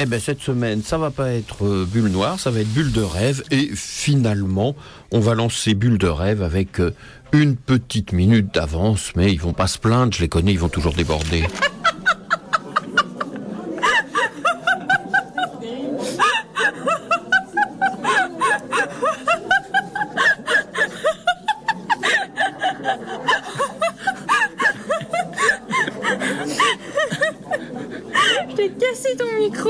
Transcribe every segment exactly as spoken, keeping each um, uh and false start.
Eh bien, cette semaine, ça va pas être euh, Bulle Noire, ça va être Bulle de Rêve. Et finalement, on va lancer Bulle de Rêve avec euh, une petite minute d'avance. Mais ils vont pas se plaindre, je les connais, ils vont toujours déborder. Je t'ai cassé ton micro.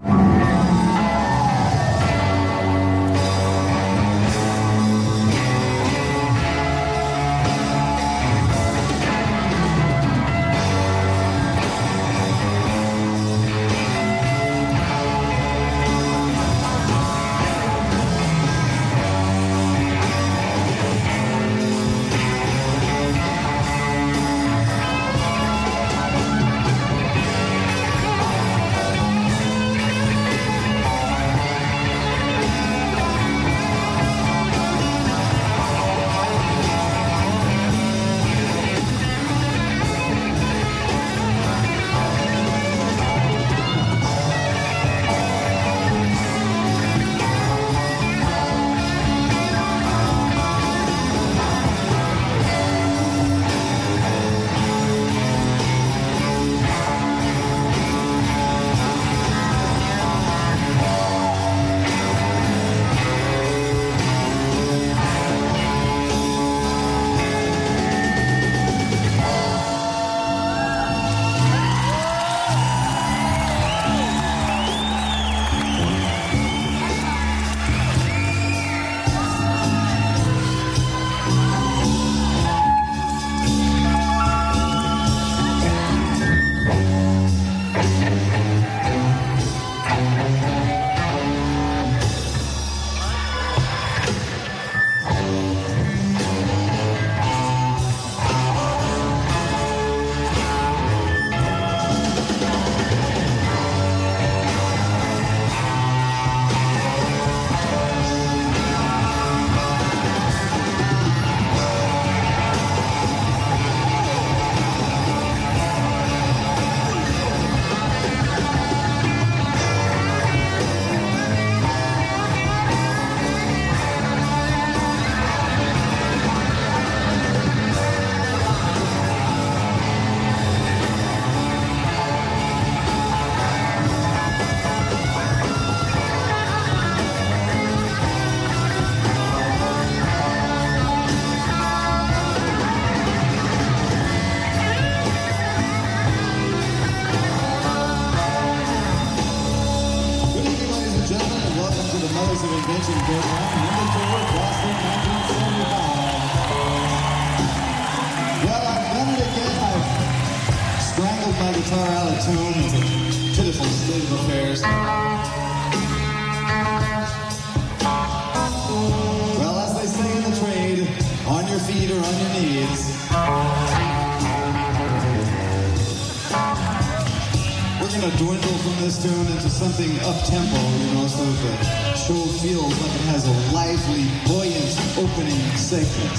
Something up-tempo, you know, so the show feels like it has a lively, buoyant opening segment.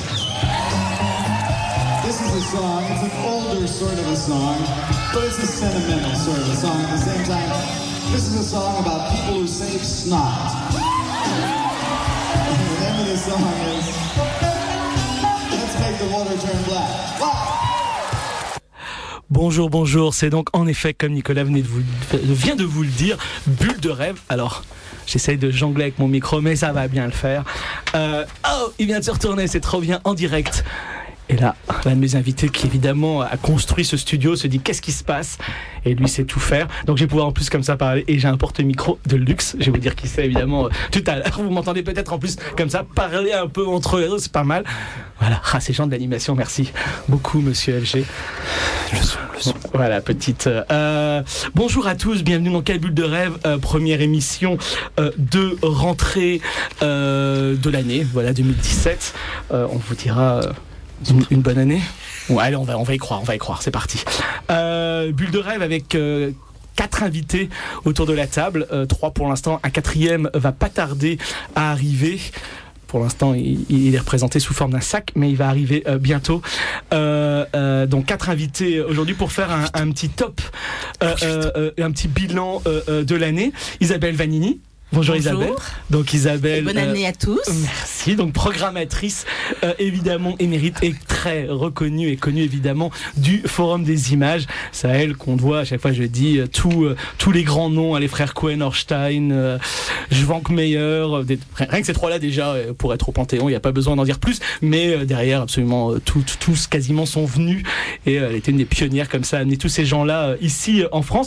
This is a song, it's an older sort of a song, but it's a sentimental sort of a song at the same time. This is a song about people who save snot. And the name of the song is Let's Make the Water Turn Black. Wow. Bonjour, bonjour, c'est donc en effet, comme Nicolas venait de vous, vient de vous le dire, Bulle de Rêve. Alors, j'essaye de jongler avec mon micro, mais ça va bien le faire. Euh, oh, il vient de se retourner, c'est trop bien, en direct. Et là, l'un de mes invités qui évidemment a construit ce studio se dit qu'est-ce qui se passe, et lui sait tout faire. Donc je vais pouvoir en plus comme ça parler, et j'ai un porte-micro de luxe. Je vais vous dire qui c'est évidemment euh, tout à l'heure. Vous m'entendez peut-être en plus comme ça parler un peu entre eux, c'est pas mal. Voilà, ah, ces gens de l'animation, merci beaucoup monsieur F G. Le son, le son. Voilà, petite... Euh, bonjour à tous, bienvenue dans Quelle Bulle de Rêve, euh, première émission euh, de rentrée euh, de l'année, voilà deux mille dix-sept. Euh, on vous dira... Euh, Une, une bonne année. Ouais, allez, on va, on va y croire, on va y croire, c'est parti. Euh, Bulle de Rêve avec euh, quatre invités autour de la table, euh, trois pour l'instant, un quatrième va pas tarder à arriver. Pour l'instant, il, il est représenté sous forme d'un sac, mais il va arriver euh, bientôt. Euh, euh, donc quatre invités aujourd'hui pour faire un, un petit top, euh, euh, un petit bilan euh, euh, de l'année. Isabelle Vanini. Bonjour, Bonjour Isabelle. Donc Isabelle. Et bonne année euh, à tous. Merci. Donc programmatrice euh, évidemment émérite et très reconnue et connue évidemment du Forum des Images. C'est à elle qu'on doit à chaque fois je dis euh, tout, euh, tous les grands noms, hein, les frères Cohen-Orstein, euh, Schwankmeyer, euh, des, rien que ces trois-là déjà euh, pour être au Panthéon, il n'y a pas besoin d'en dire plus. Mais euh, derrière absolument euh, tout, tout, tous quasiment sont venus et euh, elle était une des pionnières comme ça, à amener tous ces gens-là euh, ici euh, en France.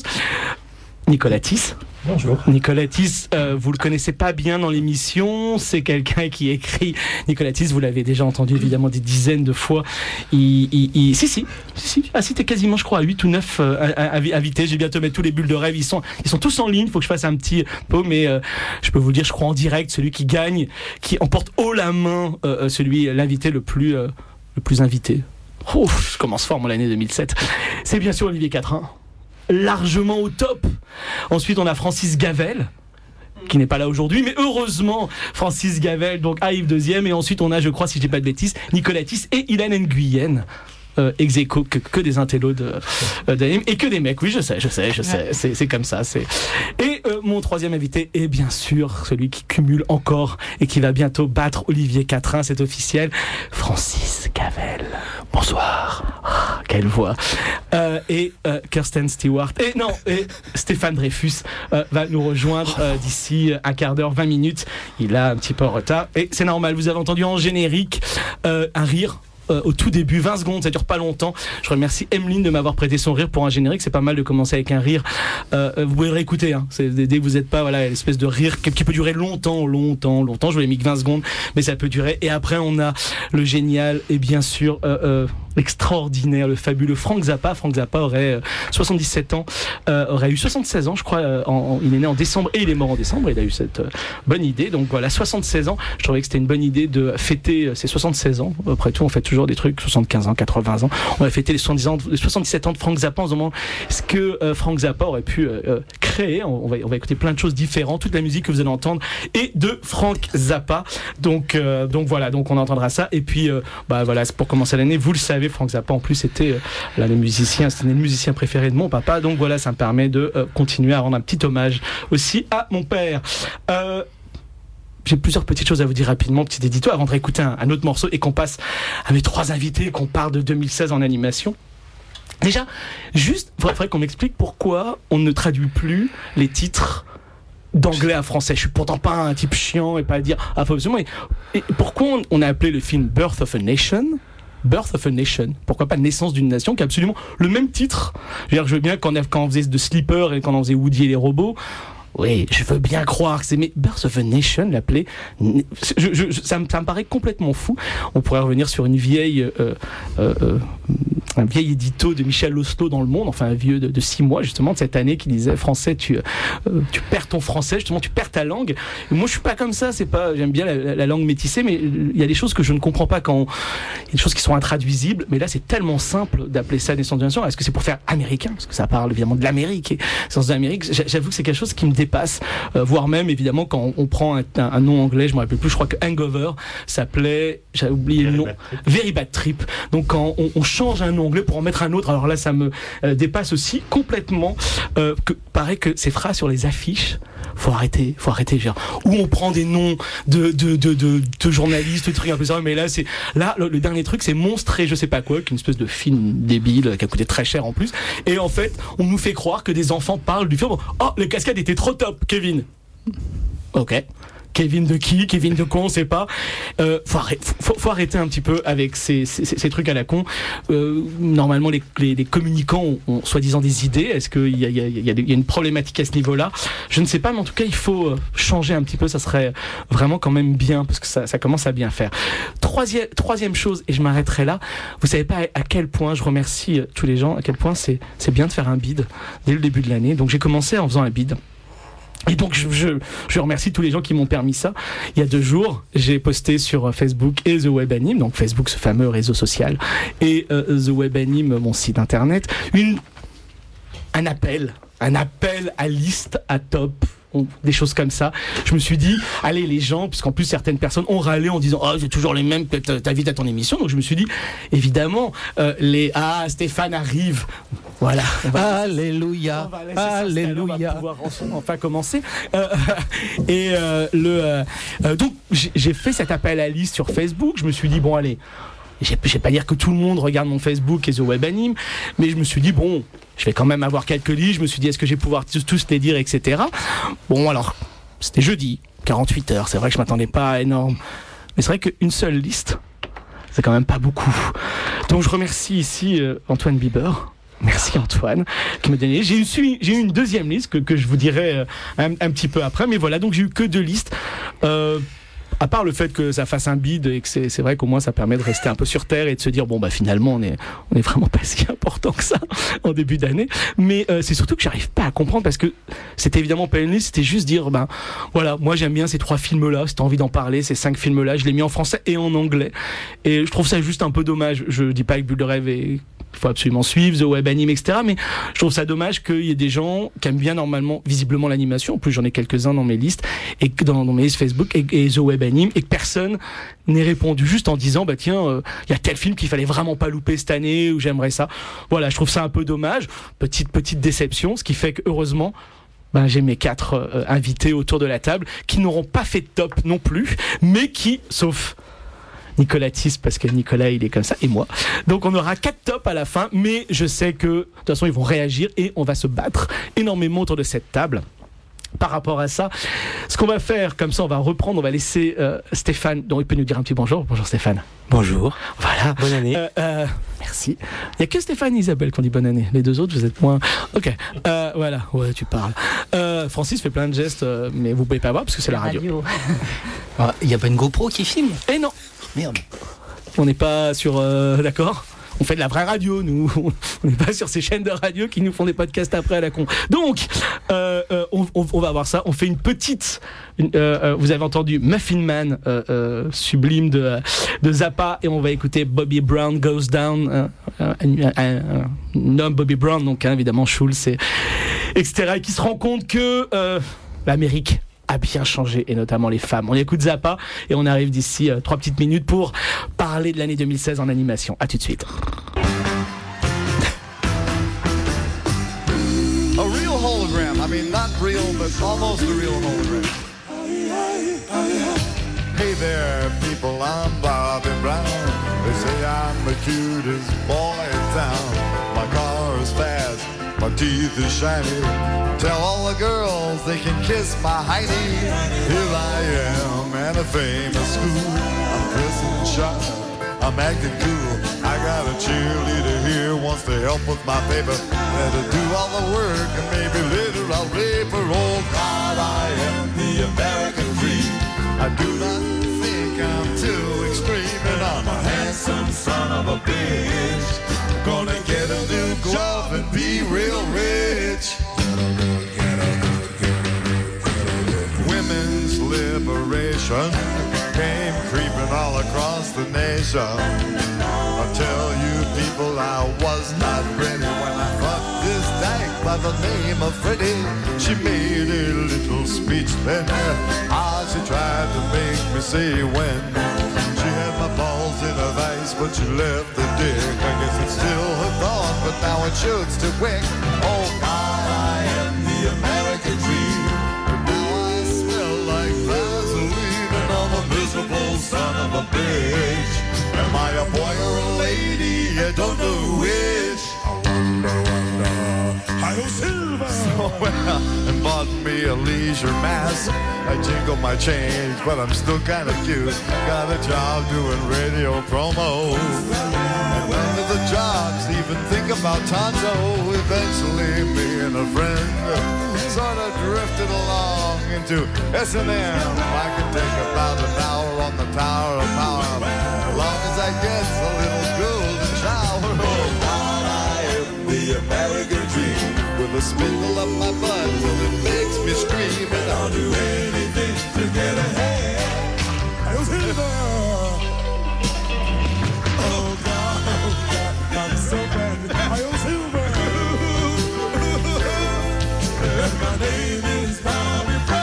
Nicolas Thys. Bonjour. Nicolas Thys, euh, vous le connaissez pas bien dans l'émission, c'est quelqu'un qui écrit. Nicolas Thys, vous l'avez déjà entendu évidemment des dizaines de fois. Il, il, il... Si, si, si, si. Ah, si, t'es quasiment, je crois, à huit ou neuf euh, invités. Je vais bientôt mettre tous les bulles de rêve. Ils sont, ils sont tous en ligne. Il faut que je fasse un petit pot, mais euh, je peux vous le dire, je crois en direct, celui qui gagne, qui emporte haut la main, euh, celui, l'invité le plus, euh, le plus invité. Oh, je commence fort, moi, l'année deux mille sept. C'est bien sûr Olivier Quatrain. Largement au top. Ensuite, on a Francis Gavel, qui n'est pas là aujourd'hui, mais heureusement, Francis Gavel, donc arrive deuxième. Et ensuite, on a, je crois, si je dis pas de bêtises, Nicolas Thys et Ilan Nguyen. Euh, ex aequo, que, que des intellos de, euh, d'A M et que des mecs, oui je sais, je sais, je sais, c'est, c'est comme ça. C'est... Et euh, mon troisième invité est bien sûr celui qui cumule encore et qui va bientôt battre Olivier Quatrain, c'est officiel, Francis Gavel. Bonsoir. Ah, quelle voix. Euh, et euh, Kirsten Stewart, et non, et Stéphane Dreyfus euh, va nous rejoindre euh, d'ici un quart d'heure, vingt minutes. Il a un petit peu en retard et c'est normal, vous avez entendu en générique euh, un rire. Euh, au tout début, vingt secondes, ça dure pas longtemps. Je remercie Emeline de m'avoir prêté son rire pour un générique. C'est pas mal de commencer avec un rire. Euh, vous pouvez le réécouter. Hein. C'est, dès que vous n'êtes pas, voilà, l'espèce de rire qui, qui peut durer longtemps, longtemps, longtemps. Je vous l'ai mis que vingt secondes, mais ça peut durer. Et après, on a le génial et bien sûr euh, euh, l'extraordinaire, le fabuleux Frank Zappa. Frank Zappa aurait euh, soixante-dix-sept ans, euh, aurait eu soixante-seize ans, je crois. Euh, en, en, il est né en décembre et il est mort en décembre. Il a eu cette euh, bonne idée. Donc voilà, soixante-seize ans. Je trouvais que c'était une bonne idée de fêter euh, ses soixante-seize ans. Après tout, on fait toujours des trucs, soixante-quinze ans, quatre-vingts ans. On va fêter les soixante-dix ans, les soixante-dix-sept ans de Frank Zappa en se demandant ce que euh, Frank Zappa aurait pu euh, créer. On, on, va, on va écouter plein de choses différentes. Toute la musique que vous allez entendre est de Frank Zappa. Donc, euh, donc voilà, donc on entendra ça. Et puis, euh, bah voilà, c'est pour commencer l'année. Vous le savez, Frank Zappa en plus c'était euh, là, le musicien, c'était le musicien préféré de mon papa. Donc voilà, ça me permet de euh, continuer à rendre un petit hommage aussi à mon père. Euh, J'ai plusieurs petites choses à vous dire rapidement, petit édito, avant de réécouter un, un autre morceau et qu'on passe à mes trois invités, qu'on parle de deux mille seize en animation. Déjà, juste, il faudrait qu'on m'explique pourquoi on ne traduit plus les titres d'anglais à français. Je suis pourtant pas un type chiant et pas à dire, ah, faut absolument. Et, et pourquoi on, on a appelé le film Birth of a Nation Birth of a Nation. Pourquoi pas Naissance d'une nation, qui a absolument le même titre. Je veux dire, je veux bien quand on, quand on faisait de Sleeper et quand on faisait Woody et les robots. Oui, je veux bien croire que c'est, mais Birth of a Nation, l'appeler, je, je, ça, me, ça me paraît complètement fou. On pourrait revenir sur une vieille, euh, euh, euh, un vieil édito de Michel Oslo dans Le Monde, enfin un vieux de, de six mois justement de cette année qui disait français, tu, euh, tu perds ton français, justement tu perds ta langue. Et moi je suis pas comme ça, c'est pas, j'aime bien la, la langue métissée, mais il y a des choses que je ne comprends pas quand, on, il y a des choses qui sont intraduisibles. Mais là c'est tellement simple d'appeler ça Naissance d'une nation. Est-ce que c'est pour faire américain, parce que ça parle évidemment de l'Amérique et Naissance d'Amérique. J'avoue que c'est quelque chose qui me dépasse, euh, voire même évidemment quand on, on prend un, un, un nom anglais, je me rappelle plus, je crois que Hangover s'appelait, j'avais oublié le nom, Very Bad Trip. Donc quand on, on change un nom anglais pour en mettre un autre, alors là ça me euh, dépasse aussi complètement. Euh, que paraît que ces phrases sur les affiches, faut arrêter, faut arrêter. Genre, où on prend des noms de de de de, de journalistes, de trucs un peu ça, mais là c'est là le, le dernier truc c'est Monstre et je sais pas quoi, qui est une espèce de film débile qui a coûté très cher en plus. Et en fait, on nous fait croire que des enfants parlent du film. Oh, les cascades étaient trop top, Kevin. Ok. Kevin de qui, Kevin de quoi, on sait pas. Euh, faut, arrêter, faut, faut arrêter un petit peu avec ces, ces, ces trucs à la con. Euh, normalement, les, les, les communicants ont, ont soi-disant des idées. Est-ce qu'il y a, il y, a, il y a une problématique à ce niveau-là? Je ne sais pas, mais en tout cas, il faut changer un petit peu. Ça serait vraiment quand même bien, parce que ça, ça commence à bien faire. Troisième, troisième chose, et je m'arrêterai là. Vous savez pas à quel point, je remercie tous les gens, à quel point c'est, c'est bien de faire un bid dès le début de l'année. Donc j'ai commencé en faisant un bid. Et donc je, je, je remercie tous les gens qui m'ont permis ça. Il y a deux jours, j'ai posté sur Facebook et The Web Anime, donc Facebook, ce fameux réseau social, et euh, The Web Anime, mon site internet, une, un appel, un appel à liste, à top. on, des choses comme ça. Je me suis dit, allez les gens, puisqu'en plus certaines personnes ont râlé en disant, oh c'est toujours les mêmes que t'invites à ton émission, donc je me suis dit, évidemment, euh, les ah Stéphane arrive, voilà. Alléluia, alléluia. On va pouvoir enfin commencer. Euh, et euh, le euh, donc j'ai, j'ai fait cet appel à liste sur Facebook. Je me suis dit bon allez. Je ne vais pas dire que tout le monde regarde mon Facebook et The Web Anime, mais je me suis dit, bon, je vais quand même avoir quelques listes. Je me suis dit, est-ce que je vais pouvoir tous, tous les dire, et cetera. Bon, alors, c'était jeudi, quarante-huit heures. C'est vrai que je ne m'attendais pas à énorme. Mais c'est vrai qu'une seule liste, c'est quand même pas beaucoup. Donc, je remercie ici euh, Antoine Bieber. Merci Antoine qui m'a donné. J'ai eu, j'ai eu une deuxième liste que, que je vous dirai euh, un, un petit peu après. Mais voilà, donc j'ai eu que deux listes. Euh, À part le fait que ça fasse un bide et que c'est, c'est vrai qu'au moins ça permet de rester un peu sur terre et de se dire bon bah finalement on est on est vraiment pas si important que ça en début d'année. Mais euh, c'est surtout que j'arrive pas à comprendre parce que c'était évidemment pas une liste, c'était juste dire ben voilà moi j'aime bien ces trois films là, si t'as envie d'en parler, ces cinq films là, je l'ai mis en français et en anglais et je trouve ça juste un peu dommage. Je dis pas que Bulle de rêve est il faut absolument suivre, The Web Anime, et cetera. Mais je trouve ça dommage qu'il y ait des gens qui aiment bien normalement, visiblement l'animation. En plus, j'en ai quelques-uns dans mes listes, et que dans, dans mes listes Facebook, et, et The Web Anime, et que personne n'ait répondu juste en disant, bah tiens, il euh, y a tel film qu'il fallait vraiment pas louper cette année, ou j'aimerais ça. Voilà, je trouve ça un peu dommage. Petite, petite déception, ce qui fait que, heureusement, ben, j'ai mes quatre euh, invités autour de la table qui n'auront pas fait de top non plus, mais qui, sauf Nicolas Tisse, parce que Nicolas il est comme ça, et moi. Donc on aura quatre tops à la fin, mais je sais que de toute façon ils vont réagir et on va se battre énormément autour de cette table. Par rapport à ça, ce qu'on va faire, comme ça on va reprendre, on va laisser euh, Stéphane, donc il peut nous dire un petit bonjour. Bonjour Stéphane. Bonjour. Voilà. Bonne année. Euh, euh, merci. Il n'y a que Stéphane et Isabelle qui ont dit bonne année. Les deux autres, vous êtes moins... Ok. Euh, voilà. Ouais, tu parles. Euh, Francis fait plein de gestes, euh, mais vous ne pouvez pas voir parce que c'est la radio. Il n'y ah, a pas une GoPro qui filme ? Eh non. Merde. On n'est pas sur... Euh, d'accord ? On fait de la vraie radio, nous. On n'est pas sur ces chaînes de radio qui nous font des podcasts après à la con. Donc, euh, euh, on, on, on va voir ça. On fait une petite... Une, euh, vous avez entendu Muffin Man, euh, euh, sublime de, de Zappa, et on va écouter Bobby Brown Goes Down. Euh, un, un, un, un homme Bobby Brown, donc hein, évidemment Schulz, et, et cetera. Et qui se rend compte que euh, l'Amérique a bien changé, et notamment les femmes. On écoute Zappa et on arrive d'ici euh, trois petites minutes pour parler de l'année deux mille seize en animation. À tout de suite. A real hologram. I mean, not real, but almost a real hologram. Hey there, people, I'm Bobby Brown. They say I'm the cutest boy in town. My car is fast, my teeth is shiny. Tell all the girls they can kiss my hiney. Here I am at a famous school. I'm dressing sharp, I'm acting cool. I got a cheerleader here, wants to help with my paper. Let her do all the work and maybe later I'll rape her. Oh God, I am the American dream. I do not think I'm too extreme, and I'm a handsome son of a bitch. Gonna get a new job and be real rich. Women's liberation came creeping all across the nation. I tell you people, I was not ready when I fucked this dyke by the name of Freddie. She made a little speech then. Ah, she tried to make me say when. She had my balls in a vice, but she left the dick. I guess it's still hooked on, but now it shoots to wick. Oh God, I am the American dream. And now I smell like Vaseline, and I'm a miserable son of a bitch. Am I a boy or a lady? I don't know which. I wonder, wonder. Hi-ho, Silver! So well, and bought me a leisure mask. I jingle my change, but I'm still kind of cute. Got a job doing radio promos. And none of the jocks even think about Tonto. Eventually, me and a friend sort of drifted along into S and M. I can take about an hour on the Tower of Power, as long as I get a little golden shower. Oh God, I am the American dream. With a spindle up my butt, well it makes me scream, and I'll do anything to get ahead. Oh God, oh God, I'm so bad. I'm Silver. And my name is Bobby Brown.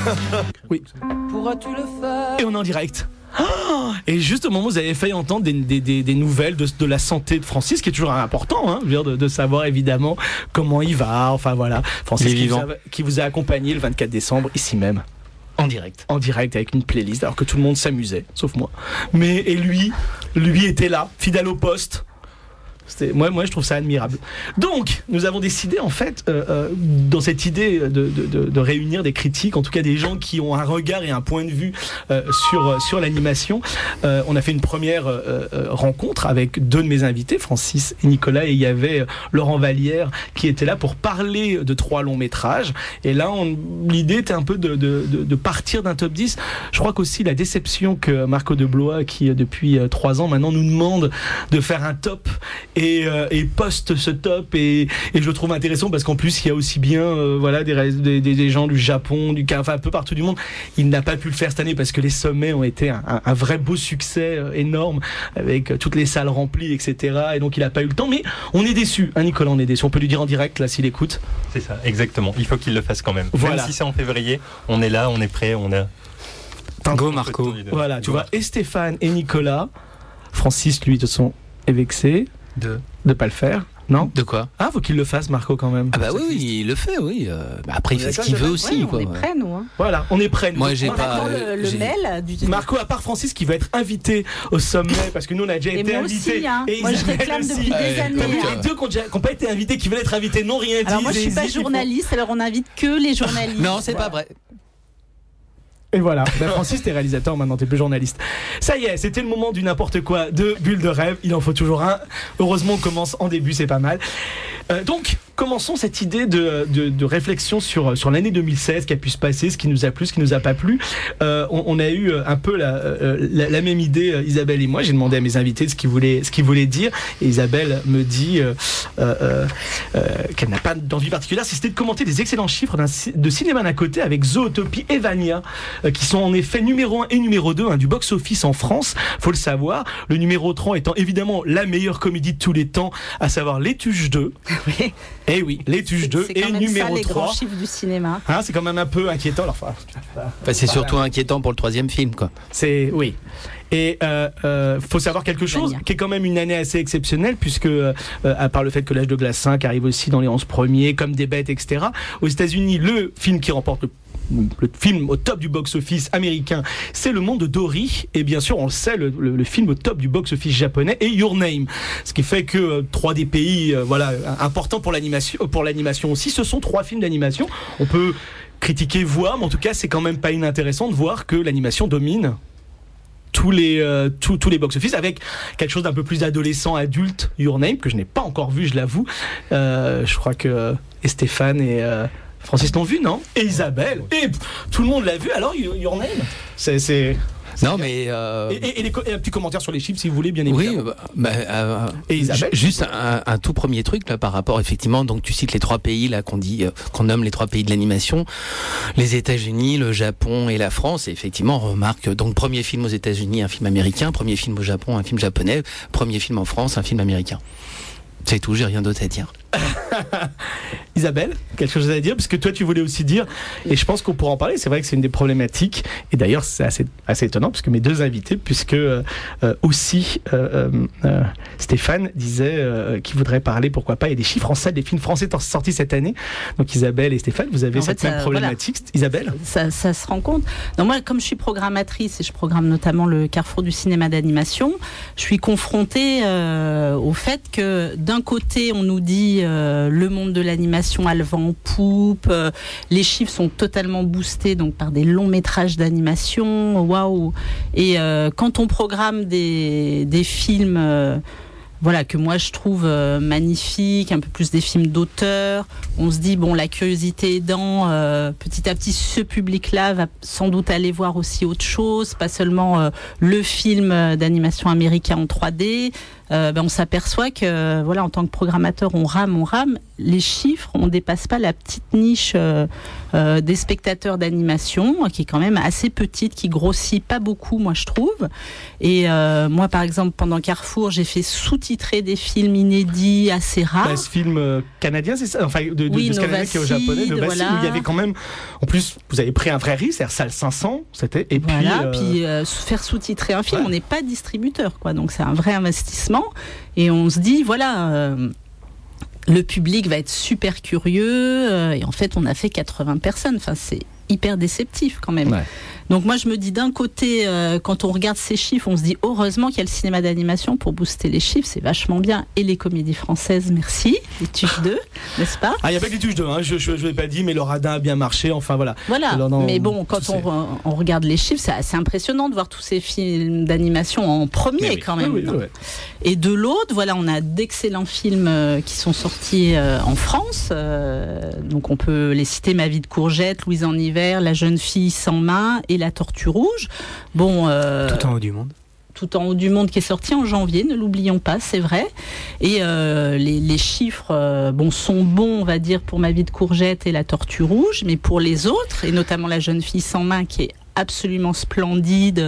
Oui. Pourras-tu le faire? Et on est en direct. Ah, et juste au moment où vous avez failli entendre des, des, des, des nouvelles de, de la santé de Francis, qui est toujours important, hein, je veux dire, de, de savoir évidemment comment il va, enfin voilà. Francis qui vous, a, qui vous a accompagné le vingt-quatre décembre, ici même. En direct. En direct avec une playlist, alors que tout le monde s'amusait, sauf moi. Mais, et lui, lui était là, fidèle au poste. C'était, moi, moi, je trouve ça admirable. Donc, nous avons décidé, en fait, euh, euh, dans cette idée de, de, de, de réunir des critiques, en tout cas des gens qui ont un regard et un point de vue euh, sur, sur l'animation, euh, on a fait une première euh, euh, rencontre avec deux de mes invités, Francis et Nicolas, et il y avait Laurent Vallière qui était là pour parler de trois longs métrages. Et là, on, l'idée était un peu de, de, de, de partir d'un top dix. Je crois qu'aussi la déception que Marco de Blois, qui depuis trois ans maintenant nous demande de faire un top, Et, euh, et poste ce top et, et je le trouve intéressant parce qu'en plus il y a aussi bien euh, voilà, des, des, des gens du Japon, du enfin un peu partout du monde. Il n'a pas pu le faire cette année parce que les sommets ont été un, un, un vrai beau succès euh, énorme avec euh, toutes les salles remplies, et cetera. Et donc il n'a pas eu le temps, mais on est déçus, hein, Nicolas, on est déçus. On peut lui dire en direct là s'il écoute. C'est ça, exactement. Il faut qu'il le fasse quand même. Voilà. Même si c'est en février, on est là, on est prêt, on a. Go Marco. Voilà, Go tu vois, Marco. et Stéphane et Nicolas. Francis lui de toute façon est vexé De de pas le faire. Non? De quoi? Ah, faut qu'il le fasse, Marco, quand même. Ah bah oui, oui, il le fait, oui. Euh, bah après, il fait ce qu'il veut aussi, Ouais, quoi. on est prêts, nous. Hein. Voilà, on est prêts. Moi, j'ai On pas. attend euh, le, le j'ai- mail du. Marco, à part Francis qui va être invité au sommet, parce que nous on a déjà Et été moi invités. aussi, hein. Et Moi, je Isabelle réclame aussi. depuis des Ouais, années. T'as vu, hein. les deux qui n'ont pas été invités, qui veulent être invités, n'ont rien dit. Alors moi, je ils suis pas hésitent, ils font- journaliste, alors on invite que les journalistes. Non, c'est pas vrai. Et voilà, ben, Francis, t'es réalisateur, maintenant t'es plus journaliste. Ça y est, c'était le moment du n'importe quoi de Bulle de rêve. Il en faut toujours un. Heureusement, on commence en début, c'est pas mal. Euh, donc, commençons cette idée de, de, de réflexion sur, sur l'année deux mille seize, qui a pu se passer, ce qui nous a plu, ce qui nous a pas plu. Euh, on, on a eu un peu la, la, la même idée, Isabelle et moi. J'ai demandé à mes invités ce qu'ils voulaient, ce qu'ils voulaient dire. Et Isabelle me dit euh, euh, euh, qu'elle n'a pas d'envie particulière, si c'était de commenter des excellents chiffres d'un, de cinéma d'un côté avec Zootopie et Vania, euh, qui sont en effet numéro un et numéro deux hein, du box-office en France, faut le savoir. Le numéro trois étant évidemment la meilleure comédie de tous les temps, à savoir Les Tuches deux. Oui. Eh oui, Les Tuches deux C'est et quand même numéro ça, les trois. grands chiffres du cinéma. Hein, c'est quand même un peu inquiétant. Alors, enfin, Enfin, c'est surtout inquiétant pour le troisième film, quoi. c'est oui. Et euh, euh, faut savoir quelque chose Vania. qui est quand même une année assez exceptionnelle puisque euh, à part le fait que l'âge de glace cinq arrive aussi dans les onze premiers comme des bêtes, et cetera. Aux États-Unis, le film qui remporte le le film au top du box-office américain, c'est Le Monde de Dory, et bien sûr on le sait, le, le, le film au top du box-office japonais est Your Name, ce qui fait que euh, trois des pays euh, voilà, importants pour l'animation, pour l'animation aussi, ce sont trois films d'animation. On peut critiquer, voir, mais en tout cas c'est quand même pas inintéressant de voir que l'animation domine tous les, euh, tous, tous les box-office, avec quelque chose d'un peu plus adolescent, adulte, Your Name, que je n'ai pas encore vu, je l'avoue. Euh, je crois que euh, et Stéphane et euh, Francis l'ont vu, non? Et Isabelle. Et pff, tout le monde l'a vu, alors Your Name. C'est... c'est... Non, mais. Euh... Et, et, et, les, et un petit commentaire sur les chiffres, si vous voulez, bien Oui, évidemment. bah, bah, euh, Et Isabelle. juste un, un tout premier truc là par rapport effectivement. Donc tu cites les trois pays là qu'on dit, euh, qu'on nomme les trois pays de l'animation, les États-Unis, le Japon et la France. Et effectivement, on remarque donc premier film aux États-Unis, un film américain, premier film au Japon, un film japonais, premier film en France, un film américain. C'est tout, j'ai rien d'autre à dire. Isabelle, quelque chose à dire, parce que toi tu voulais aussi dire, et je pense qu'on pourra en parler, c'est vrai que c'est une des problématiques, et d'ailleurs c'est assez, assez étonnant, parce que mes deux invités, puisque euh, aussi euh, euh, Stéphane disait euh, qu'il voudrait parler, pourquoi pas, il y a des chiffres en salle, des films français sortis cette année, donc Isabelle et Stéphane, vous avez En cette fait, même ça, problématique. Voilà. Isabelle ça, ça se rend compte. Non, moi, comme je suis programmatrice, et je programme notamment le Carrefour du cinéma d'animation, je suis confrontée euh, au fait que d'un côté, on nous dit euh, le monde de l'animation a le vent en poupe, euh, les chiffres sont totalement boostés donc par des longs métrages d'animation, waouh. Et euh, quand on programme des, des films euh, voilà, que moi je trouve euh, magnifiques, un peu plus des films d'auteur, on se dit bon, la curiosité aidant, euh, petit à petit ce public-là va sans doute aller voir aussi autre chose, pas seulement euh, le film d'animation américain en trois D. euh, ben, on s'aperçoit que, voilà, en tant que programmateur, on rame, on rame. Les chiffres, on dépasse pas la petite niche euh, euh, des spectateurs d'animation, qui est quand même assez petite, qui grossit pas beaucoup, moi je trouve. Et euh, moi, par exemple, pendant Carrefour, j'ai fait sous-titrer des films inédits assez rares. Bah, ce film euh, canadien, c'est ça, enfin de, de, oui, de ce canadien qui est au japonais, de Basile, voilà. où il y avait quand même, en plus, vous avez pris un vrai risque, c'est-à-dire salle cinq cents, c'était, et voilà, puis, euh... puis euh, faire sous-titrer un film, ouais. on n'est pas distributeur, quoi, donc c'est un vrai investissement, et on se dit, voilà. Euh, le public va être super curieux, euh, et en fait, on a fait quatre-vingts personnes. Enfin, c'est hyper déceptif quand même. Ouais. Donc moi, je me dis d'un côté, euh, quand on regarde ces chiffres, on se dit heureusement qu'il y a le cinéma d'animation pour booster les chiffres, c'est vachement bien. Et les comédies françaises, merci. Les Tuches deux, n'est-ce pas ? Ah, il n'y a pas que les Tuches deux, hein. je ne l'ai pas dit, mais le radin a bien marché, enfin voilà. Voilà, Alors, non, mais bon, quand on, on regarde les chiffres, c'est assez impressionnant de voir tous ces films d'animation en premier oui. quand même. Oui, oui, oui. Et de l'autre, voilà, on a d'excellents films euh, qui sont sortis euh, en France. Euh, donc on peut les citer, Ma vie de courgette, Louise en hiver, La jeune fille sans main et La tortue rouge. Bon, euh, Tout en haut du monde. Tout en haut du monde qui est sorti en janvier, ne l'oublions pas, c'est vrai. Et euh, les, les chiffres euh, bon, sont bons, on va dire, pour Ma vie de courgette et La tortue rouge, mais pour les autres, et notamment La jeune fille sans main qui est absolument splendide,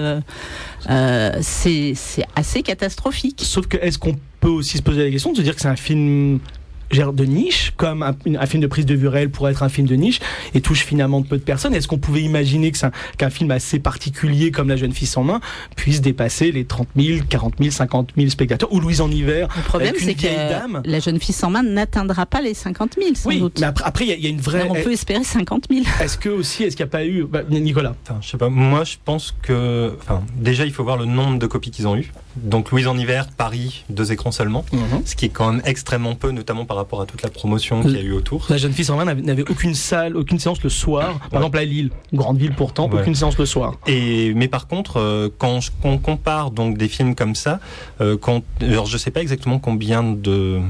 euh, c'est, c'est assez catastrophique. Sauf que, est-ce qu'on peut aussi se poser la question de se dire que c'est un film genre de niche, comme un, un film de prise de vue réelle pourrait être un film de niche, et touche finalement peu de personnes. Est-ce qu'on pouvait imaginer que c'est un, qu'un film assez particulier comme La jeune fille sans main puisse dépasser les trente mille, quarante mille, cinquante mille spectateurs, ou Louise en hiver, le problème, avec une c'est vieille que dame. La jeune fille sans main n'atteindra pas les cinquante mille, sans oui, doute. mais après, après, il y, y a une vraie... Alors on peut espérer cinquante mille. Est-ce que aussi, est-ce qu'il n'y a pas eu... Bah, Nicolas. Enfin, je sais pas, moi je pense que... Enfin, déjà, il faut voir le nombre de copies qu'ils ont eu. Donc Louise en hiver, Paris, deux écrans seulement, Mm-hmm. ce qui est quand même extrêmement peu, notamment par rapport à toute la promotion qu'il y a eu autour. La jeune fille sans main n'avait, n'avait aucune salle, aucune séance le soir. Par ouais. exemple à Lille, grande ville pourtant, Ouais. aucune séance le soir. Et mais par contre, euh, quand je- qu'on compare donc des films comme ça, euh, quand, alors je sais pas exactement combien de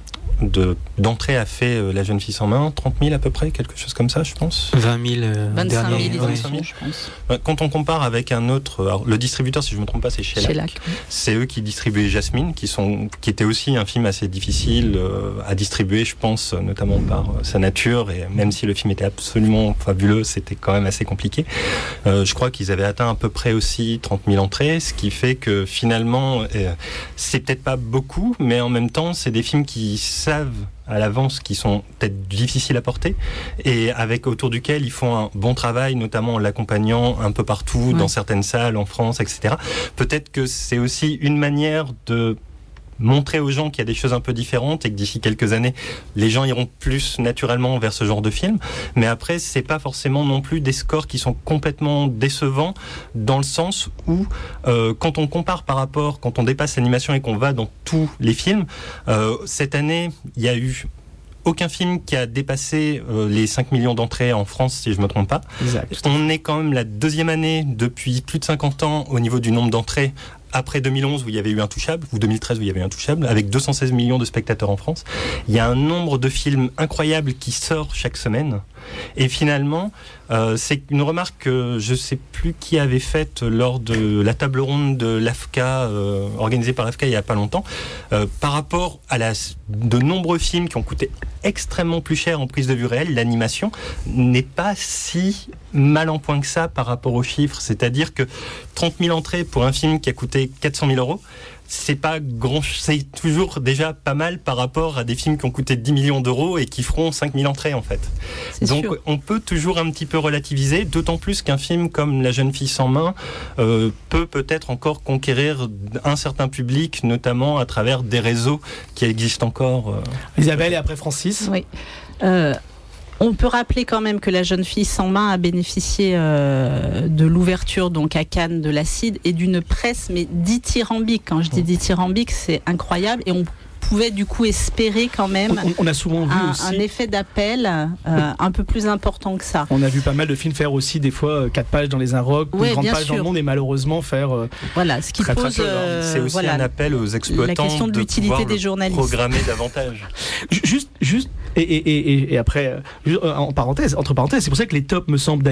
de d'entrées a fait euh, La jeune fille sans main, trente mille à peu près, quelque chose comme ça, je pense. vingt mille euh, vingt-cinq dernier, mille, ouais. ils en sont, je pense. Ouais, Quand on compare avec un autre, alors, le distributeur, si je me trompe pas, c'est Shellac. Shellac, oui. C'est eux qui distribuaient Jasmine, qui sont, qui était aussi un film assez difficile euh, à distribuer, je pense, notamment par euh, sa nature, et même si le film était absolument fabuleux, c'était quand même assez compliqué. Euh, je crois qu'ils avaient atteint à peu près aussi trente mille entrées, ce qui fait que finalement, euh, c'est peut-être pas beaucoup, mais en même temps, c'est des films qui savent à l'avance, qui sont peut-être difficiles à porter, et avec autour duquel ils font un bon travail, notamment en l'accompagnant un peu partout, Ouais. dans certaines salles en France, et cetera. Peut-être que c'est aussi une manière de montrer aux gens qu'il y a des choses un peu différentes et que d'ici quelques années, les gens iront plus naturellement vers ce genre de film. Mais après, c'est pas forcément non plus des scores qui sont complètement décevants, dans le sens où, euh, quand on compare par rapport, quand on dépasse l'animation et qu'on va dans tous les films, euh, cette année, il y a eu aucun film qui a dépassé euh, les cinq millions d'entrées en France, si je me trompe pas. Exact. On est quand même la deuxième année depuis plus de cinquante ans au niveau du nombre d'entrées, après deux mille onze où il y avait eu Intouchable, ou deux mille treize où il y avait eu Intouchable, avec deux cent seize millions de spectateurs en France. Il y a un nombre de films incroyables qui sort chaque semaine. Et finalement, euh, c'est une remarque que je ne sais plus qui avait faite lors de la table ronde de l'A F C A, euh, organisée par l'A F C A il n'y a pas longtemps, euh, par rapport à la, de nombreux films qui ont coûté extrêmement plus cher en prise de vue réelle, l'animation n'est pas si mal en point que ça par rapport aux chiffres. C'est-à-dire que trente mille entrées pour un film qui a coûté quatre cent mille euros, c'est pas grand, c'est toujours déjà pas mal par rapport à des films qui ont coûté dix millions d'euros et qui feront cinq mille entrées en fait. C'est Donc sûr. on peut toujours un petit peu relativiser, d'autant plus qu'un film comme La jeune fille sans main euh, peut peut-être encore conquérir un certain public, notamment à travers des réseaux qui existent encore. Euh. Isabelle et après Francis. Oui. Euh, on peut rappeler quand même que La jeune fille sans main a bénéficié euh, de l'ouverture donc à Cannes de l'Acide et d'une presse mais dithyrambique. Quand je dis dithyrambique, c'est incroyable et on pouvait du coup espérer quand même On, on a souvent vu un, aussi. un effet d'appel euh, un peu plus important que ça. On a vu pas mal de films faire aussi des fois euh, quatre pages dans les Inrocks, Ouais, une grande bien page dans le sûr. monde et malheureusement faire. euh, Voilà, ce qui Très, très pose peu, hein. euh, C'est aussi voilà, un appel aux exploitants la question de l'utilité pouvoir des le journalistes. programmer davantage. Juste, juste, et, et, et, et après, euh, juste, euh, en parenthèse, entre parenthèses, c'est pour ça que les tops me semblent d'ailleurs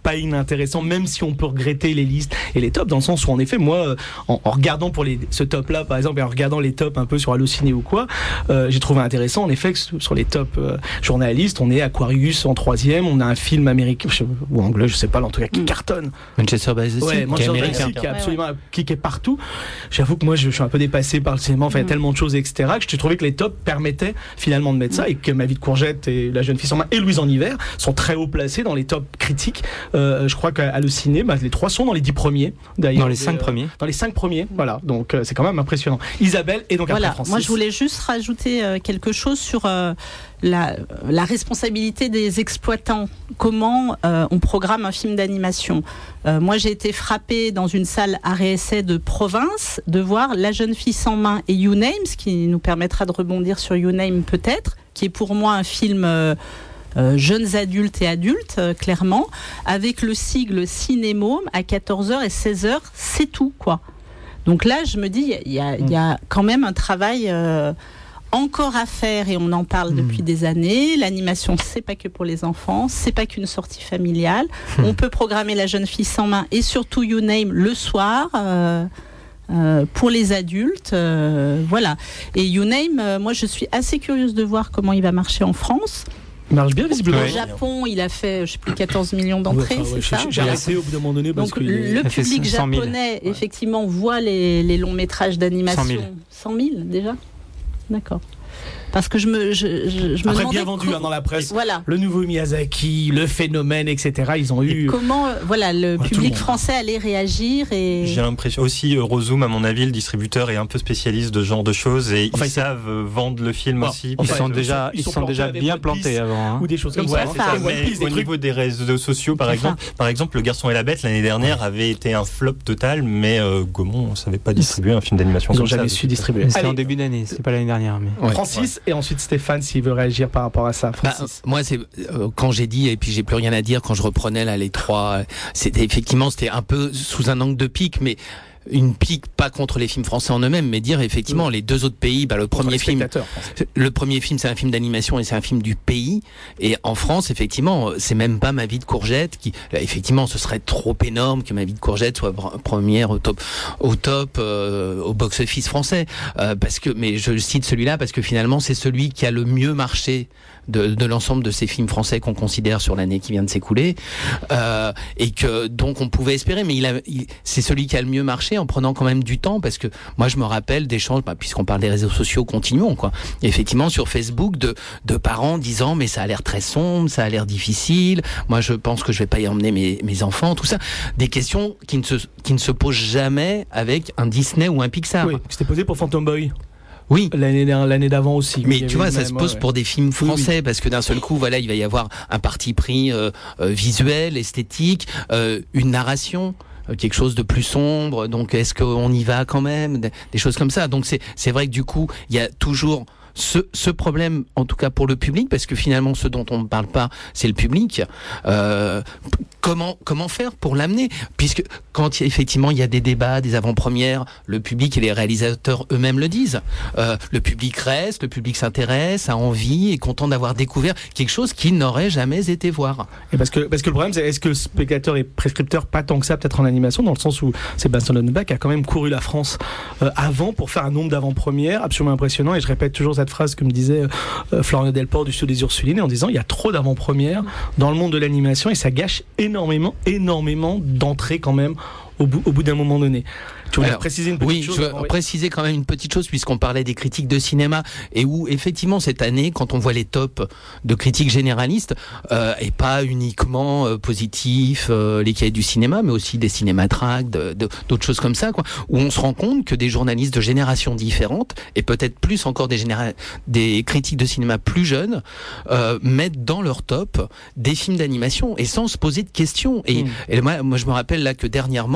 pas inintéressant, même si on peut regretter les listes et les tops, dans le sens où en effet, moi, en, en regardant pour les, ce top-là, par exemple, et en regardant les tops un peu sur Allociné ou quoi, euh, j'ai trouvé intéressant, en effet, que sur les tops euh, journalistes, on est Aquarius en troisième, on a un film américain, je, ou anglais, je sais pas, en tout cas, qui cartonne. Manchester by the Sea, ouais, qui Manchester est by the américain. Sea, qui est absolument, qui, qui est partout. J'avoue que moi, je, je suis un peu dépassé par le cinéma, enfin, il y a tellement de choses, et cetera, que je trouvais que les tops permettaient finalement de mettre ça, et que Ma vie de courgette et La jeune fille sans main et Louise en hiver sont très haut placés dans les tops critiques. Euh, je crois qu'à le ciné, bah, les trois sont dans les dix premiers. D'ailleurs, dans les cinq euh, premiers. Dans les cinq premiers, voilà. Donc euh, c'est quand même impressionnant. Isabelle et donc voilà. après Francis. Moi, je voulais juste rajouter euh, quelque chose sur euh, la, la responsabilité des exploitants. Comment euh, on programme un film d'animation. Euh, moi, j'ai été frappée dans une salle arrêt-essai de province de voir La jeune fille sans main et You Name, ce qui nous permettra de rebondir sur You Name peut-être, qui est pour moi un film euh, euh, jeunes adultes et adultes, euh, clairement, avec le sigle Cinémôme à quatorze heures et seize heures, c'est tout, quoi. Donc là, je me dis, il y, y, y a quand même un travail euh, encore à faire, et on en parle mmh. depuis des années. L'animation, c'est pas que pour les enfants, c'est pas qu'une sortie familiale. Mmh. On peut programmer La jeune fille sans main et surtout You Name le soir. Euh, Euh, pour les adultes, euh, voilà. Et You Name, euh, moi je suis assez curieuse de voir comment il va marcher en France. Il marche bien visiblement. Au Japon, il a fait, je sais plus, quatorze millions d'entrées, ouais, ouais, c'est ça. J'ai arrêté au bout d'un moment donné parce donc que le il... public japonais, effectivement, voit les, les longs métrages d'animation. cent mille déjà. D'accord. Parce que je me, je, je, je me Après, demandais bien vendu comment... hein, dans la presse. Voilà. Le nouveau Miyazaki, le phénomène, et cetera. Ils ont eu. Et comment, euh, voilà, le ouais, public le français allait réagir et. J'ai l'impression aussi Eurozoom, à mon avis, le distributeur est un peu spécialiste de ce genre de choses et enfin, ils savent euh, vendre le film bon, aussi. Ils sont déjà, ils, ils sont, sont déjà bien plantés avant. Hein. Ou des choses comme ouais, ça. ça. Mais au niveau des réseaux sociaux, par exemple, par exemple, Le Garçon et la Bête l'année dernière avait été un flop total, mais euh, Gaumont ne savait pas distribuer un film d'animation comme ça. Ils n'ont jamais su distribuer. C'était en début d'année, c'est pas l'année dernière. Mais... Ouais. Francis ouais. Et ensuite Stéphane. S'il veut réagir par rapport à ça, Francis. Bah, moi, c'est euh, quand j'ai dit et puis j'ai plus rien à dire quand je reprenais là les trois. C'était effectivement c'était un peu sous un angle de pique, mais une pique pas contre les films français en eux-mêmes, mais dire effectivement mmh. les deux autres pays. Bah, le premier film, le premier film, c'est un film d'animation et c'est un film du pays. Et en France, effectivement, c'est même pas Ma vie de courgette qui, là, effectivement, ce serait trop énorme que Ma vie de courgette soit première au top, au top, euh, au box-office français. Euh, parce que, mais je cite celui-là parce que finalement, c'est celui qui a le mieux marché de, de l'ensemble de ces films français qu'on considère sur l'année qui vient de s'écouler, euh, et que donc on pouvait espérer. Mais il a, il, c'est celui qui a le mieux marché en prenant quand même du temps, parce que moi je me rappelle d'échanges, bah, puisqu'on parle des réseaux sociaux, continuons quoi. Et effectivement sur Facebook de de parents disant mais ça a l'air très sombre, ça a l'air difficile. Moi je pense que je vais pas y emmener mes mes enfants, tout ça. Des questions qui ne se qui ne se posent jamais avec un Disney ou un Pixar. Oui, c'était posé pour Phantom Boy. Oui, l'année l'année d'avant aussi. Mais tu vois, ça même, se pose ouais. pour des films français oui, oui. parce que d'un seul coup, voilà, il va y avoir un parti pris euh, euh, visuel, esthétique, euh, une narration. Quelque chose de plus sombre, donc est-ce qu'on y va quand même, des choses comme ça. Donc c'est c'est vrai que du coup il y a toujours ce ce problème, en tout cas pour le public, parce que finalement ce dont on ne parle pas c'est le public. Euh, comment comment faire pour l'amener, puisque quand il y a, effectivement il y a des débats, des avant-premières, le public et les réalisateurs eux-mêmes le disent. Euh, le public reste, le public s'intéresse, a envie, est content d'avoir découvert quelque chose qu'il n'aurait jamais été voir. Et parce que parce que le problème c'est est-ce que le spectateur est prescripteur pas tant que ça peut-être en animation, dans le sens où Sébastien Lonnebach a quand même couru la France euh, avant pour faire un nombre d'avant-premières absolument impressionnant, et je répète toujours cette phrase que me disait euh, Florian Delport du studio des Ursulines en disant il y a trop d'avant-premières dans le monde de l'animation et ça gâche énormément énormément d'entrées quand même au bout, au bout d'un moment donné. Tu voulais Alors, préciser une petite oui, chose? Oui, je veux préciser quand même une petite chose, puisqu'on parlait des critiques de cinéma, et où effectivement cette année, quand on voit les tops de critiques généralistes, euh, et pas uniquement euh, positifs, euh, les cahiers du cinéma, mais aussi des cinématraques, de, de, d'autres choses comme ça, quoi, où on se rend compte que des journalistes de générations différentes, et peut-être plus encore des, généra- des critiques de cinéma plus jeunes, euh, mettent dans leur top des films d'animation, et sans se poser de questions. Et, mmh. et moi, moi, je me rappelle là que dernièrement,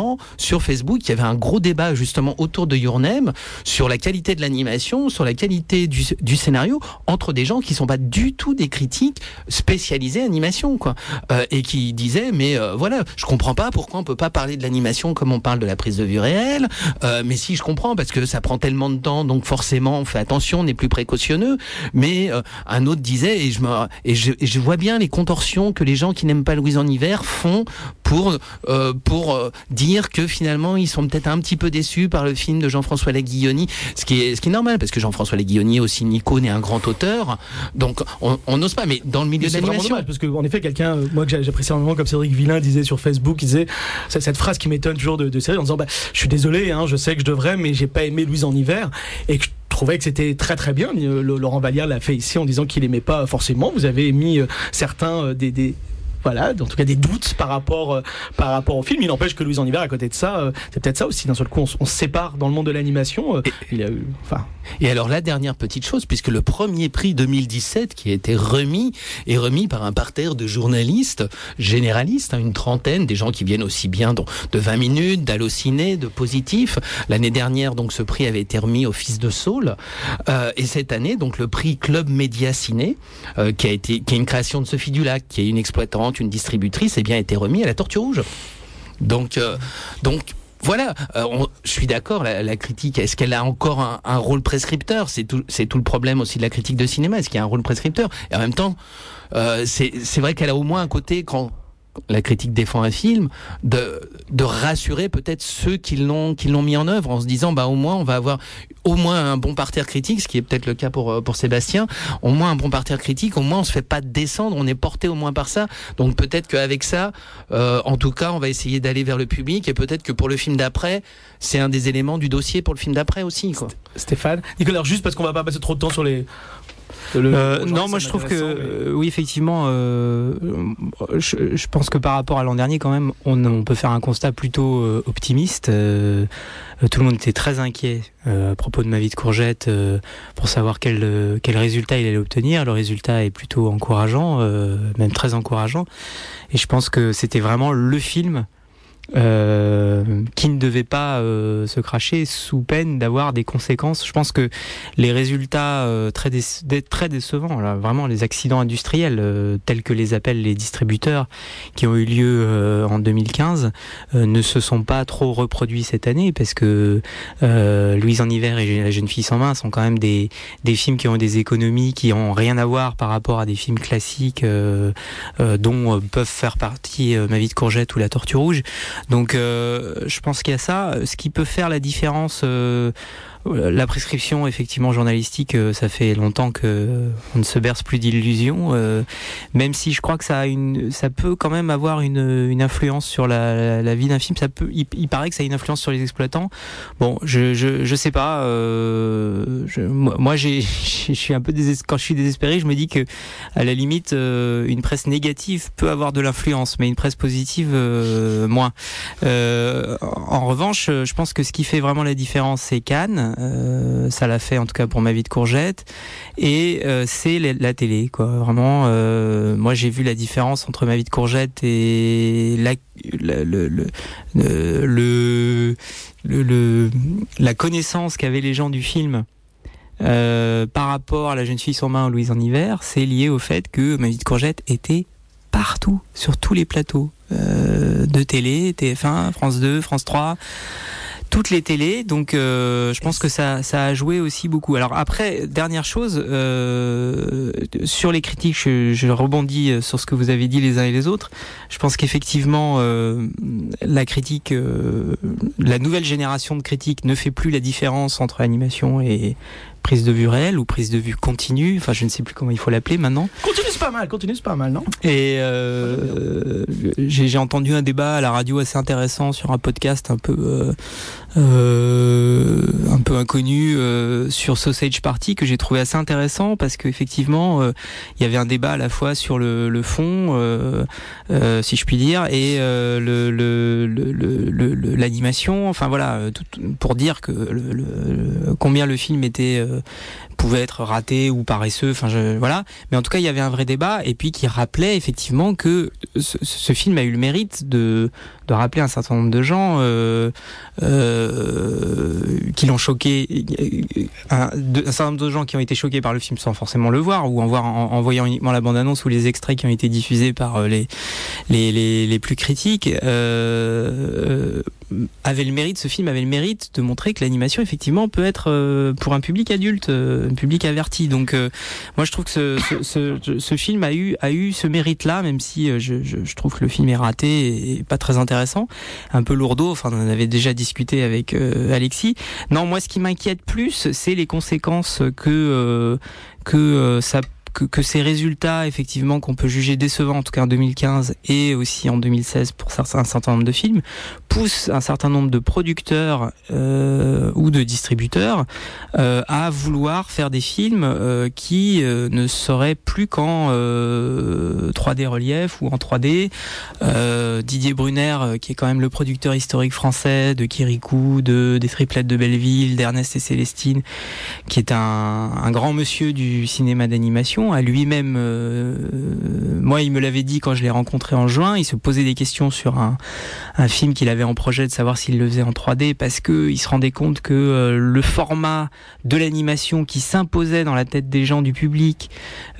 temps sur Facebook, il y avait un gros débat justement autour de Your Name sur la qualité de l'animation, sur la qualité du, du scénario, entre des gens qui sont pas du tout des critiques spécialisés animation, quoi, euh, et qui disaient mais euh, voilà, je comprends pas pourquoi on peut pas parler de l'animation comme on parle de la prise de vue réelle, euh, mais si je comprends parce que ça prend tellement de temps, donc forcément on fait attention, on est plus précautionneux. Mais euh, un autre disait et je me et je, et je vois bien les contorsions que les gens qui n'aiment pas Louise en hiver font pour euh, pour euh, dire que finalement ils sont peut-être un petit peu déçus par le film de Jean-François Laguilloni, ce qui est ce qui est normal parce que Jean-François Laguilloni aussi une icône et un grand auteur, donc on n'ose pas. Mais dans le milieu de l'animation, dommage, parce que en effet quelqu'un, euh, moi que j'apprécie énormément comme Cédric Villain disait sur Facebook, il disait c'est cette phrase qui m'étonne toujours de, de série en disant bah je suis désolé, hein, je sais que je devrais, mais j'ai pas aimé Louise en hiver, et que je trouvais que c'était très très bien. Laurent Vallière l'a fait ici en disant qu'il aimait pas forcément. Vous avez émis euh, certains euh, des, des voilà, en tout cas des doutes par rapport euh, par rapport au film. Il n'empêche que Louise en hiver, à côté de ça, euh, c'est peut-être ça aussi. D'un seul coup, on, on se sépare dans le monde de l'animation. Euh, et, il a eu, enfin. Et alors la dernière petite chose, puisque le premier prix deux mille dix-sept qui a été remis est remis par un parterre de journalistes généralistes, hein, une trentaine, des gens qui viennent aussi bien de, de vingt minutes, d'Allociné, de Positif. L'année dernière, donc ce prix avait été remis au Fils de Saule, euh, et cette année, donc le prix Club Média Ciné, euh, qui a été, qui est une création de Sophie Dulac, qui est une exploitante, une distributrice, et bien été remis à la Tortue Rouge. Donc, euh, donc. Voilà, euh, on, je suis d'accord, la, la critique, est-ce qu'elle a encore un, un rôle prescripteur ? C'est tout, c'est tout le problème aussi de la critique de cinéma, est-ce qu'il y a un rôle prescripteur ? Et en même temps, euh, c'est, c'est vrai qu'elle a au moins un côté, quand la critique défend un film, de, de rassurer peut-être ceux qui l'ont, qui l'ont mis en œuvre, en se disant, bah, au moins, on va avoir au moins un bon parterre critique, ce qui est peut-être le cas pour, pour Sébastien, au moins un bon parterre critique, au moins on se fait pas descendre, on est porté au moins par ça, donc peut-être qu'avec ça, euh, en tout cas, on va essayer d'aller vers le public, et peut-être que pour le film d'après, c'est un des éléments du dossier pour le film d'après aussi, quoi. Stéphane, Nicolas, juste parce qu'on va pas passer trop de temps sur les... Le, euh, non, moi je trouve que euh, oui, effectivement, euh, je, je pense que par rapport à l'an dernier, quand même, on, on peut faire un constat plutôt euh, optimiste. Euh, tout le monde était très inquiet euh, à propos de Ma vie de courgette euh, pour savoir quel euh, quel résultat il allait obtenir. Le résultat est plutôt encourageant, euh, même très encourageant. Et je pense que c'était vraiment le film Euh, qui ne devait pas euh, se cracher sous peine d'avoir des conséquences. Je pense que les résultats euh, très, dé- très décevants, là, vraiment les accidents industriels euh, tels que les appellent les distributeurs qui ont eu lieu euh, en deux mille quinze euh, ne se sont pas trop reproduits cette année, parce que euh, Louise en hiver et La jeune fille sans main sont quand même des, des films qui ont des économies qui ont rien à voir par rapport à des films classiques euh, euh, dont euh, peuvent faire partie euh, Ma vie de courgette ou La Tortue Rouge. Donc euh, je pense qu'il y a ça. Ce qui peut faire la différence, euh, la prescription effectivement journalistique, euh, ça fait longtemps que on ne se berce plus d'illusions, euh, même si je crois que ça a une, ça peut quand même avoir une, une influence sur la, la, la vie d'un film. Ça peut, il, il paraît que ça a une influence sur les exploitants. Bon, je je, je sais pas. Euh, je, moi, moi j'ai, je suis un peu désespéré. Quand je suis désespéré, je me dis que à la limite, euh, une presse négative peut avoir de l'influence, mais une presse positive euh, moins. Euh, en revanche, je pense que ce qui fait vraiment la différence, c'est Cannes. Euh, ça l'a fait en tout cas pour Ma vie de courgette, et euh, c'est la, la télé, quoi. Vraiment, euh, moi j'ai vu la différence entre Ma vie de courgette et la, la, le, le, le, le, le, la connaissance qu'avaient les gens du film. Euh, par rapport à La jeune fille sans main ou Louise en hiver, c'est lié au fait que Ma vie de courgette était partout, sur tous les plateaux euh, de télé, T F un, France deux, France trois, toutes les télés. Donc euh, je pense que ça, ça a joué aussi beaucoup. Alors après, dernière chose, euh, sur les critiques, je, je rebondis sur ce que vous avez dit les uns et les autres. Je pense qu'effectivement, euh, la critique, euh, la nouvelle génération de critiques ne fait plus la différence entre animation et prise de vue réelle ou prise de vue continue, enfin je ne sais plus comment il faut l'appeler maintenant. Continue, c'est pas mal, continue, c'est pas mal, non ? Et euh, j'ai, j'ai entendu un débat à la radio assez intéressant sur un podcast un peu euh, euh, un peu inconnu euh, sur Sausage Party que j'ai trouvé assez intéressant parce qu'effectivement euh, il y avait un débat à la fois sur le, le fond, euh, euh, si je puis dire, et euh, le, le, le, le, le, l'animation. Enfin voilà, tout, pour dire que le, le, combien le film était euh, pouvait être raté ou paresseux. Enfin je, voilà. Mais en tout cas il y avait un vrai débat et puis qui rappelait effectivement que ce, ce film a eu le mérite de de rappeler un certain nombre de gens euh, euh, qui l'ont choqué, un, de, un certain nombre de gens qui ont été choqués par le film sans forcément le voir ou en, voir, en, en voyant uniquement la bande-annonce ou les extraits qui ont été diffusés par les, les, les, les plus critiques, euh, avait le mérite, ce film avait le mérite de montrer que l'animation effectivement peut être euh, pour un public adulte, euh, un public averti. Donc euh, moi je trouve que ce, ce, ce, ce film a eu, a eu ce mérite-là, même si euh, je, je, je trouve que le film est raté et pas très intéressant. Un peu lourdeau, enfin on en avait déjà discuté avec euh, Alexis. Non, moi ce qui m'inquiète plus, c'est les conséquences que euh, que euh, ça que, que ces résultats, effectivement, qu'on peut juger décevants, en tout cas en deux mille quinze et aussi en deux mille seize pour certains, un certain nombre de films, poussent un certain nombre de producteurs euh, ou de distributeurs euh, à vouloir faire des films euh, qui euh, ne seraient plus qu'en euh, trois D relief ou en trois D. Euh, Didier Brunner, euh, qui est quand même le producteur historique français de Kirikou, de des Triplettes de Belleville, d'Ernest et Célestine, qui est un, un grand monsieur du cinéma d'animation, à lui-même, euh, moi il me l'avait dit quand je l'ai rencontré en juin, il se posait des questions sur un, un film qu'il avait en projet de savoir s'il le faisait en trois D parce que il se rendait compte que euh, le format de l'animation qui s'imposait dans la tête des gens du public,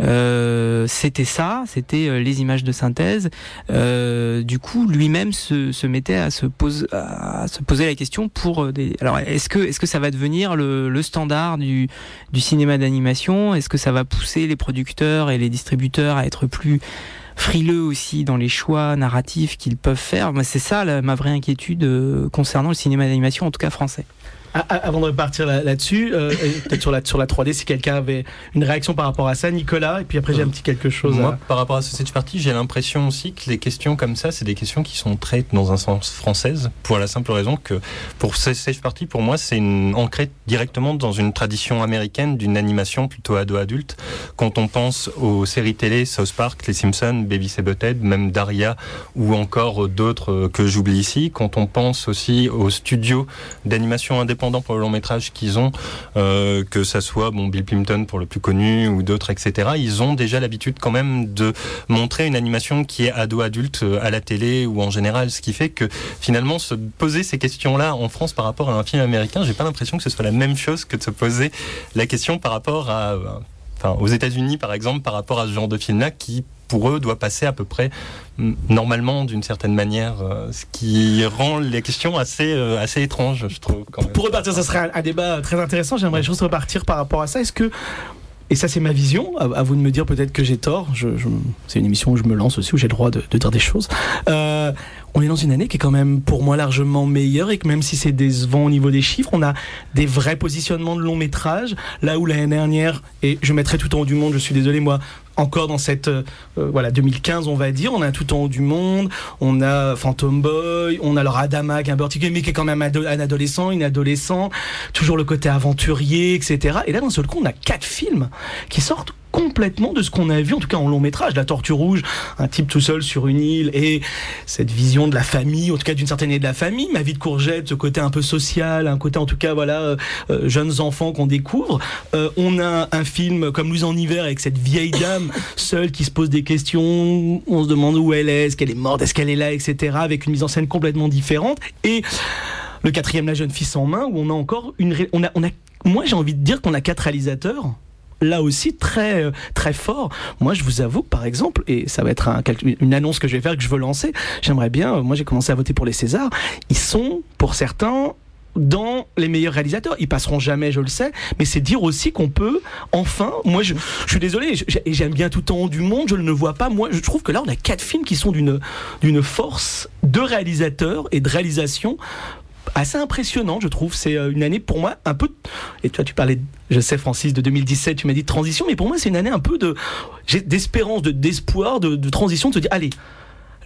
euh, c'était ça, c'était euh, les images de synthèse. Euh, du coup, lui-même se, se mettait à se, pose, à se poser la question pour des. Alors, est-ce que est-ce que ça va devenir le, le standard du, du cinéma d'animation ? Est-ce que ça va pousser les producteurs et les distributeurs à être plus frileux aussi dans les choix narratifs qu'ils peuvent faire ? Moi, c'est ça la, ma vraie inquiétude euh, concernant le cinéma d'animation, en tout cas français. Ah, avant de repartir là, là-dessus, euh, peut-être sur la, sur la trois D, si quelqu'un avait une réaction par rapport à ça, Nicolas, et puis après j'ai un petit quelque chose. Moi, à... par rapport à Sausage Party, j'ai l'impression aussi que les questions comme ça, c'est des questions qui sont traitées dans un sens française, pour la simple raison que pour Sausage Party, pour moi, c'est une, ancré directement dans une tradition américaine d'une animation plutôt ado-adulte. Quand on pense aux séries télé, South Park, Les Simpsons, Beavis et Butthead, même Daria, ou encore d'autres que j'oublie ici, quand on pense aussi aux studios d'animation indépendants pour le long métrage qu'ils ont, euh, que ça soit bon, Bill Plympton pour le plus connu ou d'autres, et cetera. Ils ont déjà l'habitude quand même de montrer une animation qui est ado-adulte à la télé ou en général, ce qui fait que finalement se poser ces questions-là en France par rapport à un film américain, j'ai pas l'impression que ce soit la même chose que de se poser la question par rapport à, enfin, aux États-Unis par exemple, par rapport à ce genre de film-là qui pour eux, doit passer à peu près normalement d'une certaine manière, euh, ce qui rend les questions assez, euh, assez étranges, je trouve. Quand même. Pour repartir, ça serait un, un débat très intéressant. J'aimerais juste repartir par rapport à ça. Est-ce que, et ça c'est ma vision, à, à vous de me dire peut-être que j'ai tort, je, je, c'est une émission où je me lance aussi, où j'ai le droit de, de dire des choses. Euh, on est dans une année qui est quand même pour moi largement meilleure et que même si c'est décevant au niveau des chiffres, on a des vrais positionnements de long métrage, là où l'année dernière, et je mettrai Tout en haut du monde, je suis désolé moi, encore dans cette euh, voilà deux mille quinze on va dire, on a Tout en haut du monde, on a Phantom Boy, on a alors Adama qui est un particulier mais qui est quand même ado- un adolescent, une adolescente, toujours le côté aventurier, et cetera. Et là d'un seul coup on a quatre films qui sortent complètement de ce qu'on a vu, en tout cas en long métrage. La Tortue Rouge, un type tout seul sur une île et cette vision de la famille, en tout cas d'une certaine idée de la famille. Ma vie de courgette, ce côté un peu social, un côté en tout cas voilà euh, euh, jeunes enfants qu'on découvre. Euh, on a un film comme Louise en hiver avec cette vieille dame seule qui se pose des questions. On se demande où elle est, est-ce qu'elle est morte, est-ce qu'elle est là, et cetera. Avec une mise en scène complètement différente. Et le quatrième, La jeune fille sans main, où on a encore une, ré... on a, on a, moi j'ai envie de dire qu'on a quatre réalisateurs. Là aussi très très fort. Moi je vous avoue par exemple, et ça va être un, une annonce que je vais faire, que je veux lancer, j'aimerais bien, moi j'ai commencé à voter pour les Césars, ils sont pour certains dans les meilleurs réalisateurs, ils passeront jamais, je le sais, mais c'est dire aussi qu'on peut enfin, moi je, je suis désolé, et j'aime bien Tout en haut du monde, je ne le vois pas, moi je trouve que là on a quatre films qui sont d'une d'une force de réalisateurs et de réalisation assez impressionnant, je trouve. C'est une année pour moi un peu, et toi tu parlais, je sais Francis, de deux mille dix-sept, tu m'as dit de transition, mais pour moi c'est une année un peu de, d'espérance, de, d'espoir, de, de transition, de se dire allez,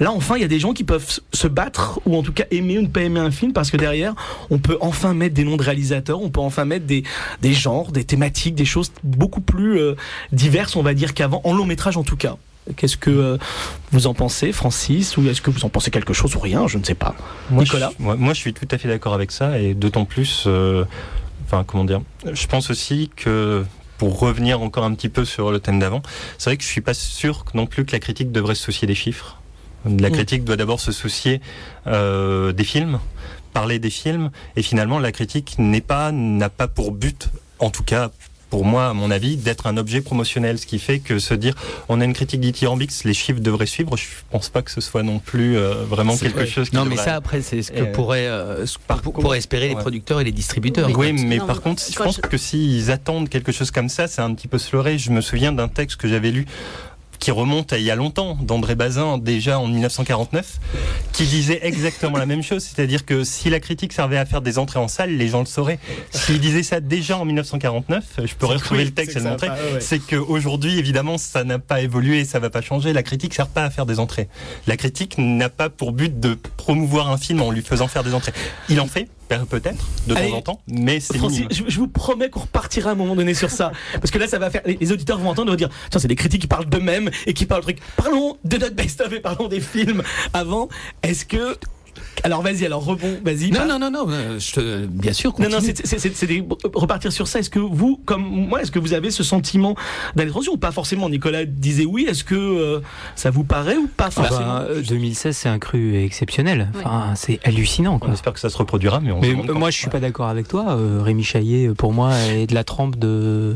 là enfin il y a des gens qui peuvent se battre ou en tout cas aimer ou ne pas aimer un film parce que derrière on peut enfin mettre des noms de réalisateurs, on peut enfin mettre des, des genres, des thématiques, des choses beaucoup plus euh, diverses on va dire qu'avant, en long métrage en tout cas. Qu'est-ce que euh, vous en pensez, Francis, ou est-ce que vous en pensez quelque chose ou rien, je ne sais pas. Moi, Nicolas je, moi, moi je suis tout à fait d'accord avec ça et d'autant plus, euh, enfin comment dire, je pense aussi que pour revenir encore un petit peu sur le thème d'avant, c'est vrai que je suis pas sûr non plus que la critique devrait se soucier des chiffres. La critique doit d'abord se soucier euh, des films, parler des films, et finalement la critique n'est pas, n'a pas pour but, en tout cas pour moi, à mon avis, d'être un objet promotionnel, ce qui fait que se dire on a une critique dithyrambique, les chiffres devraient suivre, je pense pas que ce soit non plus euh, vraiment c'est quelque vrai. chose qui Non devrait... mais ça après c'est ce que euh... pourraient, euh, ce par... pourraient espérer les ouais. producteurs et les distributeurs. Oui, oui mais non, par mais... contre, je pense je... que s'ils attendent quelque chose comme ça, c'est un petit peu se leurrer. Je me souviens d'un texte que j'avais lu qui remonte à il y a longtemps, d'André Bazin, déjà en dix-neuf cent quarante-neuf, qui disait exactement la même chose, c'est-à-dire que si la critique servait à faire des entrées en salle, les gens le sauraient. S'il disait ça déjà en dix-neuf cent quarante-neuf, je pourrais retrouver oui, le texte et le montrer, pas, ouais. c'est qu'aujourd'hui, évidemment, ça n'a pas évolué, ça va pas changer, la critique sert pas à faire des entrées. La critique n'a pas pour but de promouvoir un film en lui faisant faire des entrées. Il en fait, peut-être, de Allez, temps en temps, mais c'est Francis, je, je vous promets qu'on repartira à un moment donné sur ça, parce que là, ça va faire, les, les auditeurs vont entendre et vont dire, tiens, c'est des critiques qui parlent d'eux-mêmes et qui parlent de trucs. Parlons de notre best-of et parlons des films avant. Est-ce que alors vas-y, alors rebond, vas-y. Non, non, non, non, je te, bien sûr. Continue. Non, non, c'est, c'est, c'est, c'est des, repartir sur ça. Est-ce que vous, comme moi, est-ce que vous avez ce sentiment d'aller transition ou pas forcément? Nicolas disait oui. Est-ce que euh, ça vous paraît ou pas forcément? Bah, deux mille seize, c'est un cru exceptionnel. Oui. Enfin, c'est hallucinant. Quoi. On espère que ça se reproduira, mais on. Mais se demande moi, je suis pas d'accord avec toi. Euh, Rémi Chaillet, pour moi, est de la trempe de.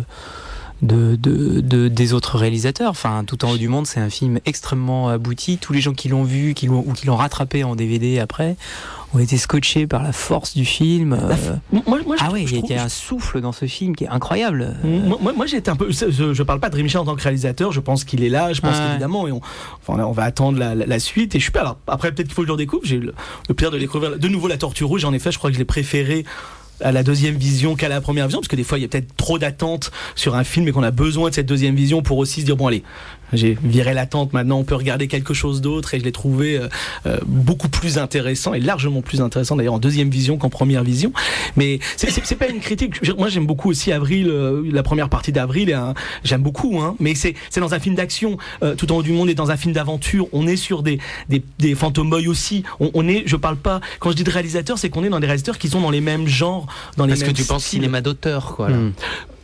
De, de, de, des autres réalisateurs. Enfin, Tout en haut du monde, c'est un film extrêmement abouti. Tous les gens qui l'ont vu qui l'ont, ou qui l'ont rattrapé en D V D après ont été scotchés par la force du film. Euh... Moi, moi, ah ouais, il y a trouve... un souffle dans ce film qui est incroyable. Moi, moi, moi j'ai été un peu. Je, je parle pas de Rémi Chaillet en tant que réalisateur. Je pense qu'il est là. Je pense ah ouais. qu'évidemment, et on, enfin, on va attendre la, la, la suite. Et je suis pas. Alors après, peut-être qu'il faut que je le découvre. J'ai eu le, le plaisir de découvrir de nouveau La Tortue Rouge. En effet, je crois que je l'ai préféré à la deuxième vision qu'à la première vision, parce que des fois il y a peut-être trop d'attentes sur un film et qu'on a besoin de cette deuxième vision pour aussi se dire bon allez, j'ai viré l'attente, maintenant on peut regarder quelque chose d'autre, et je l'ai trouvé euh, euh, beaucoup plus intéressant et largement plus intéressant d'ailleurs en deuxième vision qu'en première vision. Mais c'est, c'est, c'est pas une critique. Moi j'aime beaucoup aussi Avril, euh, la première partie d'Avril, hein, j'aime beaucoup, hein, mais c'est, c'est dans un film d'action. Euh, Tout en haut du monde est dans un film d'aventure. On est sur des des, des Phantom Boy aussi. On, on est, je parle pas quand je dis de réalisateurs, c'est qu'on est dans des réalisateurs qui sont dans les mêmes genres. Dans les Parce mêmes que tu penses styles. Cinéma d'auteur, quoi. Là. Mmh.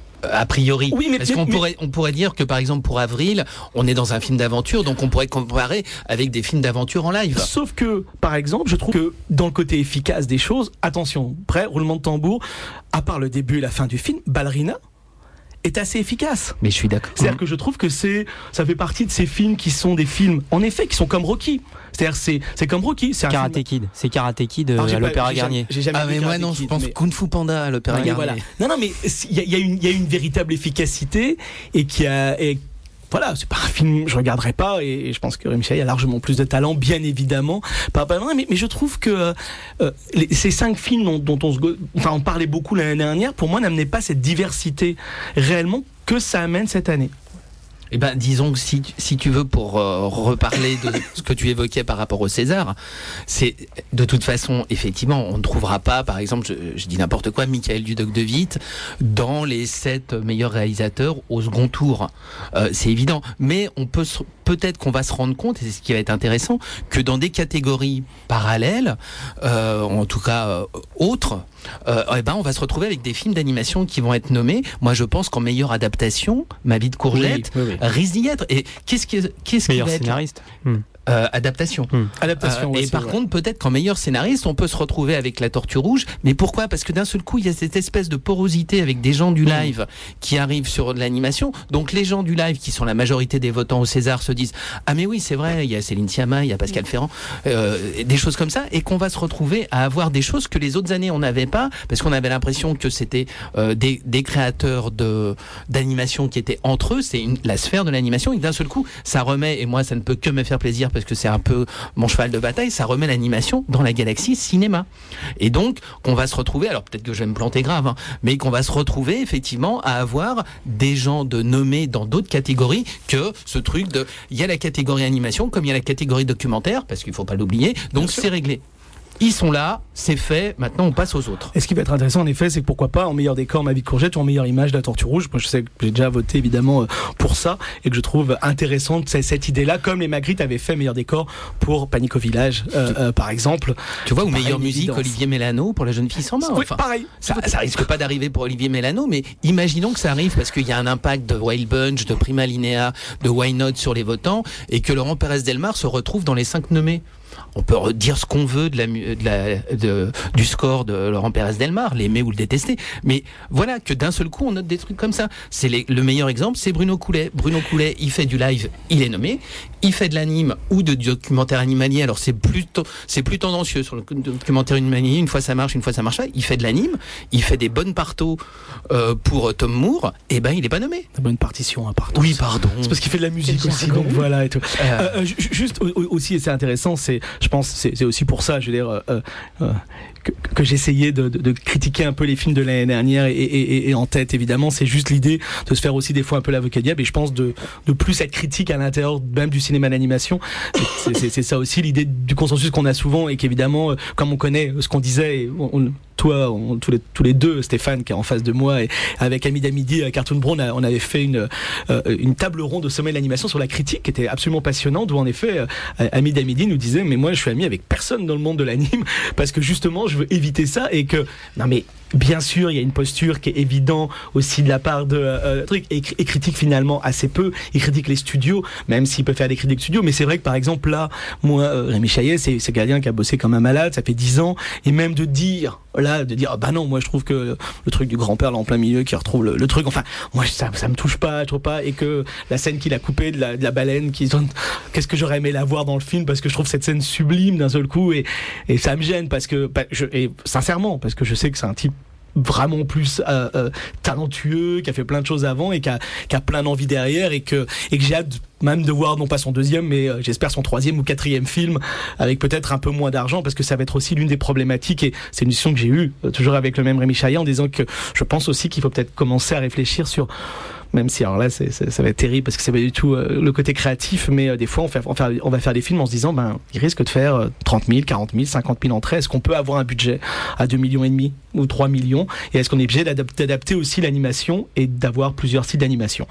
A priori. Oui, mais parce qu'on mais, pourrait, on pourrait dire que par exemple pour Avril, on est dans un film d'aventure, donc on pourrait comparer avec des films d'aventure en live. Sauf que, par exemple, je trouve que dans le côté efficace des choses, attention, prêt, roulement de tambour, à part le début et la fin du film, Ballerina est assez efficace. Mais je suis d'accord. C'est-à-dire que je trouve que c'est, ça fait partie de ces films qui sont des films, en effet, qui sont comme Rocky. C'est-à-dire c'est, c'est comme Rocky. C'est Karate film... Kid. C'est Karate Kid euh, à l'Opéra Garnier. J'ai jamais ah mais moi non, Kid, je pense mais... Kung Fu Panda à l'Opéra ouais, Garnier. Voilà. Non, non, mais il y, y, y a une véritable efficacité et qui a... Et... Voilà, c'est pas un film que je regarderai pas, et je pense que Rémi Chaillet a largement plus de talent, bien évidemment. Pas, pas, mais, mais je trouve que euh, les, ces cinq films dont, dont on se, enfin, on parlait beaucoup l'année dernière, pour moi, n'amenaient pas cette diversité réellement que ça amène cette année. Eh ben, disons que si, si tu veux, pour euh, reparler de ce que tu évoquais par rapport au César, c'est de toute façon, effectivement, on ne trouvera pas, par exemple, je, je dis n'importe quoi, Michael Dudok de Witt dans les sept meilleurs réalisateurs au second tour. Euh, c'est évident. Mais on peut se, peut-être qu'on va se rendre compte, et c'est ce qui va être intéressant, que dans des catégories parallèles, euh, en tout cas euh, autres, Euh, eh ben on va se retrouver avec des films d'animation qui vont être nommés. Moi, je pense qu'en meilleure adaptation, Ma vie de courgette oui, oui, oui. risque d'y être. Et qu'est-ce qui, qu'est-ce meilleur qui va scénariste. être hmm. euh, adaptation. Hmm. Adaptation. Euh, ouais, et par vrai. contre, peut-être qu'en meilleur scénariste, on peut se retrouver avec La Tortue Rouge. Mais pourquoi ? Parce que d'un seul coup, il y a cette espèce de porosité avec des gens du live hmm. qui arrivent sur de l'animation. Donc les gens du live, qui sont la majorité des votants au César, se disent ah mais oui, c'est vrai, il y a Céline Sciamma, il y a Pascal Ferrand, euh, des choses comme ça, et qu'on va se retrouver à avoir des choses que les autres années on n'avait pas, parce qu'on avait l'impression que c'était euh, des, des créateurs de d'animation qui étaient entre eux, c'est une, la sphère de l'animation, et d'un seul coup ça remet, et moi ça ne peut que me faire plaisir faire parce que c'est un peu mon cheval de bataille, ça remet l'animation dans la galaxie cinéma. Et donc, qu'on va se retrouver, alors peut-être que je vais me planter grave, hein, mais qu'on va se retrouver effectivement à avoir des gens de nommés dans d'autres catégories que ce truc de, il y a la catégorie animation comme il y a la catégorie documentaire, parce qu'il faut pas l'oublier, donc c'est réglé. Ils sont là, c'est fait, maintenant on passe aux autres. Et ce qui va être intéressant en effet, c'est que pourquoi pas en meilleur décor Ma vie de courgette ou en meilleure image de La Tortue Rouge. Moi je sais que j'ai déjà voté évidemment pour ça et que je trouve intéressante cette idée-là, comme les Magritte avaient fait meilleur décor pour Panique au village euh, euh, par exemple. Tu vois, ou meilleure musique Olivier Mélano pour La jeune fille sans main. Oui, enfin, pareil. Ça, ça risque pas d'arriver pour Olivier Mélano, mais imaginons que ça arrive parce qu'il y a un impact de Wild Bunch, de Prima Linea, de Why Not sur les votants et que Laurent Pérez Delmar se retrouve dans les cinq nommés. On peut dire ce qu'on veut de la, de la, de, du score de Laurent Pérez Delmar, l'aimer ou le détester. Mais voilà, que d'un seul coup, on note des trucs comme ça. C'est les, le meilleur exemple, c'est Bruno Coulet. Bruno Coulet, il fait du live, il est nommé. Il fait de l'anime ou de documentaire animalier. Alors, c'est plutôt, c'est plus tendancieux sur le documentaire animalier. Une fois ça marche, une fois ça marche pas. Il fait de l'anime. Il fait des bonnes partos, euh, pour Tom Moore. Et ben, il est pas nommé. La bonne partition, hein, pardon. Oui, pardon. C'est parce qu'il fait de la musique aussi, donc voilà et tout. Euh, euh, juste aussi, et c'est intéressant, c'est, je pense, c'est, c'est aussi pour ça, je veux dire, euh, euh, que, que j'essayais de, de, de critiquer un peu les films de l'année dernière et, et, et en tête, évidemment, c'est juste l'idée de se faire aussi des fois un peu l'avocat diable et je pense de, de plus être critique à l'intérieur même du cinéma d'animation. C'est, c'est, c'est ça aussi l'idée du consensus qu'on a souvent et qu'évidemment, comme on connaît ce qu'on disait, on, on, toi, on, tous, les, tous les deux, Stéphane qui est en face de moi et avec Hamid Hamidi à Cartoon Bro, on, a, on avait fait une, euh, une table ronde au sommet de l'animation sur la critique qui était absolument passionnante où en effet, euh, Hamid Hamidi nous disait mais moi je suis ami avec personne dans le monde de l'anime parce que justement je veux éviter ça et que non mais bien sûr, il y a une posture qui est évidente aussi de la part de euh, truc et, et critique finalement assez peu. Il critique les studios, même s'il peut faire des critiques studios. Mais c'est vrai que par exemple là, moi, euh, Rémi Chaillet, c'est c'est quelqu'un qui a bossé comme un malade, ça fait dix ans, et même de dire là, de dire ah bah non, moi je trouve que le, le truc du grand-père là en plein milieu qui retrouve le, le truc. Enfin, moi ça, ça me touche pas, je trouve pas, et que la scène qu'il a coupée de la, de la baleine, qui qu'est-ce que j'aurais aimé la voir dans le film parce que je trouve cette scène sublime d'un seul coup et et ça me gêne parce que bah, je, et sincèrement parce que je sais que c'est un type vraiment plus euh, euh, talentueux, qui a fait plein de choses avant et qui a, qui a plein d'envie derrière et que, et que j'ai hâte même de voir non pas son deuxième mais euh, j'espère son troisième ou quatrième film avec peut-être un peu moins d'argent parce que ça va être aussi l'une des problématiques et c'est une discussion que j'ai eue euh, toujours avec le même Rémi Chaillet en disant que je pense aussi qu'il faut peut-être commencer à réfléchir sur même si alors là c'est, c'est, ça va être terrible parce que c'est pas du tout euh, le côté créatif mais euh, des fois on, fait, on, fait, on va faire des films en se disant ben il risque de faire euh, trente mille, quarante mille, cinquante mille entrées, est-ce qu'on peut avoir un budget à deux millions et demi ou trois millions et est-ce qu'on est obligé d'adapter, d'adapter aussi l'animation et d'avoir plusieurs styles d'animation.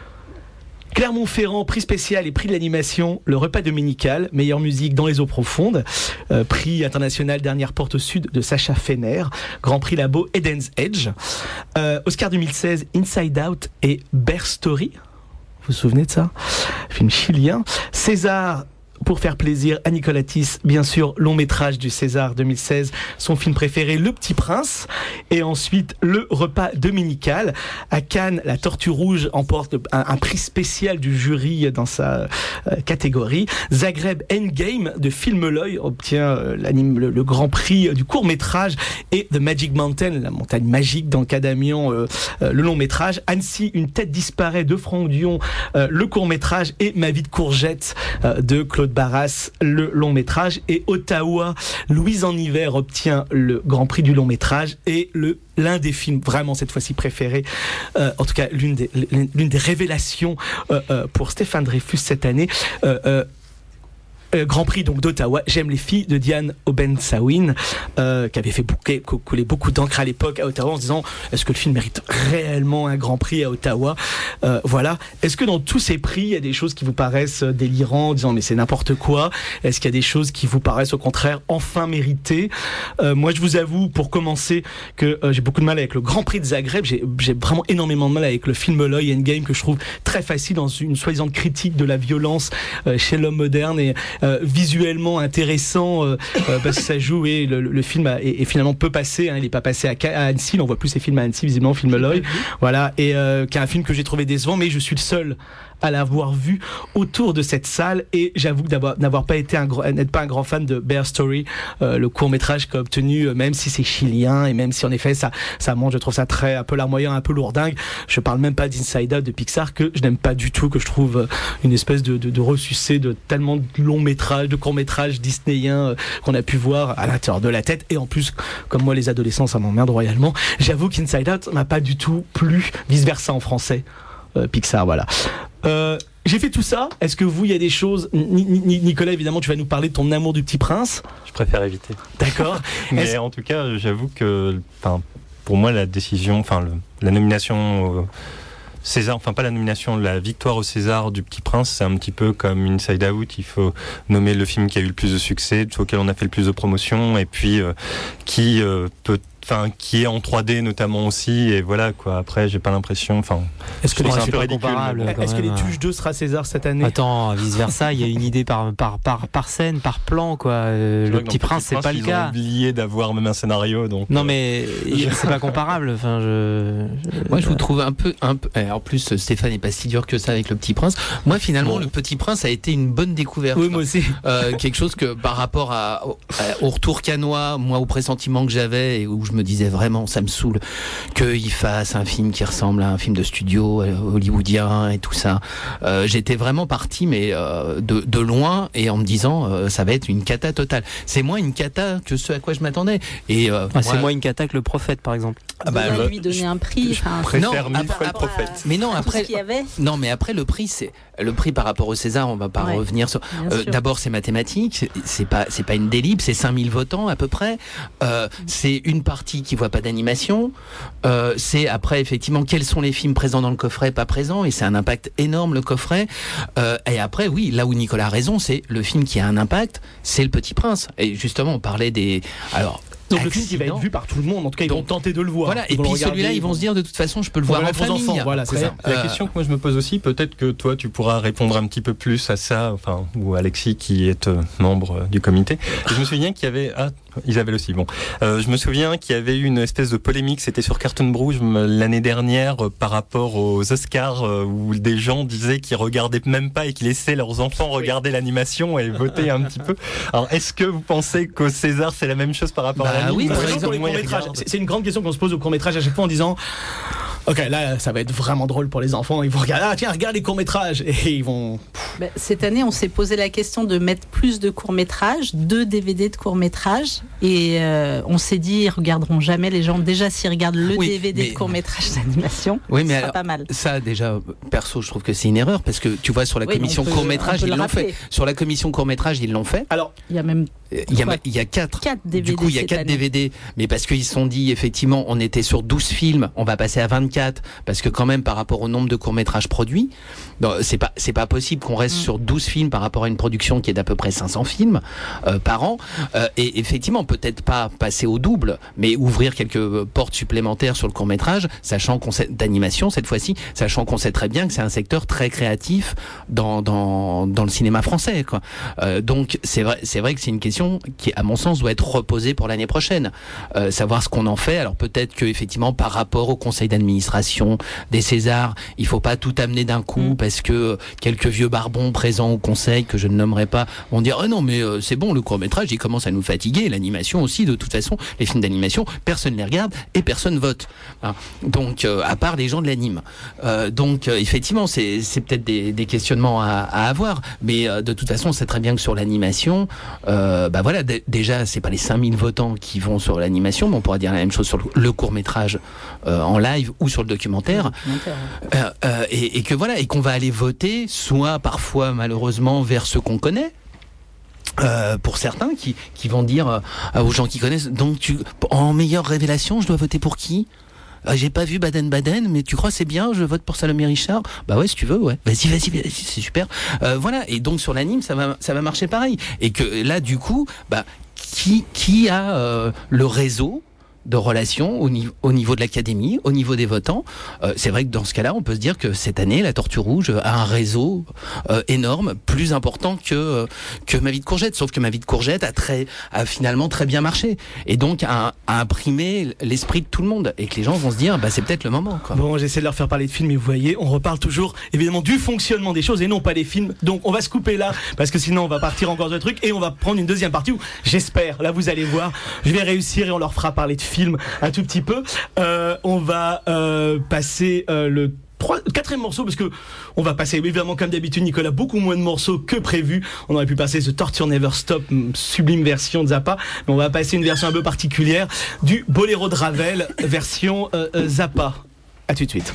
Clermont-Ferrand, prix spécial et prix de l'animation, le repas dominical, meilleure musique dans les eaux profondes, euh, prix international dernière porte au sud de Sacha Fenner, grand prix labo Eden's Edge, euh, Oscar deux mille seize, Inside Out et Bear Story, vous vous souvenez de ça? Film chilien, César pour faire plaisir à Nicolatis, bien sûr, long métrage du César deux mille seize, son film préféré, Le Petit Prince, et ensuite le repas dominical. À Cannes, La Tortue Rouge emporte un, un prix spécial du jury dans sa euh, catégorie. Zagreb Endgame de Film L'Oeil obtient euh, l'anime, le, le grand prix du court métrage et The Magic Mountain, la montagne magique dans Cadamian, euh, euh, le long métrage. Annecy, Une tête disparaît de Franck Dion, euh, le court métrage, et Ma vie de courgette euh, de Claude Barras, le long métrage, et Ottawa, Louise en hiver obtient le grand prix du long métrage et le l'un des films vraiment cette fois-ci préférés, euh, en tout cas l'une des l'une des révélations euh, euh, pour Stéphane Dreyfus cette année. Euh, euh, Euh, Grand Prix donc d'Ottawa, J'aime les filles de Diane Oben-Sawin, euh, qui avait fait bouquer, couler beaucoup d'encre à l'époque à Ottawa en se disant est-ce que le film mérite réellement un Grand Prix à Ottawa, euh, voilà. Est-ce que dans tous ces prix il y a des choses qui vous paraissent délirantes en disant mais c'est n'importe quoi, est-ce qu'il y a des choses qui vous paraissent au contraire enfin méritées? euh, moi je vous avoue pour commencer que euh, j'ai beaucoup de mal avec le Grand Prix de Zagreb, j'ai, j'ai vraiment énormément de mal avec le film L'Oeil Endgame que je trouve très facile dans une soi-disant critique de la violence euh, chez l'homme moderne et Euh, visuellement intéressant euh, euh, parce que ça joue et le, le film a, et, et finalement peut passer, hein, il est pas passé à, à Annecy, on voit plus ces films à Annecy visiblement, film L'Oeil, voilà, et euh, qui est un film que j'ai trouvé décevant mais je suis le seul à l'avoir vu autour de cette salle et j'avoue d'avoir, n'avoir pas été un gros, n'être pas un grand fan de Bear Story, euh, le court-métrage qu'a obtenu, même si c'est chilien et même si en effet ça, ça monte, je trouve ça très, un peu larmoyant, un peu lourdingue. Je parle même pas d'Inside Out de Pixar que je n'aime pas du tout, que je trouve une espèce de, de, de ressucé de tellement de longs métrages, de courts métrages disneyiens euh, qu'on a pu voir à l'intérieur de la tête et en plus, comme moi les adolescents ça m'emmerde royalement, j'avoue qu'Inside Out m'a pas du tout plu, vice versa en français. Euh, Pixar, voilà. Euh, j'ai fait tout ça. Est-ce que vous, il y a des choses... Ni, ni, Nicolas, évidemment, tu vas nous parler de ton amour du Petit Prince. Je préfère éviter. D'accord. Mais Est-ce... en tout cas, j'avoue que, enfin, pour moi, la décision, enfin, le, la nomination au César, enfin pas la nomination, la victoire au César du Petit Prince, c'est un petit peu comme Inside Out. Il faut nommer le film qui a eu le plus de succès, auquel on a fait le plus de promotion, et puis euh, qui euh, peut Enfin, qui est en trois D notamment aussi, et voilà quoi. Après, j'ai pas l'impression. Enfin, est-ce que c'est c'est un peu pas ridicule. comparable, Mais quand Est-ce que même. les Tuches deux sera César cette année? Attends, vice versa, il y a une idée par par par par scène, par plan quoi. Euh, C'est le vrai que Petit dans Prince, c'est pas le ils cas. ont oublié d'avoir même un scénario, donc. Non euh, mais c'est pas comparable. Enfin, je. Moi, je vous trouve un peu, un peu. En plus, Stéphane n'est pas si dur que ça avec le Petit Prince. Moi, finalement, Bon. le Petit Prince a été une bonne découverte. Oui, moi aussi. Euh, quelque chose que, par rapport à, au, à- au retour canois, moi, au pressentiment que j'avais et où je me disais vraiment, ça me saoule qu'il fasse un film qui ressemble à un film de studio euh, hollywoodien et tout ça. Euh, j'étais vraiment parti, mais euh, de, de loin et en me disant, euh, ça va être une cata totale. C'est moins une cata que ce à quoi je m'attendais. Et euh, Ah, c'est moi- moins une cata que le Prophète par exemple. Ah bah, on va le- lui donner un prix. je enfin, préfère Non, mille fois le rapport à- Prophète. Mais non, à tout après, ce qu'il y avait. non, mais après le prix, c'est le prix par rapport au César. On va pas Ouais, revenir sur. bien Euh, sûr. D'abord, c'est mathématique. c'est- C'est pas, c'est pas une délib. C'est cinq mille votants à peu près. Euh, c'est une partie qui voit pas d'animation. Euh, c'est après effectivement quels sont les films présents dans le coffret, pas présents, et c'est un impact énorme le coffret. Euh, et après, oui, là où Nicolas a raison, c'est le film qui a un impact, c'est Le Petit Prince. Et justement, on parlait des. Alors. Donc le film qui va être accidents. vu par tout le monde. En tout cas, ils Donc, vont tenter de le voir. Voilà. Ils Et vont puis le regarder, celui-là, ils vont se dire de toute façon, je peux le on voir va en le mettre aux famille. enfants, voilà, c'est Après, ça. La euh, question que moi je me pose aussi, peut-être que toi tu pourras répondre un petit peu plus à ça, enfin, ou Alexis qui est euh, membre euh, du comité. Et je me souviens qu'il y avait, ah, Isabelle aussi, bon. Euh, je me souviens qu'il y avait eu une espèce de polémique, c'était sur Cartoon Brew je me- l'année dernière euh, par rapport aux Oscars euh, où des gens disaient qu'ils regardaient même pas et qu'ils laissaient leurs enfants regarder l'animation et voter un petit peu. Alors est-ce que vous pensez qu'au César c'est la même chose par rapport Bah à l'anime oui, ou par est-ce exemple, que pour les moi, ils courts-métrages. regardent C'est c'est une grande question qu'on se pose au court-métrage à chaque fois en disant ok, là, ça va être vraiment drôle pour les enfants. Ils vont regarder, ah tiens, regarde les courts-métrages. Et ils vont. Ben, cette année, on s'est posé la question de mettre plus de courts-métrages, deux D V D de courts-métrages. Et euh, on s'est dit, ils regarderont jamais les gens. Déjà, s'ils regardent le Oui, D V D mais- de court-métrage d'animation, Oui, mais ce sera alors, pas mal. ça déjà, perso, je trouve que c'est une erreur parce que tu vois sur la Oui, mais commission on peut- court-métrage, on peut ils le l'ont rappeler. fait. Sur la commission court-métrage, ils l'ont fait. Alors, Il y a même Il y a, Quoi il y a quatre. quatre D V D Du coup, il y a cette quatre année. D V D, mais parce qu'ils se sont dit, effectivement, on était sur douze films, on va passer à vingt-quatre, parce que quand même, par rapport au nombre de courts-métrages produits, non, c'est pas, c'est pas possible qu'on reste Mm. sur douze films par rapport à une production qui est d'à peu près cinq cents films euh, par an. Euh, et effectivement, peut-être pas passer au double, mais ouvrir quelques euh, portes supplémentaires sur le court-métrage, sachant qu'on sait, d'animation cette fois-ci, sachant qu'on sait très bien que c'est un secteur très créatif dans, dans, dans le cinéma français, quoi. Euh, donc, c'est vrai, c'est vrai que c'est une question qui, à mon sens, doit être reposée pour l'année prochaine. Euh, savoir ce qu'on en fait. Alors peut-être que effectivement, par rapport au conseil d'administration des Césars, il faut pas tout amener d'un coup Mm. parce que quelques vieux barbons présents au conseil que je ne nommerai pas vont dire oh non mais euh, c'est bon, le court métrage il commence à nous fatiguer, l'animation aussi de toute façon, les films d'animation personne les regarde et personne vote. Hein. Donc euh, à part les gens de l'anime. Euh, donc euh, effectivement c'est c'est peut-être des, des questionnements à, à avoir, mais euh, de toute façon c'est très bien que sur l'animation, euh, bah voilà d- déjà c'est pas les cinq mille votants qui vont sur l'animation, mais on pourra dire la même chose sur le, le court métrage euh, en live ou sur le documentaire. Euh, euh, et, et que voilà, et qu'on va aller voter, soit parfois malheureusement vers ceux qu'on connaît. Euh, pour certains qui, qui vont dire euh, aux gens qui connaissent, donc tu, en meilleure révélation, je dois voter pour qui? Ah, j'ai pas vu Baden-Baden, mais tu crois c'est bien, je vote pour Salomé Richard? Bah ouais, si tu veux, ouais. Vas-y, vas-y, vas-y, c'est super. Euh, voilà. Et donc sur l'anime, ça va, ça va marcher pareil. Et que là, du coup, bah, qui, qui a euh, le réseau de relations au, niveau, au niveau de l'académie, au niveau des votants. Euh, c'est vrai que dans ce cas-là, on peut se dire que cette année, la Tortue Rouge a un réseau euh, énorme, plus important que euh, que Ma vie de courgette. Sauf que Ma vie de courgette a très a finalement très bien marché et donc a, a imprimé l'esprit de tout le monde et que les gens vont se dire, bah c'est peut-être le moment. Quoi. Bon, j'essaie de leur faire parler de films et vous voyez, on reparle toujours évidemment du fonctionnement des choses et non pas des films. Donc on va se couper là parce que sinon on va partir encore de trucs et on va prendre une deuxième partie où j'espère, là vous allez voir, je vais réussir et on leur fera parler de films un tout petit peu. Euh, on va euh, passer euh, le Trois, quatrième morceau parce que on va passer évidemment comme d'habitude Nicolas beaucoup moins de morceaux que prévu. On aurait pu passer The Torture Never Stop, sublime version de Zappa, mais on va passer une version un peu particulière du Boléro de Ravel version euh, euh, Zappa. À tout de suite.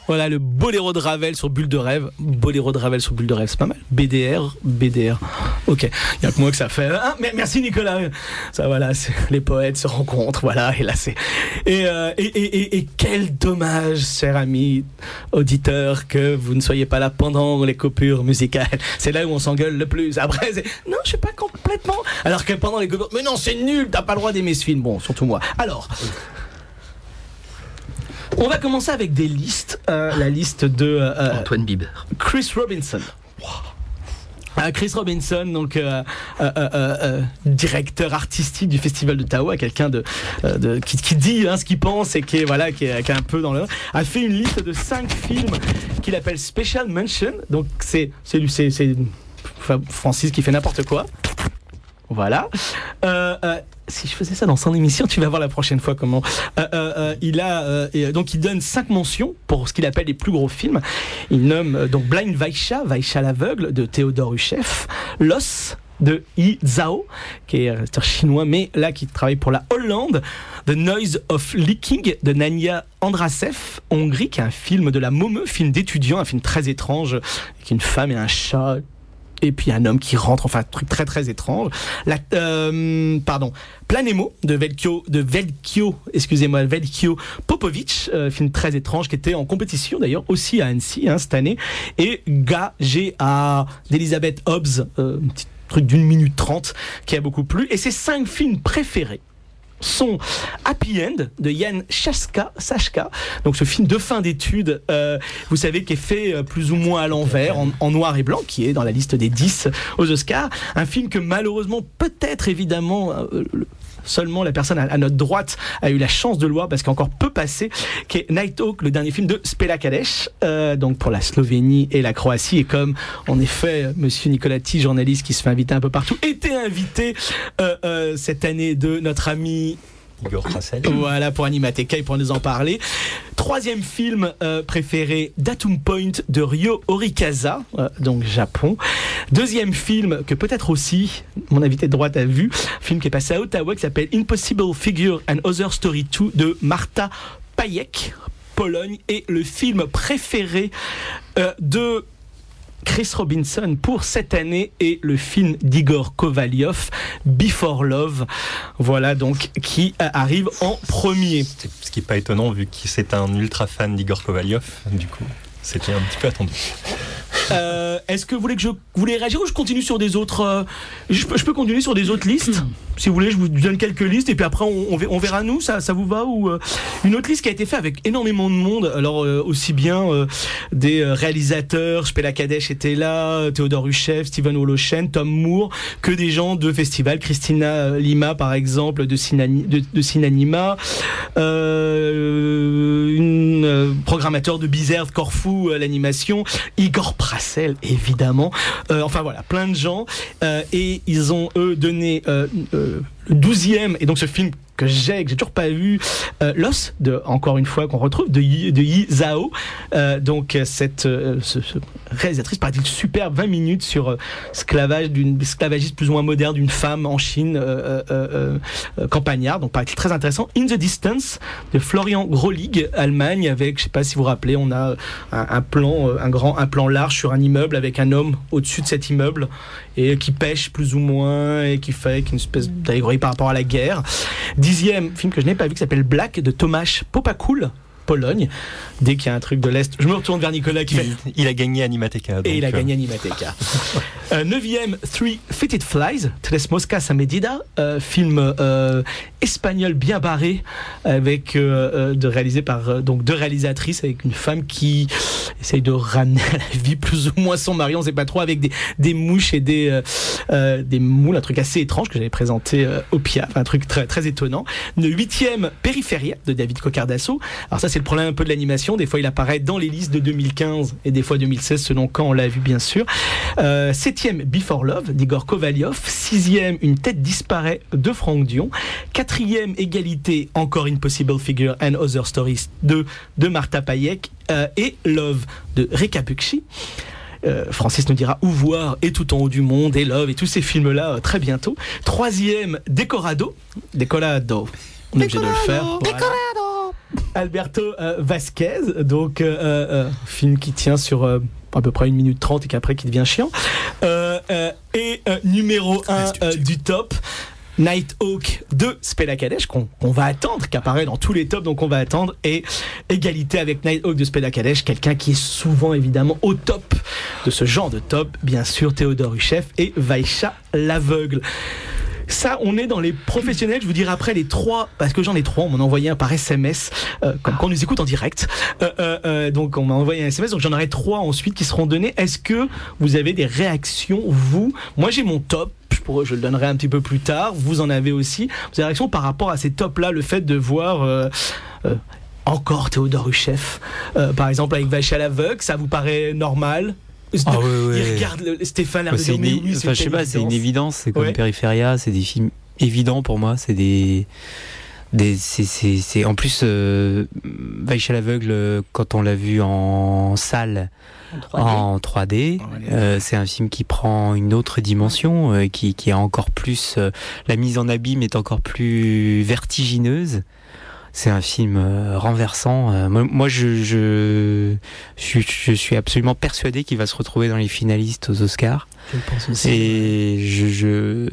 Voilà le boléro de Ravel sur Bulle de Rêve. Boléro de Ravel sur Bulle de Rêve, c'est pas mal. B D R, B D R. Ok, il n'y a que moi que ça fait. Ah, merci Nicolas. Ça voilà, c'est... les poètes se rencontrent, voilà, et là c'est. Et, euh, et, et, et, et quel dommage, cher ami auditeur, que vous ne soyez pas là pendant les coupures musicales. C'est là où on s'engueule le plus. Après, c'est. Non, je suis pas complètement. Alors que pendant les coupures. Mais non, c'est nul, t'as pas le droit d'aimer ce film. Bon, surtout moi. Alors. On va commencer avec des listes. Euh, la liste de euh, Antoine Biber, Chris Robinson. Wow. Euh, Chris Robinson, donc euh, euh, euh, euh, directeur artistique du Festival d'Ottawa, quelqu'un de, euh, de qui, qui dit hein, ce qu'il pense et qui est voilà, qui est, qui est un peu dans le, a fait une liste de cinq films qu'il appelle Special Mention. Donc c'est c'est lui, c'est, c'est Francis qui fait n'importe quoi. Voilà. Euh, euh, si je faisais ça dans son émission, tu vas voir la prochaine fois comment. Euh, euh, il a euh, et donc il donne cinq mentions pour ce qu'il appelle les plus gros films. Il nomme euh, donc Blind Vaisha, Vaisha l'aveugle de Théodore Huchef, Los de Yi Zhao, qui est un réalisateur chinois, mais là qui travaille pour la Hollande, The Noise of Leaking de Nania Andrasev, Hongrie, qui est un film de la Momeu, film d'étudiant, un film très étrange, avec une femme et un chat. Et puis un homme qui rentre, enfin un truc très très étrange. La, euh, pardon, Planemo de Velkio, de Velkio, excusez-moi, Velkio Popovic, euh, film très étrange qui était en compétition d'ailleurs aussi à Annecy hein, cette année. Et Ga, G A d'Elisabeth Hobbs, euh, un petit truc d'une minute trente qui a beaucoup plu. Et ses cinq films préférés sont Happy End de Yann Sachka, Sachka, donc ce film de fin d'études, euh, vous savez, qui est fait euh, plus ou moins à l'envers, en, en noir et blanc, qui est dans la liste des dix aux Oscars. Un film que malheureusement, peut-être évidemment, euh, seulement la personne à, à notre droite a eu la chance de le voir parce qu'il est encore peu passé, qui est Nighthawk, le dernier film de Spela Kadeš, euh, donc pour la Slovénie et la Croatie. Et comme en effet Monsieur Nicolati, journaliste qui se fait inviter un peu partout, était invité euh, euh, cette année de notre ami Igor Prassel. Voilà, pour Animateca, il pourra nous en parler. Troisième film euh, préféré, Datum Point de Ryo Horikawa, euh, donc Japon. Deuxième film que peut-être aussi mon invité de droite a vu, film qui est passé à Ottawa, qui s'appelle Impossible Figure and Other Story deux de Marta Pajek, Pologne. Et le film préféré euh, de Chris Robinson pour cette année est le film d'Igor Kovalyov, Before Love, voilà donc qui arrive en premier. Ce qui n'est pas étonnant vu que c'est un ultra fan d'Igor Kovalyov, du coup c'était un petit peu attendu. Euh, est-ce que vous voulez que je vous voulez réagir ou je continue sur des autres euh, je, peux, je peux continuer sur des autres listes si vous voulez, je vous donne quelques listes et puis après on, on verra nous, ça, ça vous va ou euh, une autre liste qui a été faite avec énormément de monde, alors euh, aussi bien euh, des euh, réalisateurs, Spela Kadeš était là, Théodore Huchef, Steven Woloshen, Tom Moore, que des gens de festivals, Christina Lima par exemple de, Sinani, de, de Sinanima, euh, une euh, programmateur de Bizerre, Corfou, euh, l'animation, Igor Prassel évidemment, euh, enfin voilà, plein de gens euh, et ils ont eux donné euh, euh, le douzième, et donc ce film que j'ai, que j'ai toujours pas vu, euh, Los, de, encore une fois, qu'on retrouve, de Yi, de Yi Zhao, euh, donc cette euh, ce, ce réalisatrice, paraît-il, super, vingt minutes sur euh, esclavage d'une esclavagiste plus ou moins moderne d'une femme en Chine, euh, euh, euh, campagnarde, donc paraît-il très intéressant. In the Distance, de Florian Grolig, Allemagne, avec, je sais pas si vous vous rappelez, on a un, un plan, un grand, un plan large sur un immeuble avec un homme au-dessus de cet immeuble, et qui pêche plus ou moins, et qui fait une espèce d'allégorie par rapport à la guerre. Dixième film que je n'ai pas vu qui s'appelle Black de Tomasz Popakul, Pologne. Dès qu'il y a un truc de l'Est, je me retourne vers Nicolas qui il, fait... il a gagné Animateca. Et il a euh... gagné Animateca. euh, neuvième, Three Fitted Flies, Tres Moscas a Medida, euh, film euh, espagnol bien barré, avec euh, de réalisé par euh, donc deux réalisatrices, avec une femme qui essaye de ramener à la vie plus ou moins son mari, on ne sait pas trop, avec des, des mouches et des, euh, euh, des moules, un truc assez étrange que j'avais présenté euh, au P I A, un truc très, très étonnant. Le huitième, Périphéria de David Cocardasso. Alors ça, c'est le problème un peu de l'animation. Des fois, il apparaît dans les listes de deux mille quinze et des fois deux mille seize, selon quand on l'a vu, bien sûr. Euh, septième, Before Love d'Igor Kovalyov. Sixième, Une tête disparaît de Franck Dion. Quatrième, Égalité, encore Impossible Figure and Other Stories deux de Marta Pajek. Euh, et Love de Reka Bukshi. Euh, Francis nous dira où voir et Tout en haut du monde et Love et tous ces films-là euh, très bientôt. Troisième, Decorado. Decorado. On est obligé de le faire. Voilà. Alberto euh, Vasquez, donc euh, euh, film qui tient sur euh, à peu près une minute trente et qu'après qui devient chiant. Euh, euh, et euh, numéro un euh, du top, Nighthawk de Spela Kadesh, qu'on, qu'on va attendre, qui apparaît dans tous les tops, donc on va attendre. Et égalité avec Nighthawk de Spela Kadesh, quelqu'un qui est souvent évidemment au top de ce genre de top, bien sûr Théodore Huchef et Vaïcha l'aveugle. Ça, on est dans les professionnels. Je vous dirai après les trois, parce que j'en ai trois. On m'en a envoyé un par S M S, euh, comme quand on nous écoute en direct. Euh, euh, euh, donc, on m'a envoyé un S M S. Donc, j'en aurai trois ensuite qui seront donnés. Est-ce que vous avez des réactions, vous? Moi, j'ai mon top. Je, pourrais, je le donnerai un petit peu plus tard. Vous en avez aussi. Vous avez des réactions par rapport à ces tops-là, le fait de voir. Euh, euh, encore Théodore Huchef, euh, par exemple avec Vache à l'aveugle, ça vous paraît normal? Ah ouais, ouais. Il regarde le, Stéphane bah, c'est, une, oui, c'est, enfin, je sais pas, c'est une évidence. C'est comme ouais. Périphéria, c'est des films évidents pour moi. C'est des, des c'est, c'est, c'est en plus euh, Vache à l'aveugle quand on l'a vu en salle en trois D, en trois D oh, euh, c'est un film qui prend une autre dimension, euh, qui, qui est encore plus euh, la mise en abîme est encore plus vertigineuse. C'est un film euh, renversant. Euh, moi, moi je, je, je, je suis absolument persuadé qu'il va se retrouver dans les finalistes aux Oscars. Je pense aussi. Et je, je,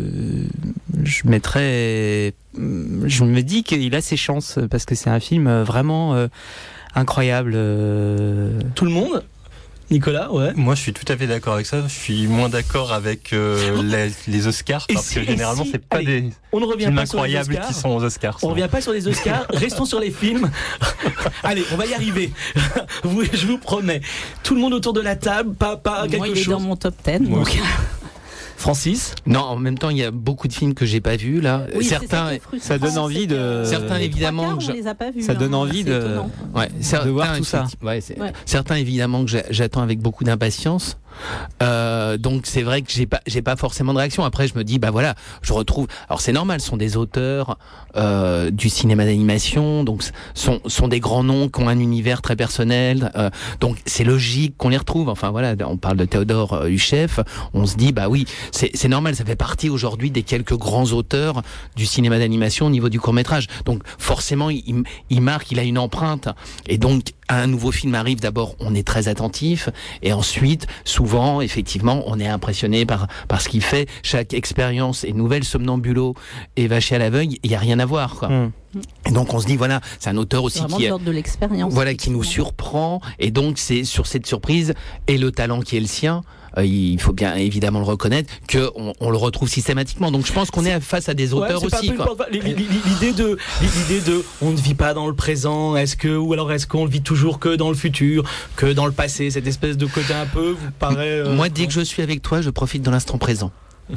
je mettrais. Je me dis qu'il a ses chances parce que c'est un film vraiment euh, incroyable. Euh... Tout le monde. Nicolas, ouais. Moi, je suis tout à fait d'accord avec ça. Je suis moins d'accord avec euh, les, les Oscars parce si, que généralement, si, c'est pas allez, des on ne revient films pas incroyables sur les qui sont aux Oscars. On ne revient pas sur les Oscars. Restons sur les films. Allez, on va y arriver. Je vous promets. Tout le monde autour de la table, pas, pas quelque Moi, il chose. est dans mon top dix. Moi donc. Francis? Non, en même temps, il y a beaucoup de films que j'ai pas vus là. Oui, certains, ça donne envie de. Certains évidemment que je... les a pas vus, ça hein. donne envie de. Ouais, certains, de voir tout ça. Ouais, c'est... Ouais. Certains évidemment que j'attends avec beaucoup d'impatience. Euh, donc c'est vrai que j'ai pas j'ai pas forcément de réaction. Après je me dis bah voilà, je retrouve. Alors c'est normal, ce sont des auteurs euh, du cinéma d'animation, donc sont sont des grands noms qui ont un univers très personnel. Euh, donc c'est logique qu'on les retrouve. Enfin voilà, on parle de Théodore Huchef, on se dit bah oui, c'est c'est normal, ça fait partie aujourd'hui des quelques grands auteurs du cinéma d'animation au niveau du court-métrage. Donc forcément il il marque, il a une empreinte. Et donc un nouveau film arrive, d'abord on est très attentif et ensuite souvent effectivement on est impressionné par par ce qu'il fait. Chaque expérience est nouvelle. Somnambulo et Vaché à l'aveugle, il y a rien à voir quoi. Mmh. Et donc on se dit voilà, c'est un auteur aussi c'est qui est, de l'expérience, voilà qui nous surprend et donc c'est sur cette surprise et le talent qui est le sien. Euh, il faut bien évidemment le reconnaître que on, on le retrouve systématiquement. Donc je pense qu'on est face à des auteurs ouais, aussi. Quoi. L'idée de l'idée de on ne vit pas dans le présent. Est-ce que ou alors est-ce qu'on le vit toujours que dans le futur, que dans le passé? Cette espèce de côté un peu vous paraît. Euh, Moi dès que je suis avec toi, je profite de l'instant présent.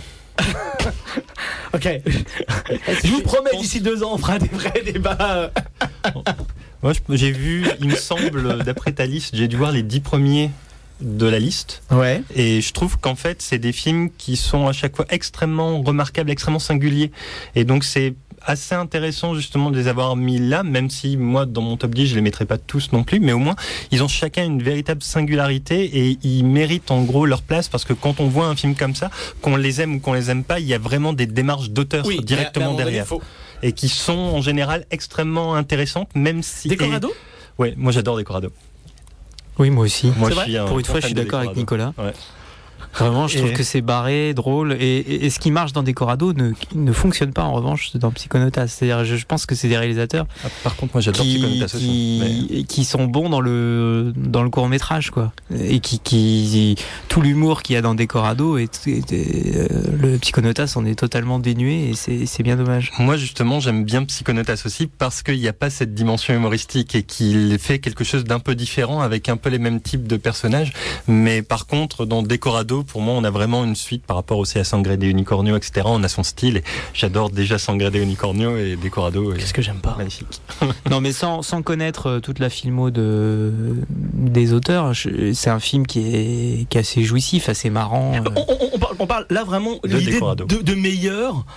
Ok. Je vous promets d'ici deux ans on fera des vrais débats. Moi j'ai vu, il me semble, d'après ta liste, j'ai dû voir les dix premiers de la liste. Ouais. Et je trouve qu'en fait, c'est des films qui sont à chaque fois extrêmement remarquables, extrêmement singuliers. Et donc, c'est assez intéressant justement de les avoir mis là, même si moi, dans mon top dix, je les mettrai pas tous non plus, mais au moins, ils ont chacun une véritable singularité et ils méritent en gros leur place parce que quand on voit un film comme ça, qu'on les aime ou qu'on les aime pas, il y a vraiment des démarches d'auteurs oui, directement derrière. Et qui sont en général extrêmement intéressantes, même si... Decorado ? Et... Ouais, moi j'adore Decorado. Oui, moi aussi. Moi, je suis Pour une fois, je suis d'accord avec Nicolas. Ouais. Vraiment, je trouve et... que c'est barré, drôle. Et, et, et ce qui marche dans Decorado ne, ne fonctionne pas en revanche dans Psychonautas. C'est-à-dire, je, je pense que c'est des réalisateurs. Ah, par contre, moi j'adore qui, Psychonautas aussi. Qui, mais... qui sont bons dans le, dans le court-métrage, quoi. Et qui, qui, tout l'humour qu'il y a dans Decorado, et, et, et euh, le Psychonautas en est totalement dénué et c'est, c'est bien dommage. Moi, justement, j'aime bien Psychonautas aussi parce qu'il n'y a pas cette dimension humoristique et qu'il fait quelque chose d'un peu différent avec un peu les mêmes types de personnages. Mais par contre, dans Decorado, pour moi, on a vraiment une suite par rapport aussi à Sangre de Unicornio, et cetera. On a son style et j'adore déjà Sangre de Unicornio et Decorado. Qu'est-ce que j'aime pas? Magnifique. Non, mais sans, sans connaître toute la filmo de, des auteurs, je, c'est un film qui est, qui est assez jouissif, assez marrant. On, on, on, parle, on parle là vraiment de l'idée Decorado. de, de meilleur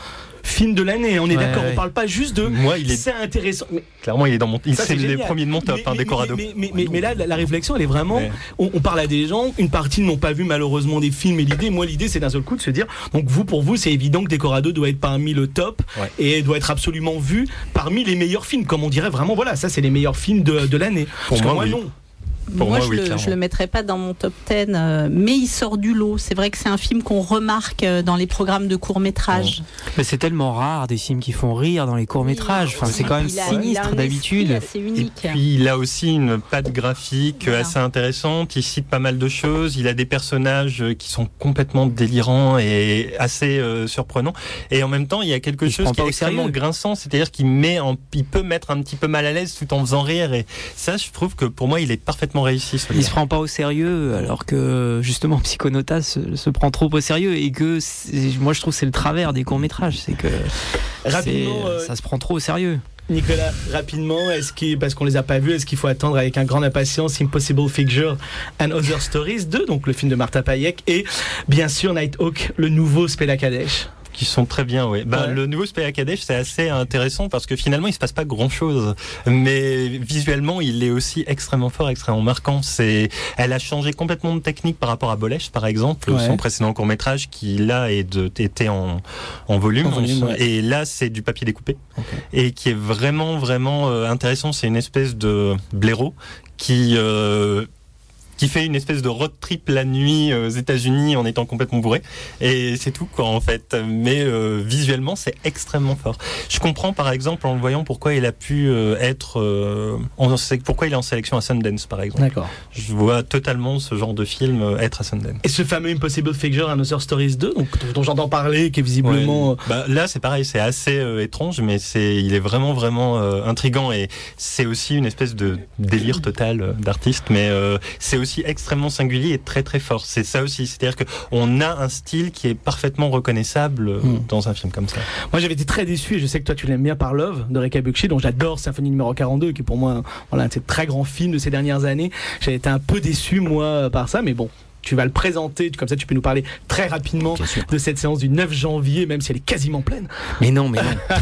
film de l'année. On est Ouais, d'accord, ouais. on parle pas juste de. Moi, il est C'est intéressant. Mais, clairement, il est dans mon. Il ça, c'est les génial. premiers de mon top, mais, hein, mais, des Corrado. Mais, mais, mais, mais là, la, la réflexion, elle est vraiment. Ouais. On, on parle à des gens, une partie n'ont pas vu malheureusement des films. Et l'idée, moi, l'idée, c'est d'un seul coup de se dire. Donc, vous, pour vous, c'est évident que Decorado doit être parmi le top Ouais. et doit être absolument vu parmi les meilleurs films. Comme on dirait vraiment, voilà, ça, c'est les meilleurs films de, de l'année. Pour Parce que moi, moi, oui. non. Pour moi, moi, je, oui, le, clairement. je le mettrais pas dans mon top dix, euh, mais il sort du lot. C'est vrai que c'est un film qu'on remarque euh, dans les programmes de court-métrage. Mais c'est tellement rare des films qui font rire dans les courts-métrages. Enfin, c'est quand même Il a- il a sinistre un d'habitude. esprit assez Et unique. puis il a aussi une patte graphique Voilà. assez intéressante, il cite pas mal de choses, il a des personnages qui sont complètement délirants et assez euh, surprenants, et en même temps il y a quelque Il se chose prend qui pas est au extrêmement sérieux. grinçant, c'est-à-dire qu'il met en, il peut mettre un petit peu mal à l'aise tout en faisant rire, et ça je trouve que pour moi il est parfaitement réussi ce Il se film. prend pas au sérieux, alors que justement Psychonautas se, se prend trop au sérieux, et que c'est- moi je trouve que c'est le travers des courts métrages, c'est que Rapidement, c'est- euh, ça se prend trop au sérieux. Nicolas, rapidement, est-ce qu'il, parce qu'on les a pas vus, est-ce qu'il faut attendre avec un grande impatience Impossible Figure and Other Stories deux, donc le film de Martha Payek, et bien sûr Nighthawk, le nouveau Spela Kadesh. Qui sont très bien, ouais. Bah, Ouais. le nouveau Spela Kadesh, c'est assez intéressant parce que finalement, il se passe pas grand chose. Mais visuellement, il est aussi extrêmement fort, extrêmement marquant. C'est, elle a changé complètement de technique par rapport à Bolesh, par exemple, Ouais. son précédent court-métrage qui, là, est de, était en, en volume. En volume, ouais. Et là, c'est du papier découpé. Et qui est vraiment, vraiment euh, intéressant. C'est une espèce de blaireau qui, euh, qui fait une espèce de road trip la nuit aux États-Unis en étant complètement bourré, et c'est tout quoi en fait. Mais euh, visuellement c'est extrêmement fort. Je comprends par exemple en le voyant pourquoi il a pu euh, être, euh, en, pourquoi il est en sélection à Sundance par exemple. D'accord. Je vois totalement ce genre de film euh, être à Sundance. Et ce fameux Impossible Figure and Other Stories deux, donc, dont j'entends parler, qui est visiblement... Ouais. Bah, là c'est pareil, c'est assez euh, étrange, mais c'est, il est vraiment vraiment euh, intriguant, et c'est aussi une espèce de délire total euh, d'artiste, mais euh, c'est aussi extrêmement singulier et très très fort. C'est ça aussi, c'est-à-dire que on a un style qui est parfaitement reconnaissable euh, Mm. dans un film comme ça. Moi j'avais été très déçu, et je sais que toi tu l'aimes bien, par Love de Reka Bukshi, dont j'adore Symphonie numéro quarante-deux, qui est pour moi voilà, un de ces très grands films de ces dernières années. J'avais été un peu déçu moi par ça, mais bon, tu vas le présenter, comme ça tu peux nous parler très rapidement de cette séance du neuf janvier, même si elle est quasiment pleine. Mais non, mais non.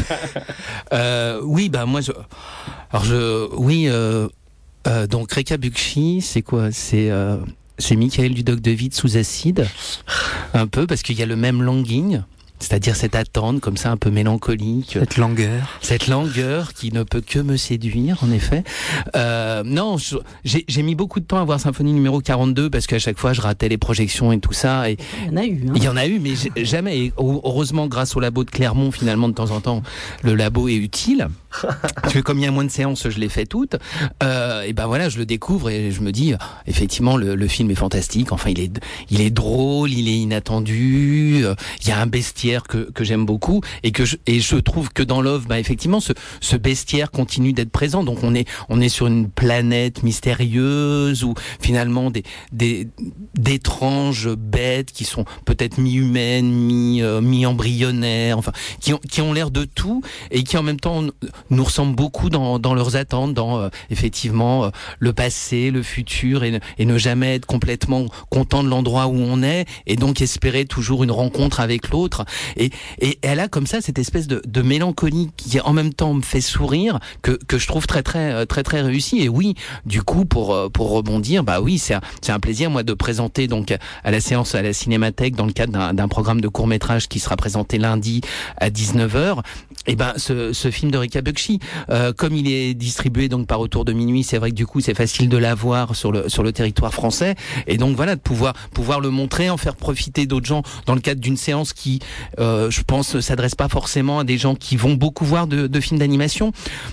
euh, oui, bah moi, je, alors je, oui, euh, euh, donc Reka Bukshi, c'est quoi? C'est euh, c'est Michael Dudok-de Witt sous acide, un peu, parce qu'il y a le même longing. C'est-à-dire cette attente comme ça un peu mélancolique, Cette langueur. cette langueur qui ne peut que me séduire en effet. Euh, non, je- j'ai j'ai mis beaucoup de temps à voir Symphonie numéro quarante-deux parce qu'à chaque fois je ratais les projections et tout ça, et Il y en a eu. Hein. il y en a eu mais j'ai- jamais. Et heureusement grâce au labo de Clermont finalement de temps en temps le labo est utile. Parce que comme il y a moins de séances, je les fais toutes. Euh, et ben voilà, je le découvre et je me dis, effectivement, le, le film est fantastique. Enfin, il est, il est drôle, il est inattendu. euh, Il y a un bestiaire que, que j'aime beaucoup et que je, et je trouve que dans Love, bah effectivement, ce, ce bestiaire continue d'être présent. Donc on est, on est sur une planète mystérieuse où finalement des, des, d'étranges bêtes qui sont peut-être mi-humaines, mi, euh, mi-embryonnaires, enfin, qui ont, qui ont l'air de tout et qui en même temps nous ressemblent beaucoup dans, dans leurs attentes, dans euh, effectivement euh, le passé, le futur, et ne, et ne jamais être complètement content de l'endroit où on est, et donc espérer toujours une rencontre avec l'autre. Et, et elle a comme ça cette espèce de, de mélancolie qui en même temps me fait sourire, que, que je trouve très très très très réussi. Et oui, du coup pour pour rebondir, bah oui, c'est un, c'est un plaisir moi de présenter donc à la séance à la Cinémathèque dans le cadre d'un, d'un programme de court métrage qui sera présenté lundi à dix-neuf heures. Et ben ce, ce film de Reka Bukshi, euh, comme il est distribué donc par Autour de minuit, c'est vrai que du coup c'est facile de l'avoir sur le sur le territoire français, et donc voilà, de pouvoir pouvoir le montrer, en faire profiter d'autres gens dans le cadre d'une séance qui, euh, je pense, s'adresse pas forcément à des gens qui vont beaucoup voir de, de films d'animation.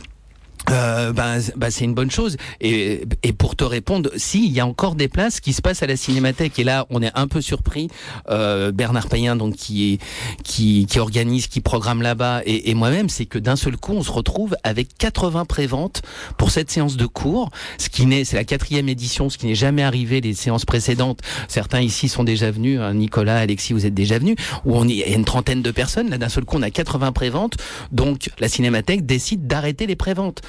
Euh, bah, bah c'est une bonne chose, et, et pour te répondre, si il y a encore des places qui se passent à la Cinémathèque, et là on est un peu surpris, euh, Bernard Payen donc qui est qui qui organise, qui programme là-bas, et, et moi-même, c'est que d'un seul coup on se retrouve avec quatre-vingts préventes pour cette séance de cours, ce qui n'est, c'est la quatrième édition, ce qui n'est jamais arrivé les séances précédentes. Certains ici sont déjà venus, hein, Nicolas, Alexis, vous êtes déjà venus, où on y, il y a une trentaine de personnes. Là d'un seul coup on a quatre-vingts préventes, donc la Cinémathèque décide d'arrêter les préventes.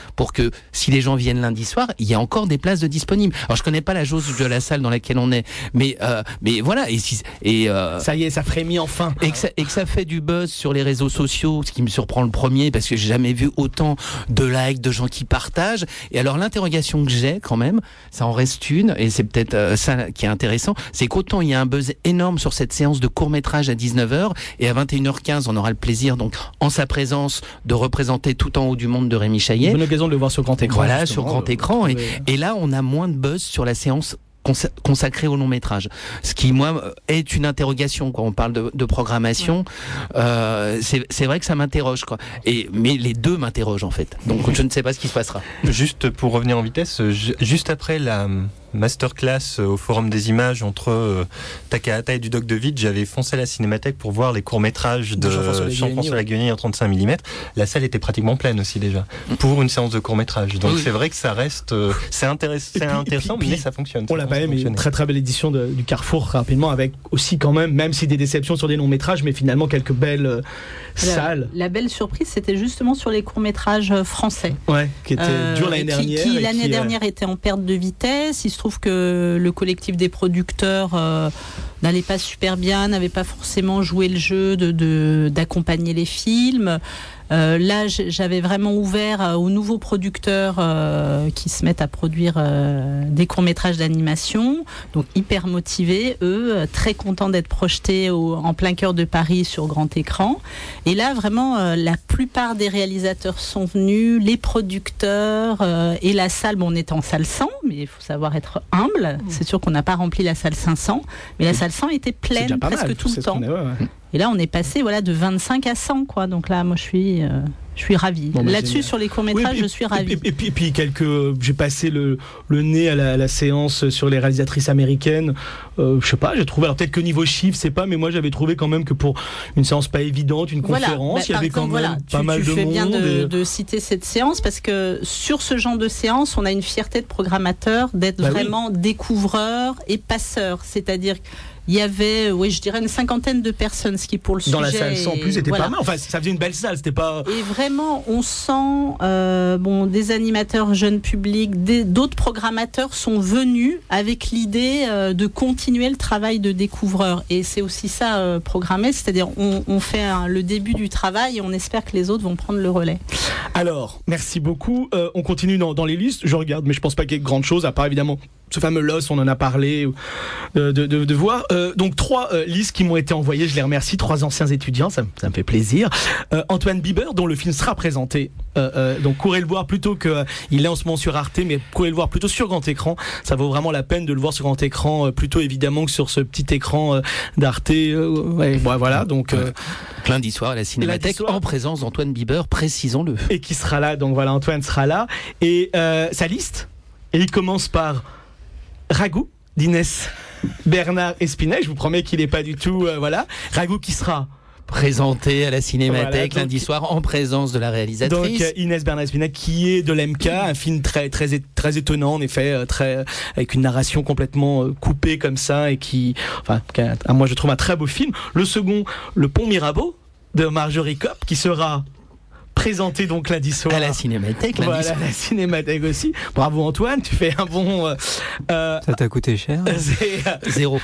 pour que si les gens viennent lundi soir, il y a encore des places de disponibles. Alors je connais pas la jauge de la salle dans laquelle on est, mais euh, mais voilà et, si, et euh, ça y est, ça frémit enfin. Et que, ça, et que ça fait du buzz sur les réseaux sociaux, ce qui me surprend le premier parce que j'ai jamais vu autant de likes, de gens qui partagent. Et alors l'interrogation que j'ai quand même, ça en reste une et c'est peut-être euh, ça qui est intéressant, c'est qu'autant il y a un buzz énorme sur cette séance de court-métrage à dix-neuf heures et à vingt et une heures quinze on aura le plaisir donc en sa présence de représenter Tout en haut du monde de Rémi Chaillet. Bonne occasion de le voir sur grand écran. Voilà, sur grand écran. Et, et là, on a moins de buzz sur la séance consacré au long métrage, ce qui moi est une interrogation quand on parle de, de programmation. Ouais. Euh, c'est, c'est vrai que ça m'interroge quoi. Et mais les deux m'interrogent en fait. Donc je ne sais pas ce qui se passera. Juste pour revenir en vitesse, juste après la masterclass au Forum des Images entre euh, Takahata et Dudok de Witt, j'avais foncé à la Cinémathèque pour voir les courts-métrages de, de Jean-François Laguioni en trente-cinq millimètres. La salle était pratiquement pleine aussi déjà, pour une séance de court-métrage. Donc oui. C'est vrai que ça reste... Euh, c'est, intéress- c'est puis, intéressant, puis, mais ça fonctionne. On l'a pas aimé, une très très belle édition de, du Carrefour, rapidement, avec aussi quand même, même si des déceptions sur des longs-métrages, mais finalement quelques belles euh, la, salles. La belle surprise, c'était justement sur les courts-métrages français. Ouais, qui étaient euh, durs l'année qui, dernière. Qui, l'année qui, dernière, euh... était en perte de vitesse. Il se trouve que le collectif des producteurs euh, n'allait pas super bien, n'avait pas forcément joué le jeu de, de, d'accompagner les films. Euh, là, j'avais vraiment ouvert euh, aux nouveaux producteurs euh, qui se mettent à produire euh, des courts-métrages d'animation, donc hyper motivés, eux, euh, très contents d'être projetés au, en plein cœur de Paris sur grand écran. Et là, vraiment, euh, la plupart des réalisateurs sont venus, les producteurs euh, et la salle. Bon, on était en salle cent, mais il faut savoir être humble. Mmh. C'est sûr qu'on n'a pas rempli la salle cinq cents, mais la salle cent était pleine presque mal, tout le temps. Est, ouais, ouais. Et là, on est passé voilà, de vingt-cinq à cent, quoi. Donc là, moi, je suis, euh, je suis ravie. Bon, Là-dessus, génial. Sur les courts-métrages, oui, je suis ravie. Et, et, et, puis, et puis, quelques, j'ai passé le, le nez à la, à la séance sur les réalisatrices américaines. Euh, je sais pas, j'ai trouvé, alors peut-être que niveau chiffre, c'est pas, mais moi, j'avais trouvé quand même que pour une séance pas évidente, une voilà. conférence, bah, il y avait exemple, quand même voilà. pas tu, mal tu de monde. Tu fais bien de, et... de citer cette séance, parce que sur ce genre de séance, on a une fierté de programmateur d'être bah, vraiment oui. découvreur et passeur. C'est-à-dire il y avait, oui, je dirais une cinquantaine de personnes, ce qui pour le dans sujet... Dans la salle, en plus, c'était voilà. pas mal. Enfin, ça faisait une belle salle, c'était pas... Et vraiment, on sent, euh, bon, des animateurs jeunes publics, des, d'autres programmateurs sont venus avec l'idée euh, de continuer le travail de découvreur. Et c'est aussi ça, euh, programmer, c'est-à-dire on, on fait un, le début du travail et on espère que les autres vont prendre le relais. Alors, merci beaucoup. Euh, on continue dans, dans les listes. Je regarde, mais je pense pas qu'il y ait grande chose, à part évidemment ce fameux L O S, on en a parlé, de, de, de, de voir. Euh, donc trois euh, listes qui m'ont été envoyées, je les remercie, trois anciens étudiants, ça, ça me fait plaisir. Euh, Antoine Biber, dont le film sera présenté, euh, euh, donc courez le voir plutôt que, euh, il est en ce moment sur Arte, mais courez le voir plutôt sur grand écran, ça vaut vraiment la peine de le voir sur grand écran, euh, plutôt évidemment que sur ce petit écran euh, d'Arte, euh, ouais, bon, voilà, donc... Euh, lundi soir à la Cinémathèque, en présence d'Antoine Biber, précisons-le. Et qui sera là, donc voilà, Antoine sera là, et euh, sa liste, et il commence par Ragout d'Inès Bernard Espinel, je vous promets qu'il n'est pas du tout, euh, voilà, Ragout qui sera présenté à la Cinémathèque voilà, donc, lundi soir en présence de la réalisatrice. Donc Inès Bernard Espinel qui est de l'M K, un film très très très étonnant en effet, très avec une narration complètement coupée comme ça et qui, enfin, moi je trouve un très beau film. Le second, Le Pont Mirabeau de Marjorie Kopp qui sera présenté donc lundi soir à la Cinémathèque, lundi voilà, soir. à la Cinémathèque aussi. Bravo Antoine, tu fais un bon. Euh, Ça t'a coûté cher. C'est, Zéro.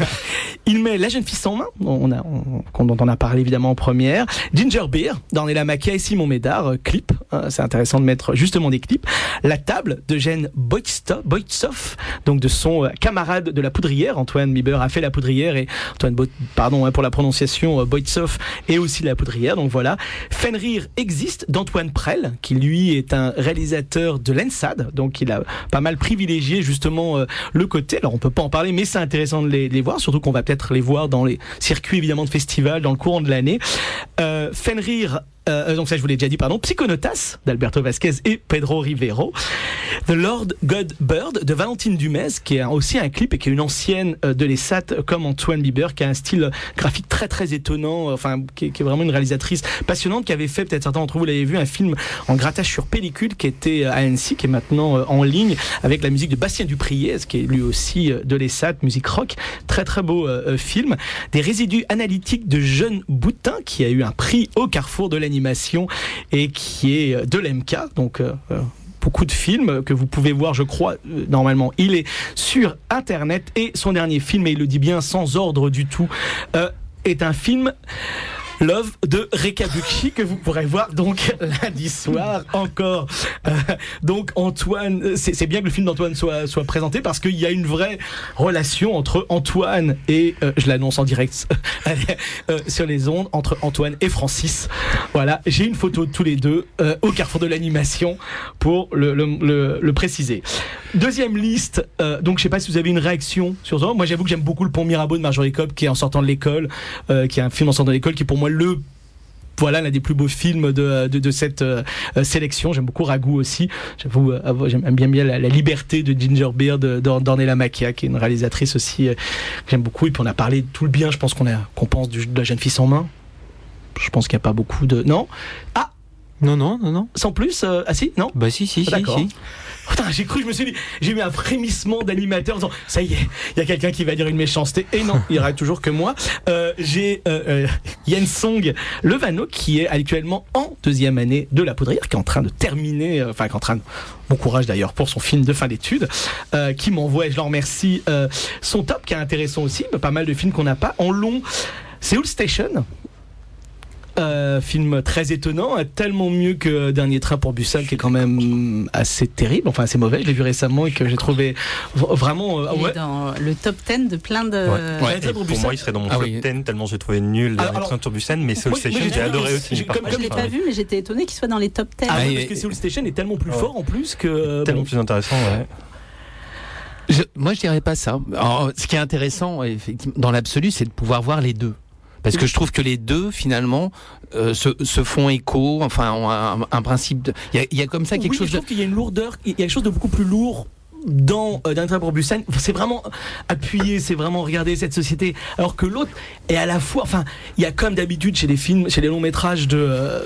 Il met La jeune fille sans main, on a, on, dont on a parlé évidemment en première. Ginger Beer d'Ornella Macia et Simon Médard, euh, clip. Euh, c'est intéressant de mettre justement des clips. La table de Jeanne Boitsoff, donc de son euh, camarade de La Poudrière. Antoine Biber a fait La Poudrière et Antoine, Bo- pardon hein, pour la prononciation, euh, Boitsoff et aussi La Poudrière. Donc voilà. Fenrir existe d'Antoine Prel, qui lui est un réalisateur de l'E N S A D, donc il a pas mal privilégié justement euh, le côté. Alors on peut pas en parler, mais c'est intéressant de les, de les voir, surtout qu'on va peut-être les voir dans les circuits évidemment de festivals dans le courant de l'année. Euh, Fenrir, euh, donc ça je vous l'ai déjà dit, pardon. Psychonautas d'Alberto Vasquez et Pedro Rivero. The Lord God Bird de Valentine Dumez, qui est aussi un clip et qui est une ancienne euh, de l'E S A T comme Antoine Biber, qui a un style graphique très très étonnant, euh, enfin qui est, qui est vraiment une réalisatrice passionnante, qui avait fait, peut-être certains d'entre vous l'avez vu, un film en grattage sur pellicule qui était à Annecy, qui est maintenant euh, en ligne avec la musique de Bastien Dupriez, qui est lui aussi euh, de l'E S A T, musique rock. Très très beau euh, film. Des résidus analytiques de Jeune Boutin, qui a eu un prix au Carrefour de l'animation d'animation et qui est de l'M K, donc euh, beaucoup de films que vous pouvez voir, je crois, euh, normalement. Il est sur Internet et son dernier film, et il le dit bien sans ordre du tout, euh, est un film... Love de Rekabuchi que vous pourrez voir donc lundi soir encore. Euh, donc Antoine, c'est, c'est bien que le film d'Antoine soit, soit présenté parce qu'il y a une vraie relation entre Antoine et, euh, je l'annonce en direct euh, sur les ondes, entre Antoine et Francis. Voilà, j'ai une photo de tous les deux euh, au carrefour de l'animation pour le, le, le, le préciser. Deuxième liste, euh, donc je sais pas si vous avez une réaction sur ça. Moi j'avoue que j'aime beaucoup Le Pont Mirabeau de Marjorie Cobb qui est en sortant de l'école, euh, qui est un film en sortant de l'école qui est pour moi le voilà l'un des plus beaux films de, de, de cette euh, sélection. J'aime beaucoup Ragout aussi. J'avoue, euh, j'aime bien bien la, la liberté de Ginger Beard d'Ornella Macchia, qui est une réalisatrice aussi euh, que j'aime beaucoup. Et puis on a parlé de tout le bien, je pense qu'on a qu'on pense du, de La Jeune Fille sans main. Je pense qu'il n'y a pas beaucoup de non. Ah non non non non. Sans plus, euh, ah si non. Bah si si ah, d'accord. si. si. Putain, j'ai cru, je me suis dit, j'ai eu un frémissement d'animateur en disant, ça y est, il y a quelqu'un qui va dire une méchanceté. Et non, il n'y aura toujours que moi. Euh, j'ai euh, euh, Yen Song Levano qui est actuellement en deuxième année de La Poudrière, qui est en train de terminer, euh, enfin qui est en train de, bon courage d'ailleurs pour son film de fin d'études, euh, qui m'envoie, et je le remercie, euh, son top qui est intéressant aussi, pas mal de films qu'on n'a pas. En long, Seoul Station. Euh, film très étonnant, tellement mieux que Dernier Train pour Busan, qui est quand même assez terrible, enfin assez mauvais. Je l'ai vu récemment et que j'ai trouvé vraiment. Euh, il ouais. est dans le top dix de plein de. Ouais. Ouais. Pour moi, il serait dans mon ah, top oui. dix tellement j'ai trouvé nul Dernier alors, Train pour Busan, mais Seoul Station, j'ai, j'ai adoré aussi. J'ai, comme, moi, je l'ai pas vu, mais j'étais étonné qu'il soit dans les top dix. Ah, oui, parce que Seoul Station est tellement plus ouais. fort en plus que. Tellement bon. plus intéressant, ouais. Je, moi, je dirais pas ça. Alors, ce qui est intéressant, effectivement, dans l'absolu, c'est de pouvoir voir les deux. Parce que je trouve que les deux, finalement, euh, se, se font écho, enfin, ont un, un principe de... Il y a, il y a comme ça quelque oui, chose je trouve de... qu'il y a une lourdeur, il y a quelque chose de beaucoup plus lourd dans euh, Dernier Train pour Busan. C'est vraiment appuyé, c'est vraiment regarder cette société. Alors que l'autre est à la fois... Enfin, il y a comme d'habitude chez les films, chez les longs métrages de... Euh,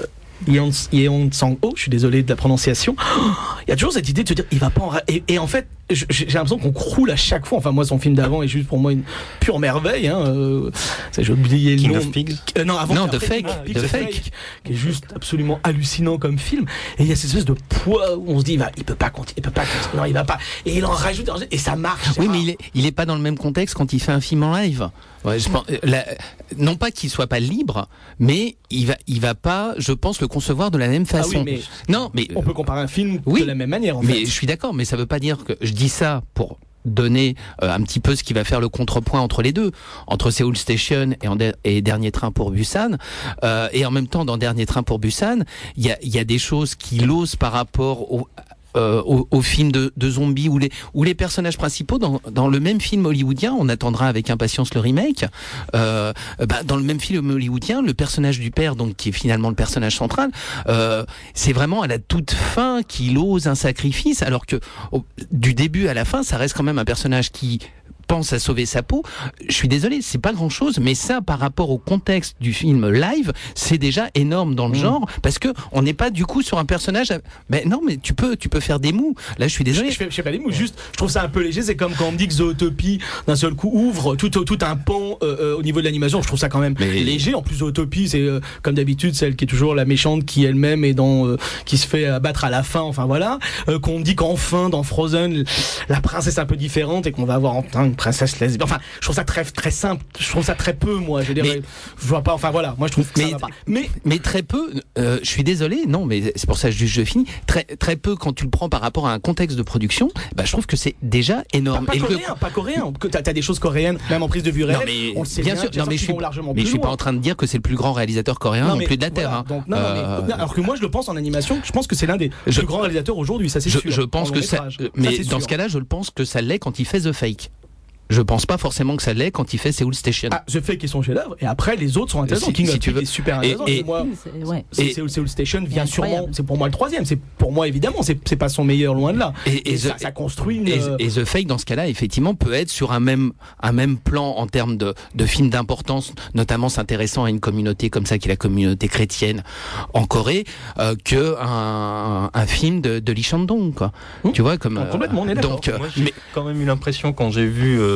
Yeon Sang-ho, je suis désolé de la prononciation. Il y a toujours cette idée de se dire, il va pas en... Ra- et, et en fait, j'ai l'impression qu'on croule à chaque fois. Enfin, moi, son film d'avant est juste pour moi une pure merveille. Hein. Euh, ça, j'ai oublié le King nom. of Pigs. Euh, non, avant. Non, The Fake. Ah, The Fake. Fake, qui est juste absolument hallucinant comme film. Et il y a cette espèce de poids où on se dit, il va, il peut pas continuer, il peut pas continuer, non, il va pas. Et il en rajoute, et ça marche. Oui, mais il est, il est pas dans le même contexte quand il fait un film en live. Ouais, je pense, la, non pas qu'il soit pas libre, mais il va, il va pas, je pense, le concevoir de la même façon. Ah oui, mais non, mais on peut comparer un film oui, de la même manière. En mais fait. je suis d'accord, mais ça veut pas dire que je dis ça pour donner euh, un petit peu ce qui va faire le contrepoint entre les deux, entre Seoul Station et, en de- et Dernier Train pour Busan, euh, et en même temps dans Dernier Train pour Busan, il y a, y a des choses qui l'osent par rapport au Euh, au, au film de, de zombies où les, où les personnages principaux dans, dans le même film hollywoodien, on attendra avec impatience le remake, euh, bah, dans le même film hollywoodien, le personnage du père, donc qui est finalement le personnage central, euh, c'est vraiment à la toute fin qu'il ose un sacrifice, alors que au, du début à la fin, ça reste quand même un personnage qui pense à sauver sa peau. Je suis désolé, c'est pas grand chose, mais ça, par rapport au contexte du film live, c'est déjà énorme dans le mmh. genre, parce que on n'est pas du coup sur un personnage. À... Ben non, mais tu peux, tu peux faire des mous. Là, je suis désolé. Je, je, fais, je fais pas des mous. Juste, je trouve ça un peu léger. C'est comme quand on me dit que Zootopie, d'un seul coup, ouvre tout, tout un pan euh, euh, au niveau de l'animation. Je trouve ça quand même mais... léger. En plus, Zootopie, c'est euh, comme d'habitude celle qui est toujours la méchante, qui elle-même est dans, euh, qui se fait abattre à la fin. Enfin voilà. Euh, qu'on me dit qu'enfin, dans Frozen, la princesse est un peu différente et qu'on va avoir enfin princesse lesbienne. Enfin, je trouve ça très très simple. Je trouve ça très peu, moi. Je dirais, je vois pas. Enfin voilà, moi je trouve que mais, ça va pas. Mais mais très peu. Euh, je suis désolé, non, mais c'est pour ça que je, je finis. Très très peu quand tu le prends par rapport à un contexte de production. Bah, je trouve que c'est déjà énorme. Pas, pas Et coréen, le... pas coréen. T'as, t'as des choses coréennes, même en prise de vue réelle. Non, mais, on le sait bien, bien sûr. Non, mais je suis, largement mais plus je suis loin. pas en train de dire que c'est le plus grand réalisateur coréen non, non plus de la terre. Voilà, hein. donc, non, euh... non, mais, alors que moi je le pense en animation. Je pense que c'est l'un des je, plus grands réalisateurs aujourd'hui. Ça c'est je, sûr. Je pense que ça. Mais ça, dans sûr. ce cas-là, je le pense que ça l'est quand il fait The Fake. Je pense pas forcément que ça l'est quand il fait Seoul Station. Ah, The Fake est son chef-d'œuvre, et après les autres sont intéressants. Si, King si of Pigs est super intéressant. Et, et, moi, c'est, ouais. c'est, Seoul, Seoul Station vient sûrement. C'est pour moi le troisième. C'est pour moi évidemment. C'est, c'est pas son meilleur loin de là. Et, et, et ça, the, ça construit. Une... Et, et The Fake dans ce cas-là effectivement peut être sur un même un même plan en termes de de film d'importance, notamment s'intéressant à une communauté comme ça qui est la communauté chrétienne en Corée, euh, que un, un film de, de Lee Shandong quoi. Mmh. Tu vois comme euh, complètement. On est d'accord. Donc euh, moi, j'ai mais... quand même eu l'impression quand j'ai vu euh,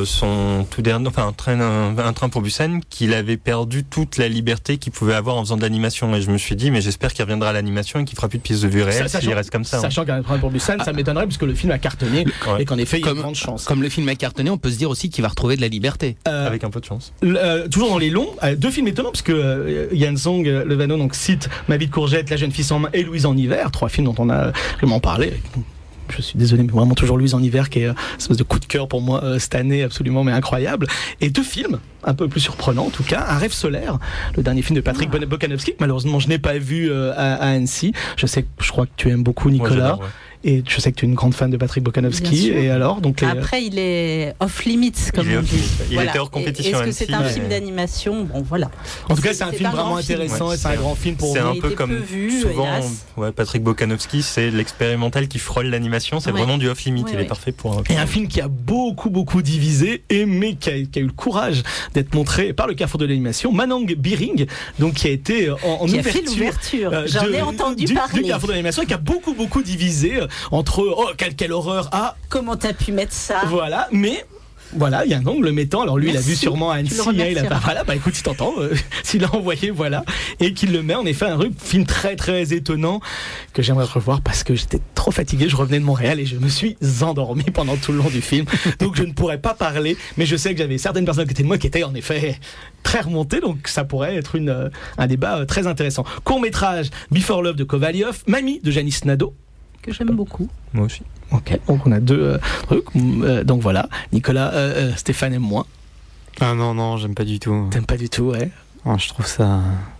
de son tout dernier, enfin un train, un, un train pour Busan, qu'il avait perdu toute la liberté qu'il pouvait avoir en faisant de l'animation. Et je me suis dit, mais j'espère qu'il reviendra à l'animation et qu'il fera plus de pièces de vue réelles s'il reste comme ça. Sachant hein. qu'un train pour Busan, ça m'étonnerait puisque le film a cartonné ouais. et qu'en effet il y a une grande chance. Comme le film a cartonné, on peut se dire aussi qu'il va retrouver de la liberté. Euh, Avec un peu de chance. Euh, toujours dans les longs, euh, deux films étonnants parce que euh, Yan Song euh, Levano donc cite Ma vie de courgette, La jeune fille sans main et Louise en hiver, trois films dont on a vraiment parlé. Je suis désolé, mais vraiment toujours Louise en hiver qui est une espèce de coup de cœur pour moi euh, cette année, absolument mais incroyable. Et deux films un peu plus surprenants en tout cas, Un rêve solaire, le dernier film de Patrick ah. Bokanowski que malheureusement je n'ai pas vu euh, à, à Annecy. Je sais que je crois que tu aimes beaucoup Nicolas. Ouais, et je sais que tu es une grande fan de Patrick Bokanowski. Et alors, donc les... Après, il est off limits, comme il on dit. Il voilà. était hors compétition. Est-ce que c'est un film d'animation ? Bon, voilà. En tout cas, c'est, c'est un film un vraiment intéressant ouais, et c'est un grand film pour C'est vous. un peu comme vu, souvent, ouais, Patrick Bokanowski, c'est l'expérimental qui frôle l'animation. C'est ouais. vraiment du off limits. Ouais, il ouais. est parfait pour un. Et un film qui a beaucoup, beaucoup divisé, et mais qui a, qui a eu le courage d'être montré par le Carrefour de l'animation, Manang Biring, donc qui a été en, en qui ouverture. Qui a fait l'ouverture. Euh, J'en de, ai entendu du, parler. Du Carrefour de l'animation, qui a beaucoup, beaucoup divisé entre. Oh, Quelle, quelle horreur ah comment t'as pu mettre ça voilà mais voilà, il y a un angle le mettant. Alors lui, Merci. il a vu sûrement à Annecy. Hein, il a pas, voilà, bah écoute, si t'entends, euh, s'il a envoyé, voilà, et qu'il le met. En effet, un film très très étonnant que j'aimerais revoir parce que j'étais trop fatigué. Je revenais de Montréal et je me suis endormi pendant tout le long du film. Donc je ne pourrais pas parler, mais je sais que j'avais certaines personnes à côté de moi qui étaient en effet très remontées. Donc ça pourrait être une un débat très intéressant. Court métrage Before Love de Kovalyov, Mamie de Janis Nadeau. Que j'aime beaucoup. Moi aussi. Ok, donc on a deux euh, trucs. Euh, donc voilà, Nicolas, euh, euh, Stéphane aime moins. Ah non, non, j'aime pas du tout. T'aimes pas du tout, ouais. Non, je trouve ça.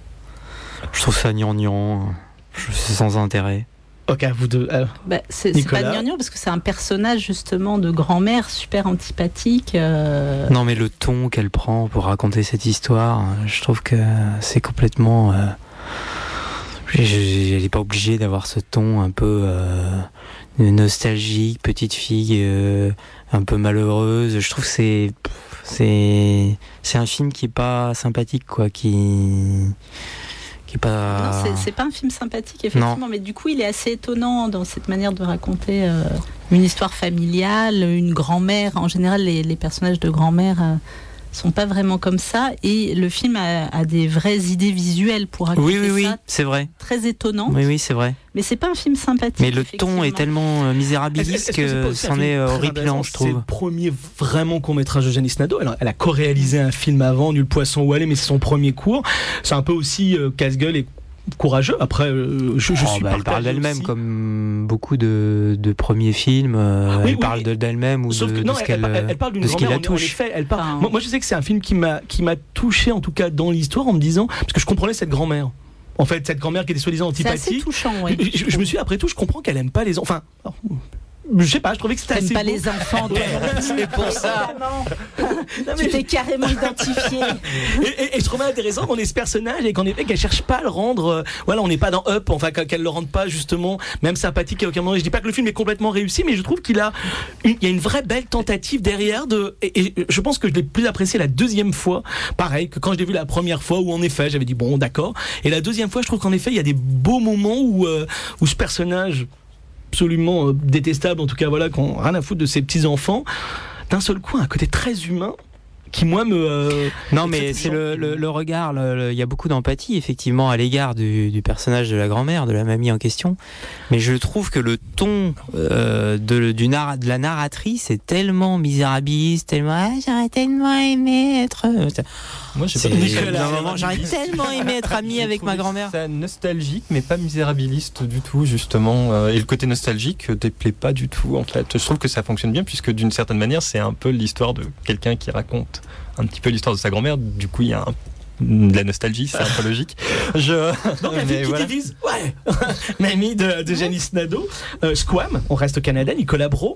Je trouve ça gnangnan. C'est sans intérêt. Ok, vous deux. Euh, bah, c'est, c'est pas gnangnan parce que c'est un personnage justement de grand-mère super antipathique. Euh... Non, mais le ton qu'elle prend pour raconter cette histoire, je trouve que c'est complètement. Euh... Elle n'est pas obligée d'avoir ce ton un peu euh, nostalgique, petite fille euh, un peu malheureuse. Je trouve que c'est c'est c'est un film qui est pas sympathique, quoi, qui qui est pas. Non, c'est, c'est pas un film sympathique effectivement, non. Mais du coup, il est assez étonnant dans cette manière de raconter euh, une histoire familiale, une grand-mère. En général, les, les personnages de grand-mère. Euh, sont pas vraiment comme ça et le film a, a des vraies idées visuelles pour raconter oui, oui, ça. Oui, c'est vrai. Très étonnant. Oui, oui, c'est vrai. Mais c'est pas un film sympathique. Mais le ton est tellement euh, misérabiliste est-ce, est-ce que, que c'en est horripilant, je trouve. C'est le premier vraiment court-métrage de Janis Nadeau. Elle a, elle a co-réalisé un film avant, Nul poisson où aller, mais c'est son premier court. C'est un peu aussi euh, casse-gueule et courageux. Après, euh, je, je oh, suis bah, elle parle d'elle-même aussi. Comme beaucoup de, de premiers films. Euh, oui, elle oui, parle oui. d'elle-même ou Sauf de, que, non, de ce qu'elle, elle, elle parle d'une grand-mère. En, en effet, elle parle. Ah. Moi, moi, je sais que c'est un film qui m'a qui m'a touché en tout cas dans l'histoire en me disant parce que je comprenais cette grand-mère. En fait, cette grand-mère qui était soi-disant antipathique. C'est assez touchant, oui. Je, je, je me suis après tout, je comprends qu'elle aime pas les enfants. Enfin. Je sais pas, je trouvais que c'était T'aimes assez pas beau. Les enfants, toi. C'est pour ça. Non, mais tu t'es carrément identifié. Et, et, et je trouvais intéressant qu'on ait ce personnage et qu'en effet qu'elle cherche pas à le rendre. Euh, voilà, on n'est pas dans Up, enfin qu'elle le rende pas justement même sympathique à aucun moment. Je dis pas que le film est complètement réussi, mais je trouve qu'il a, une, il y a une vraie belle tentative derrière de. Et, et je pense que je l'ai plus apprécié la deuxième fois, pareil que quand je l'ai vu la première fois où en effet j'avais dit bon d'accord. Et la deuxième fois, je trouve qu'en effet il y a des beaux moments où euh, où ce personnage absolument euh, détestable, en tout cas voilà, qu'on rien à foutre de ses petits enfants, d'un seul coup un côté très humain qui moi me euh, non mais c'est le, le, le regard, il y a beaucoup d'empathie effectivement à l'égard du, du personnage de la grand-mère, de la mamie en question, mais je trouve que le ton euh, de, du narra, de la narratrice est tellement misérabiliste, tellement ah, j'aurais tellement aimé être moi j'ai c'est, pas d'un moment j'aurais tellement aimé être ami avec ma grand-mère. C'est nostalgique mais pas misérabiliste du tout justement, et le côté nostalgique déplaît pas du tout en fait. Je trouve que ça fonctionne bien puisque d'une certaine manière c'est un peu l'histoire de quelqu'un qui raconte un petit peu l'histoire de sa grand-mère, du coup il y a un, de la nostalgie, c'est un peu logique. Je... Donc un film qui voilà. divise, ouais. Mamie de, de Janis Nadeau, euh, Squam, on reste au Canada, Nicolas Brault.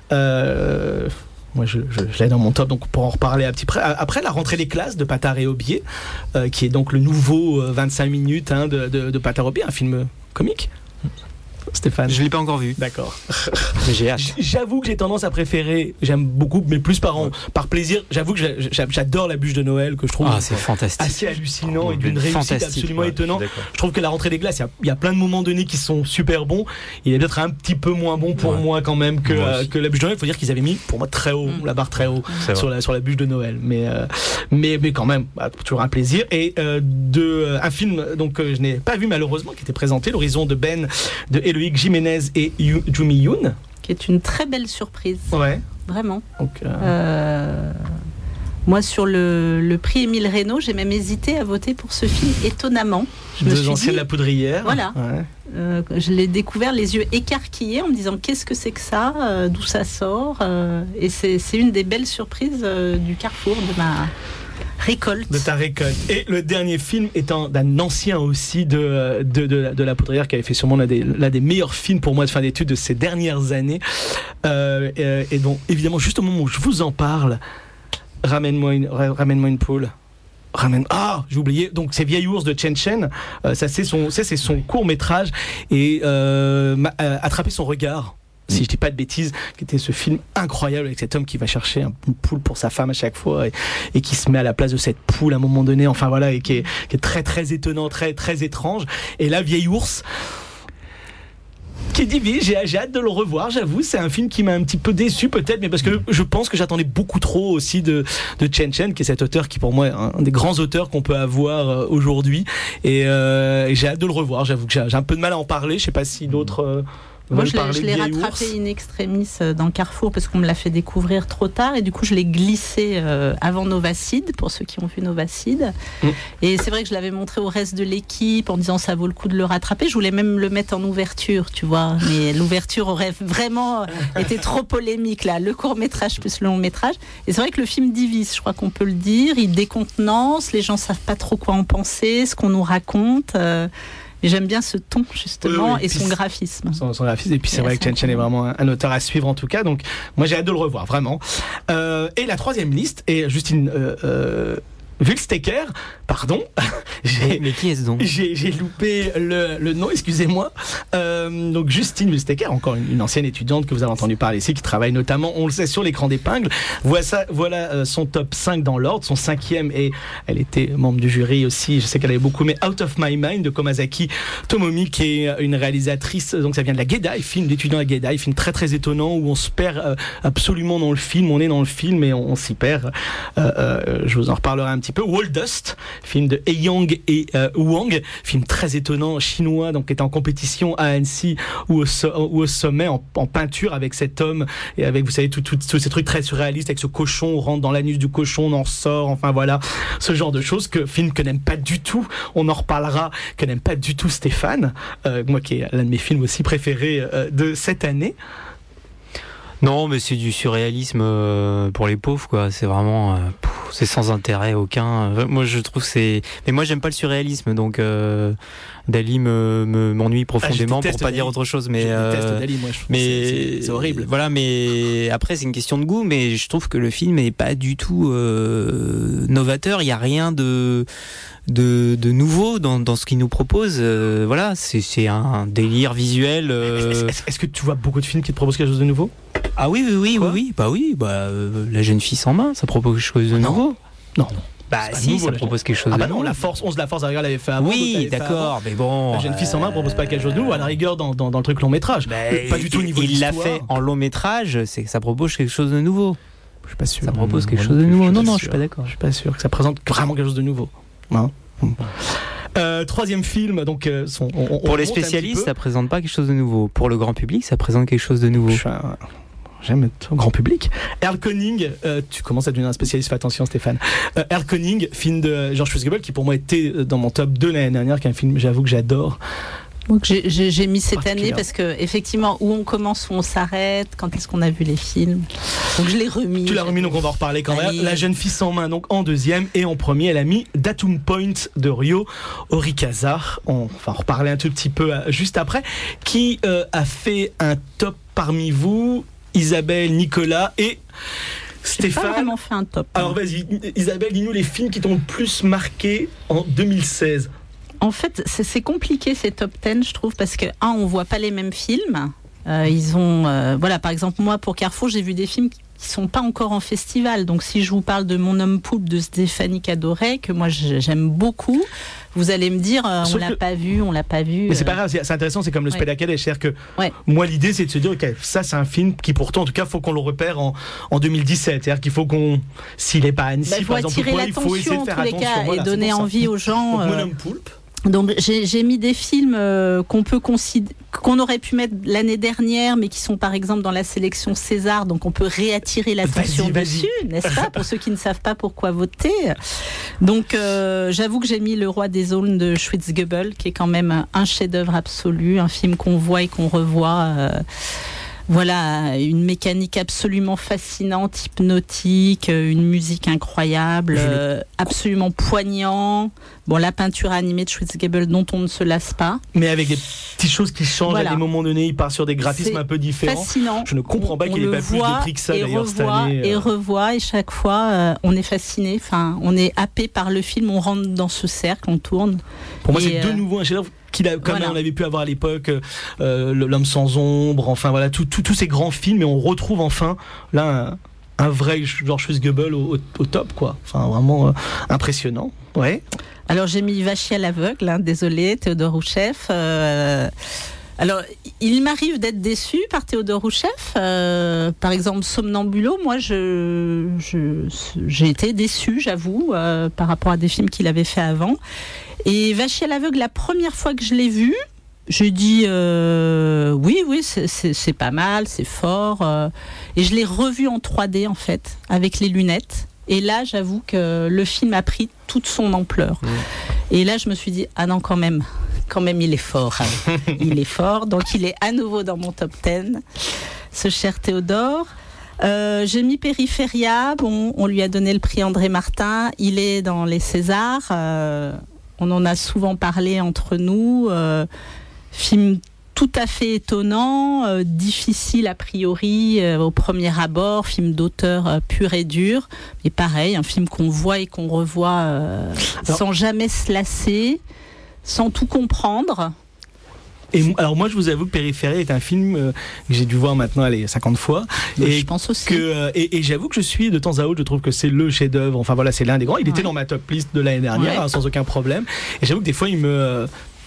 Euh... Moi, je, je, je l'ai dans mon top, donc pour en reparler un petit peu. Après, la rentrée des classes de Patar et Aubier, euh, qui est donc le nouveau euh, vingt-cinq minutes hein, de, de, de Patar Aubier, un film comique. Stéphane? Je l'ai pas encore vu. D'accord. Mais j'ai hâte. J'avoue que j'ai tendance à préférer, j'aime beaucoup, mais plus par, en, par plaisir. J'avoue que j'a- j'adore la bûche de Noël, que je trouve Ah, c'est fantastique. assez hallucinant et d'une réussite Fantastique, absolument ouais, étonnante. je suis d'accord. Je trouve que la rentrée des glaces, il y a- il y, a plein de moments donnés qui sont super bons. Il est peut-être un petit peu moins bon pour Ouais. moi quand même que, Moi euh, aussi. que la bûche de Noël. Il faut dire qu'ils avaient mis pour moi très haut, Mm. la barre très haut C'est sur vrai. la, sur la bûche de Noël. Mais, euh, mais, mais quand même, bah, toujours un plaisir. Et euh, de, euh, un film donc, que je n'ai pas vu malheureusement, qui était présenté, L'Horizon de Ben, de Eloïc Jiménez et Yu- Jumi Yoon. Qui est une très belle surprise, Ouais. vraiment. Donc, euh, Euh, Moi, sur le, le prix Émile Reynaud, j'ai même hésité à voter pour ce film, étonnamment. Je me Deux suis anciens dit, de la poudrière. Voilà. Ouais. euh, je l'ai découvert les yeux écarquillés en me disant qu'est-ce que c'est que ça, euh, d'où ça sort. euh, et c'est c'est une des belles surprises euh, du carrefour de ma récolte. De ta récolte. Et le dernier film étant d'un ancien aussi de, de, de, de la poudrière qui avait fait sûrement l'un des, l'un des meilleurs films pour moi de fin d'études de ces dernières années. Euh, et, et donc, évidemment, juste au moment où je vous en parle, ramène-moi une, ramène-moi une poule. Ramène... Ah, j'ai oublié. Donc, c'est Vieille ours de Chen Chen. Euh, ça, c'est son, ça, c'est son court métrage. Et euh, ma- euh, Attraper son regard. Si je dis pas de bêtises, qui était ce film incroyable avec cet homme qui va chercher un- une poule pour sa femme à chaque fois et, et qui se met à la place de cette poule à un moment donné, enfin voilà, et qui est, qui est très très étonnant, très très étrange. Et là, Vieille ours, qui est divin, j'ai, j'ai hâte de le revoir, j'avoue, c'est un film qui m'a un petit peu déçu peut-être, mais parce que je pense que j'attendais beaucoup trop aussi de, de Chen Chen, qui est cet auteur qui pour moi est un, un des grands auteurs qu'on peut avoir euh, aujourd'hui, et, euh, et j'ai hâte de le revoir, j'avoue que j'ai, j'ai un peu de mal à en parler, je sais pas si d'autres... euh, Moi, veulent je l'ai, parler je de l'ai Vieille rattrapé ours. in extremis euh, dans Carrefour parce qu'on me l'a fait découvrir trop tard et du coup je l'ai glissé euh, avant Novacide pour ceux qui ont vu Novacide. Mm. Et c'est vrai que je l'avais montré au reste de l'équipe en disant ça vaut le coup de le rattraper. Je voulais même le mettre en ouverture, tu vois, mais l'ouverture aurait vraiment été trop polémique là, le court métrage plus le long métrage. Et c'est vrai que le film divise, je crois qu'on peut le dire. Il décontenance, les gens savent pas trop quoi en penser, ce qu'on nous raconte. Euh, Et j'aime bien ce ton, justement, Oui, oui, et puis son c'est- graphisme. Son, son graphisme. Et puis c'est Et vrai assez que Chen Chen est incroyable. vraiment un, un auteur à suivre en tout cas. Donc moi j'ai hâte de le revoir, vraiment. Euh, et la troisième liste est Justine euh, euh, Wulstecker. Pardon. j'ai, Mais qui est-ce donc? j'ai, j'ai loupé le, le nom, excusez-moi. Euh, donc Justine Wulstecker, encore une, une ancienne étudiante que vous avez entendu parler ici, qui travaille notamment, on le sait, sur l'écran d'épingle. Voilà, ça- voilà euh, son top cinq dans l'ordre, son cinquième, et elle était membre du jury aussi, je sais qu'elle avait beaucoup aimé Out of My Mind de Komazaki Tomomi, qui est une réalisatrice, donc ça vient de la Gedai, film d'étudiant à Gedai, film très très étonnant où on se perd euh, absolument dans le film, on est dans le film et on, on s'y perd. Euh, euh, je vous en reparlerai un petit peu. Wall-Dust, film de Eyang et euh, Wang, film très étonnant chinois, donc qui est en compétition à Annecy ou au, so- ou au sommet en, en peinture avec cet homme et avec, vous savez, tout- tout- tous ces trucs très surréalistes avec ce cochon, on rentre dans l'anus du cochon, on en sort, enfin voilà, ce genre de choses, que film que n'aime pas du tout, on en reparlera, que n'aime pas du tout Stéphane, euh, moi qui est l'un de mes films aussi préférés euh, de cette année. Non, mais c'est du surréalisme euh, pour les pauvres, quoi. C'est vraiment, euh, pff, c'est sans intérêt aucun. Euh, Moi, je trouve que c'est. Mais moi, j'aime pas le surréalisme, donc euh, Dali me, me m'ennuie profondément, déteste pour pas Dali. dire autre chose. Mais Je déteste euh, Dali, moi je trouve mais que c'est, c'est- c'est horrible. Voilà, mais après c'est une question de goût, mais je trouve que le film est pas du tout euh, novateur. Il y a rien de de, de nouveau dans, dans ce qu'il nous propose. Euh, voilà, c'est c'est un délire visuel. euh, Est-ce, est-ce- est-ce que tu vois beaucoup de films qui te proposent quelque chose de nouveau? Ah oui, oui, oui, Quoi oui, oui, bah oui, bah euh, La jeune fille sans main, ça propose quelque chose de non. nouveau. Non. Bah C'est pas si, nouveau, ça la propose quelque chose Ah de bah nouveau. non, la force, onze de la force, la rigueur l'avait fait avant. d'autres Oui, l'avaient fait avant. d'accord, mais bon. La jeune fille sans main propose pas quelque chose de nouveau, à la rigueur dans, dans, dans le truc long métrage. Bah, pas du tout au niveau de il l'a l'histoire. fait en long métrage, c'est que ça propose quelque chose de nouveau. Je suis pas sûr. Ça propose quelque Moi chose non de plus, nouveau. suis Non, pas non, je sûr. suis pas d'accord. Je suis pas sûr que ça présente vraiment quelque chose de nouveau. Hein. Euh, troisième film, donc euh, son, on, on Pour les remonte un petit spécialistes, peu. ça présente pas quelque chose de nouveau. Pour le grand public, ça présente quelque chose de nouveau. Je suis un- J'aime être au grand public. Earl Koenig, euh, tu commences à devenir un spécialiste, fais attention Stéphane. Euh, Earl Koenig, film de George Fusgebel, qui pour moi était dans mon top deux l'année dernière, qui est un film, j'avoue que j'adore. Donc j'ai, j'ai, j'ai mis cette année Particulière. parce que effectivement où on commence, où on s'arrête, quand est-ce qu'on a vu les films. Donc je l'ai remis. Tu l'as remis, donc on va en reparler quand même. Allez. La jeune fille sans main, donc en deuxième, et en premier, elle a mis Datum Point de Ryo Horikawa. On va en reparler un tout petit peu euh, juste après. Qui euh, a fait un top parmi vous, Isabelle, Nicolas et J'ai pas Stéphane? vraiment fait un top. Alors vas-y, Isabelle, dis-nous les films qui t'ont le plus marqué en deux mille seize. En fait, c'est, c'est compliqué ces top dix, je trouve, parce que, un, on voit pas les mêmes films. Euh, ils ont, euh, voilà, par exemple, moi, pour Carrefour, j'ai vu des films qui sont pas encore en festival. Donc, si je vous parle de Mon homme poulpe de Stéphanie Cadoret, que moi j'aime beaucoup, vous allez me dire, euh, on l'a que... pas vu, on l'a pas vu. Mais c'est euh... pas grave, c'est, c'est intéressant, c'est comme le ouais. Spectacle, c'est-à-dire que ouais. moi, l'idée, c'est de se dire, ok, ça, c'est un film qui, pourtant, en tout cas, faut qu'on le repère en, en deux mille dix-sept. C'est-à-dire qu'il faut qu'on, s'il est pas à Annecy, bah, par exemple, attirer il faut essayer de faire en tous les attention. Cas, voilà, et donner envie aux gens. Donc, euh... Mon homme poulpe. Donc j'ai, j'ai mis des films euh, qu'on peut considérer, qu'on aurait pu mettre l'année dernière, mais qui sont par exemple dans la sélection César, donc on peut réattirer l'attention vas-y, dessus, vas-y. n'est-ce pas, pour ceux qui ne savent pas pourquoi voter. Donc euh, j'avoue que j'ai mis Le Roi des Aulnes de Schwitzgebel, qui est quand même un chef-d'œuvre absolu, un film qu'on voit et qu'on revoit. Euh, Voilà, une mécanique absolument fascinante, hypnotique, une musique incroyable, euh, absolument poignant. Bon, la peinture animée de Schwitzgebel dont on ne se lasse pas. Mais avec des petites choses qui changent voilà. à des moments donnés, il part sur des graphismes c'est un peu différents. Fascinant. Je ne comprends pas on, qu'il n'ait pas plus de prix que ça d'ailleurs cette année. Et revoit, et chaque fois, euh, on est fasciné. Enfin, on est happé par le film, on rentre dans ce cercle, on tourne. Pour moi, et c'est euh, de nouveau un chef-d'œuvre qu'il a, comme voilà. on avait pu avoir à l'époque, euh, L'Homme sans ombre, enfin voilà, tous tout, tout ces grands films, et on retrouve enfin là un, un vrai Georges Schwitzgebel au, au, au top, quoi. Enfin, vraiment euh, impressionnant. Ouais. Alors j'ai mis Vachier à l'aveugle, hein, désolé, Théodore Rouchef. Euh, alors, il m'arrive d'être déçue par Théodore Rouchef. Euh, par exemple, Somnambulo, moi, je, je, j'ai été déçue, j'avoue, euh, par rapport à des films qu'il avait fait avant. Et Vachier à l'aveugle, la première fois que je l'ai vu, j'ai dit euh, oui, oui, c'est, c'est, c'est pas mal, c'est fort. Euh, et je l'ai revu en trois D, en fait, avec les lunettes. Et là, j'avoue que le film a pris toute son ampleur. Mmh. Et là, je me suis dit, ah non, quand même, quand même, il est fort. Hein. Il est fort. Donc, il est à nouveau dans mon top dix, ce cher Théodore. Euh, j'ai mis Périphéria. Bon, on lui a donné le prix André Martin. Il est dans les Césars. Euh, on en a souvent parlé entre nous. Euh, film tout à fait étonnant, euh, difficile a priori euh, au premier abord, film d'auteur euh, pur et dur, mais pareil, un film qu'on voit et qu'on revoit euh, sans jamais se lasser, sans tout comprendre. Et alors moi je vous avoue que Périphérie est un film euh, que j'ai dû voir maintenant allez cinquante fois et je pense aussi que euh, et, et j'avoue que je suis de temps à autre, je trouve que c'est le chef-d'œuvre, enfin voilà, c'est l'un des grands, il ouais. était dans ma top list de l'année dernière, ouais. hein, sans aucun problème, et j'avoue que des fois il me euh,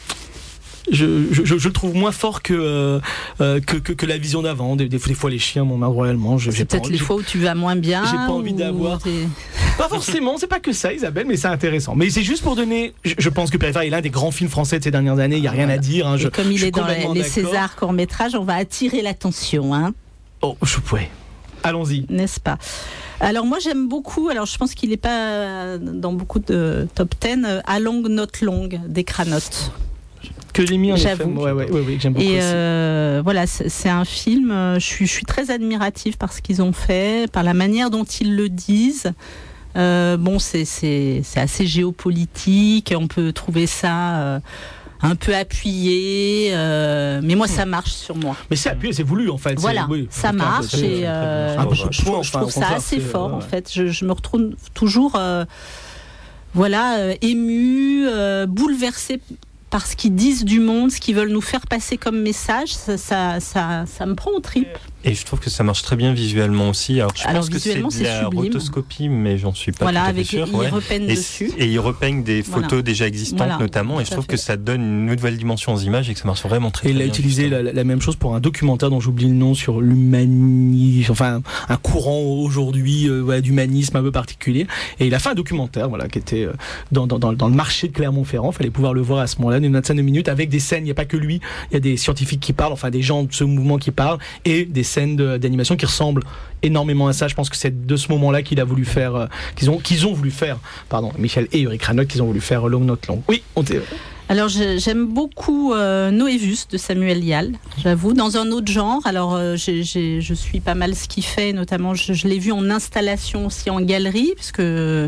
Je, je, je le trouve moins fort que, euh, que, que, que la vision d'avant. Des, des, des fois, les chiens m'emmerdent royalement. Je, c'est j'ai peut-être pas, les fois où tu vas moins bien. J'ai pas envie d'avoir. T'es... Pas forcément, c'est pas que ça, Isabelle, mais c'est intéressant. Mais c'est juste pour donner. Je, je pense que Périphérie est l'un des grands films français de ces dernières années. Il n'y a rien à dire. Hein, je, Et comme il je est dans les, les Césars court-métrage, on va attirer l'attention. Hein. Oh, je pouvais. Allons-y. N'est-ce pas? Alors moi j'aime beaucoup, alors je pense qu'il n'est pas dans beaucoup de top dix, À longue note longue des Cranottes. Que j'ai mis en J'avoue. effet. Ouais, ouais, ouais, ouais, j'aime beaucoup et aussi. Euh, voilà, c'est, c'est un film, je suis, je suis très admirative par ce qu'ils ont fait, par la manière dont ils le disent. Euh, bon, c'est, c'est, c'est assez géopolitique, on peut trouver ça euh, un peu appuyé, euh, mais moi ça marche sur moi. Mais c'est appuyé, c'est voulu en fait. Voilà, c'est, oui, ça marche et euh, un peu je, je, point, je enfin, trouve ça assez fort ouais. en fait. Je, je me retrouve toujours, euh, voilà, euh, émue, euh, bouleversée par ce qu'ils disent du monde, ce qu'ils veulent nous faire passer comme message, ça, ça, ça, ça me prend aux tripes. Et je trouve que ça marche très bien visuellement aussi. Alors, je Alors, pense que c'est de c'est la sublime. rotoscopie, mais j'en suis pas voilà, tout à fait avec, sûr. Ils ouais. repeignent et, dessus. Et ils repeignent des photos voilà. déjà existantes, voilà, notamment. Et je trouve fait. que ça donne une nouvelle dimension aux images et que ça marche vraiment très, et très il a bien. Et il a utilisé la, la même chose pour un documentaire dont j'oublie le nom sur l'humanisme, enfin un courant aujourd'hui euh, ouais, d'humanisme un peu particulier. Et il a fait un documentaire voilà, qui était euh, dans, dans, dans le marché de Clermont-Ferrand. Il fallait pouvoir le voir à ce moment-là, d'une vingtaine de minutes, avec des scènes. Il n'y a pas que lui, il y a des scientifiques qui parlent, enfin des gens de ce mouvement qui parlent, et des scènes de, d'animation qui ressemblent énormément à ça. Je pense que c'est de ce moment-là qu'il a voulu faire, euh, qu'ils ont, qu'ils ont voulu faire, pardon, Michel et Ulrich Cranotte, qu'ils ont voulu faire Longue Note Longue. Oui, on t'est... Alors j'aime beaucoup euh, Noévus de Samuel Yal, j'avoue, dans un autre genre. Alors euh, j'ai, j'ai, je suis pas mal ce qu'il fait, notamment je, je l'ai vu en installation aussi en galerie, puisque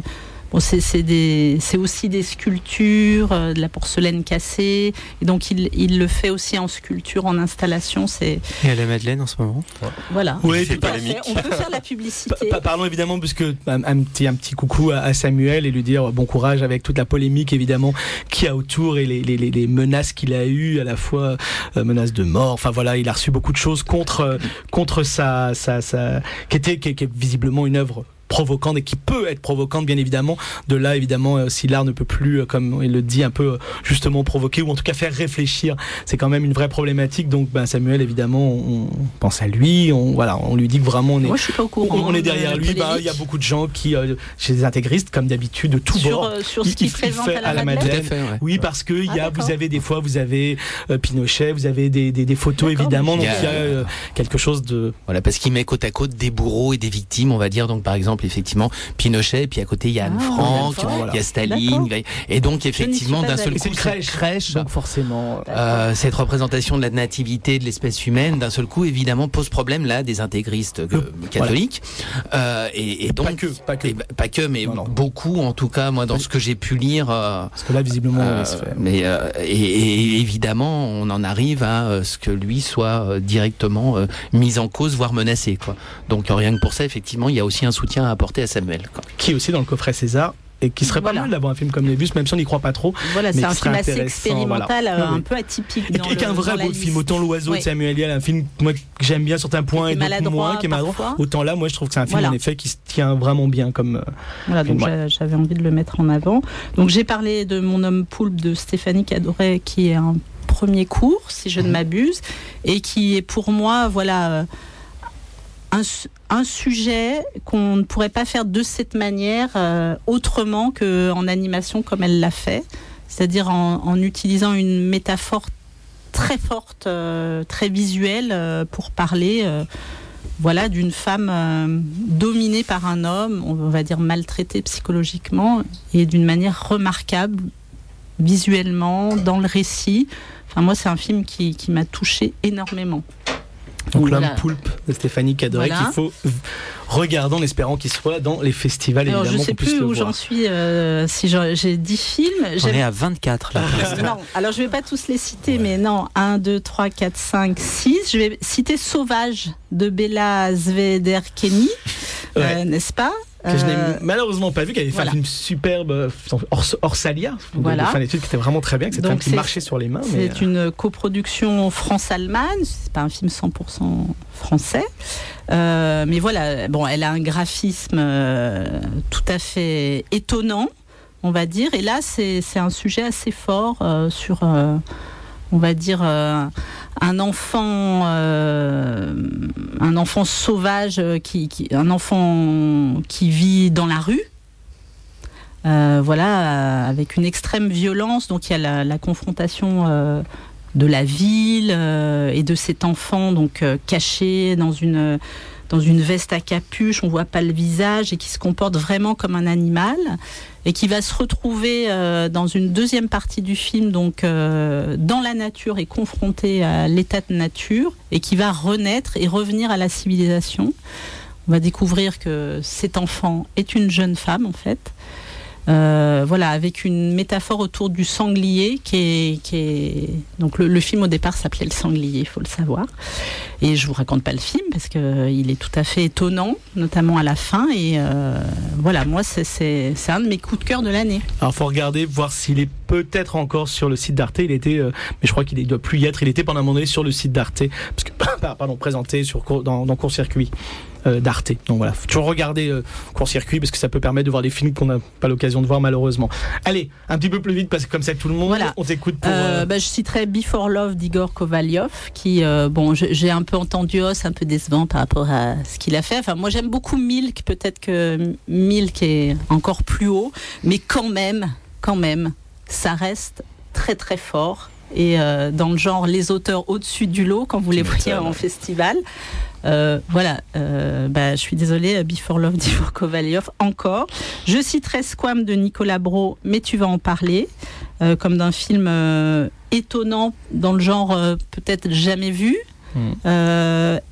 bon, c'est, c'est, des, c'est aussi des sculptures, euh, de la porcelaine cassée. Et donc, il, il le fait aussi en sculpture, en installation. C'est... Et à la Madeleine en ce moment. Voilà. Oui, tout à fait. On peut faire la publicité. Pa- parlons évidemment, puisque un, un, petit, un petit coucou à, à Samuel et lui dire bon courage avec toute la polémique évidemment qu'il y a autour et les, les, les menaces qu'il a eues, à la fois euh, menaces de mort. Enfin voilà, il a reçu beaucoup de choses contre, euh, contre sa, sa, sa, qui était, qui, qui est visiblement une œuvre provocante et qui peut être provocante bien évidemment. De là évidemment euh, si l'art ne peut plus euh, comme il le dit un peu euh, justement provoquer ou en tout cas faire réfléchir, c'est quand même une vraie problématique. Donc ben, Samuel évidemment on, on pense à lui, on, voilà, on lui dit que vraiment on est, Moi, je suis pas au courant, on, on est derrière de lui. Bah, il y a beaucoup de gens qui euh, chez les intégristes comme d'habitude de tous sur, bords euh, sur ce qu'il présente à la, à la Madeleine. Madeleine. Fait, ouais. Oui parce que il y a, Ah, vous avez des fois vous avez euh, Pinochet, vous avez des, des, des photos D'accord, évidemment, donc il y a, il y a euh, quelque chose de Voilà, parce qu'il met côte à côte des bourreaux et des victimes, on va dire. Donc, par exemple, effectivement, Pinochet, puis à côté, il y a Anne Ah, Frank, Anne Frank, il y a Staline. d'accord. il y a- Et donc, effectivement, pas d'un seul allée. coup, c'est une crèche, crèche donc forcément Euh, cette représentation de la nativité de l'espèce humaine, d'un seul coup, évidemment, pose problème là des intégristes euh, catholiques. Euh, et, et donc, pas que pas que et bah, pas que, mais Non, non. beaucoup, en tout cas, moi, dans ce que j'ai pu lire. Euh, parce que là visiblement euh, on se fait. mais euh, et, et évidemment, on en arrive à euh, ce que lui soit euh, directement euh, mis en cause, voire menacé, quoi. Donc euh, rien que pour ça, effectivement, il y a aussi un soutien à apporter à Samuel, quoi. Qui est aussi dans le coffret César et qui serait Voilà. pas mal d'avoir un film comme Nébus, même si on n'y croit pas trop. Voilà, mais c'est un qui serait film assez intéressant, expérimental, voilà. euh, Oui, oui. un peu atypique. Et dans qui est un le- vrai dans la beau liste. film. Autant L'Oiseau Oui. de Samuel Liel, un film moi, que j'aime bien sur certains points Qui et est d'autres maladroit moins, qui est maladroit. parfois. Autant là, moi, je trouve que c'est un film Voilà. en effet qui se tient vraiment bien comme. euh, Voilà, donc Ouais. j'a- j'avais envie de le mettre en avant. Donc j'ai parlé de Mon homme poulpe de Stéphanie Cadoret, qui est un premier cours, si je ne m'abuse, et qui est pour moi, voilà, euh, un, su- un sujet qu'on ne pourrait pas faire de cette manière euh, autrement qu'en animation comme elle l'a fait, c'est-à-dire en, en utilisant une métaphore très forte, euh, très visuelle euh, pour parler euh, voilà, d'une femme euh, dominée par un homme, on va dire maltraitée psychologiquement, et d'une manière remarquable, visuellement, dans le récit. Enfin, moi, c'est un film qui, qui m'a touchée énormément. Donc, Donc, L'homme voilà. poulpe de Stéphanie Cadoret, Voilà. qu'il faut regarder en espérant qu'il soit dans les festivals, Alors, évidemment, je sais qu'on puisse plus le où voir. j'en suis, euh, si j'en- j'ai dix films. On J'aime- est à vingt-quatre là. pour l'instant. Non, alors je vais pas tous les citer, mais non, un, deux, trois, quatre, cinq, six. Je vais citer Sauvage de Bella Zvederkeni, euh, Ouais. n'est-ce pas? Que je n'ai Euh, malheureusement pas vu, qui avait fait voilà. un film superbe, euh, Ors- Orsalia, Voilà. de fin d'études, qui était vraiment très bien, que c'était un Donc film qui c'est- marchait sur les mains. mais, C'est une coproduction France-Allemagne, c'est pas un film cent pour cent français. Euh, mais voilà, bon, elle a un graphisme euh, tout à fait étonnant, on va dire. Et là, c'est c'est un sujet assez fort euh, sur, euh, on va dire, euh, un enfant, euh, un enfant sauvage, euh, qui, qui- un enfant qui vit dans la rue. Euh, voilà, euh, avec une extrême violence. Donc il y a la, la confrontation euh, de la ville euh, et de cet enfant donc euh, caché dans une dans une veste à capuche, on voit pas le visage, et qui se comporte vraiment comme un animal, et qui va se retrouver euh, dans une deuxième partie du film, donc euh, dans la nature et confronté à l'état de nature, et qui va renaître et revenir à la civilisation. On va découvrir que cet enfant est une jeune femme en fait. Euh, voilà, avec une métaphore autour du sanglier qui est, qui est... donc le, le film au départ s'appelait Le Sanglier, il faut le savoir, et je vous raconte pas le film parce que euh, il est tout à fait étonnant, notamment à la fin, et euh, voilà, moi c'est, c'est, c'est un de mes coups de cœur de l'année. Alors, faut regarder, voir s'il est peut-être encore sur le site d'Arte. Il était, euh, mais je crois qu'il ne doit plus y être. Il était pendant un moment donné sur le site d'Arte, parce que, pardon, présenté sur, cour- dans, dans Court-Circuit euh, d'Arte. Donc voilà, faut toujours regarder euh, Court-Circuit, parce que ça peut permettre de voir des films qu'on n'a pas l'occasion de voir malheureusement. Allez, un petit peu plus vite, parce que comme ça tout le monde, Voilà. on t'écoute pour. Euh, euh, bah, je citerai Before Love d'Igor Kovalyov, qui, euh, bon, je- j'ai un peu entendu, oh, c'est un peu décevant par rapport à ce qu'il a fait. Enfin, moi, j'aime beaucoup Milk, peut-être que Milk est encore plus haut, mais quand même, quand même, ça reste très très fort. Et euh, dans le genre les auteurs au-dessus du lot, quand vous les voyez en festival. Euh, voilà, euh, bah, je suis désolée, Before Love d'Igor Kovalyov, encore. Je citerai Squam de Nicolas Brault, mais tu vas en parler, euh, comme d'un film euh, étonnant, dans le genre euh, peut-être jamais vu. Mm. Euh,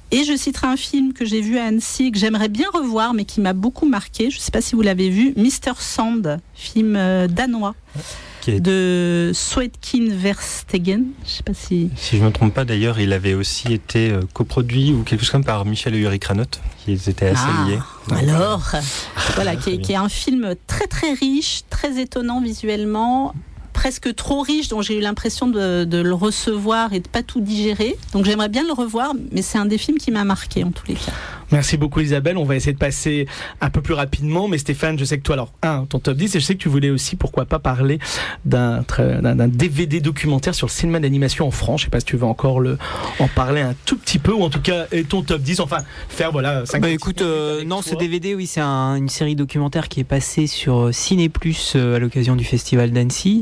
Et je citerai un film que j'ai vu à Annecy, que j'aimerais bien revoir, mais qui m'a beaucoup marqué. Je ne sais pas si vous l'avez vu, Mister Sand, film euh, danois, est... de Swetkin Verstegen. Je sais pas si... Si je ne me trompe pas, d'ailleurs, il avait aussi été euh, coproduit ou quelque chose comme par Michel et Uri Cranotte, qui étaient assez ah, liés. Alors, voilà, qui est, qui est un film très très riche, très étonnant visuellement, presque trop riche, dont j'ai eu l'impression de, de le recevoir et de pas tout digérer. Donc j'aimerais bien le revoir, mais c'est un des films qui m'a marqué en tous les cas. Merci beaucoup Isabelle, on va essayer de passer un peu plus rapidement, mais Stéphane, je sais que toi, alors un, ton top dix, et je sais que tu voulais aussi, pourquoi pas, parler d'un, d'un, d'un D V D documentaire sur le cinéma d'animation en France. Je sais pas si tu veux encore le, en parler un tout petit peu, ou en tout cas ton top dix, enfin faire voilà cinq. Bah écoute, euh, non, toi. Ce D V D, oui, c'est un, une série documentaire qui est passée sur Ciné Plus euh, à l'occasion du Festival d'Annecy.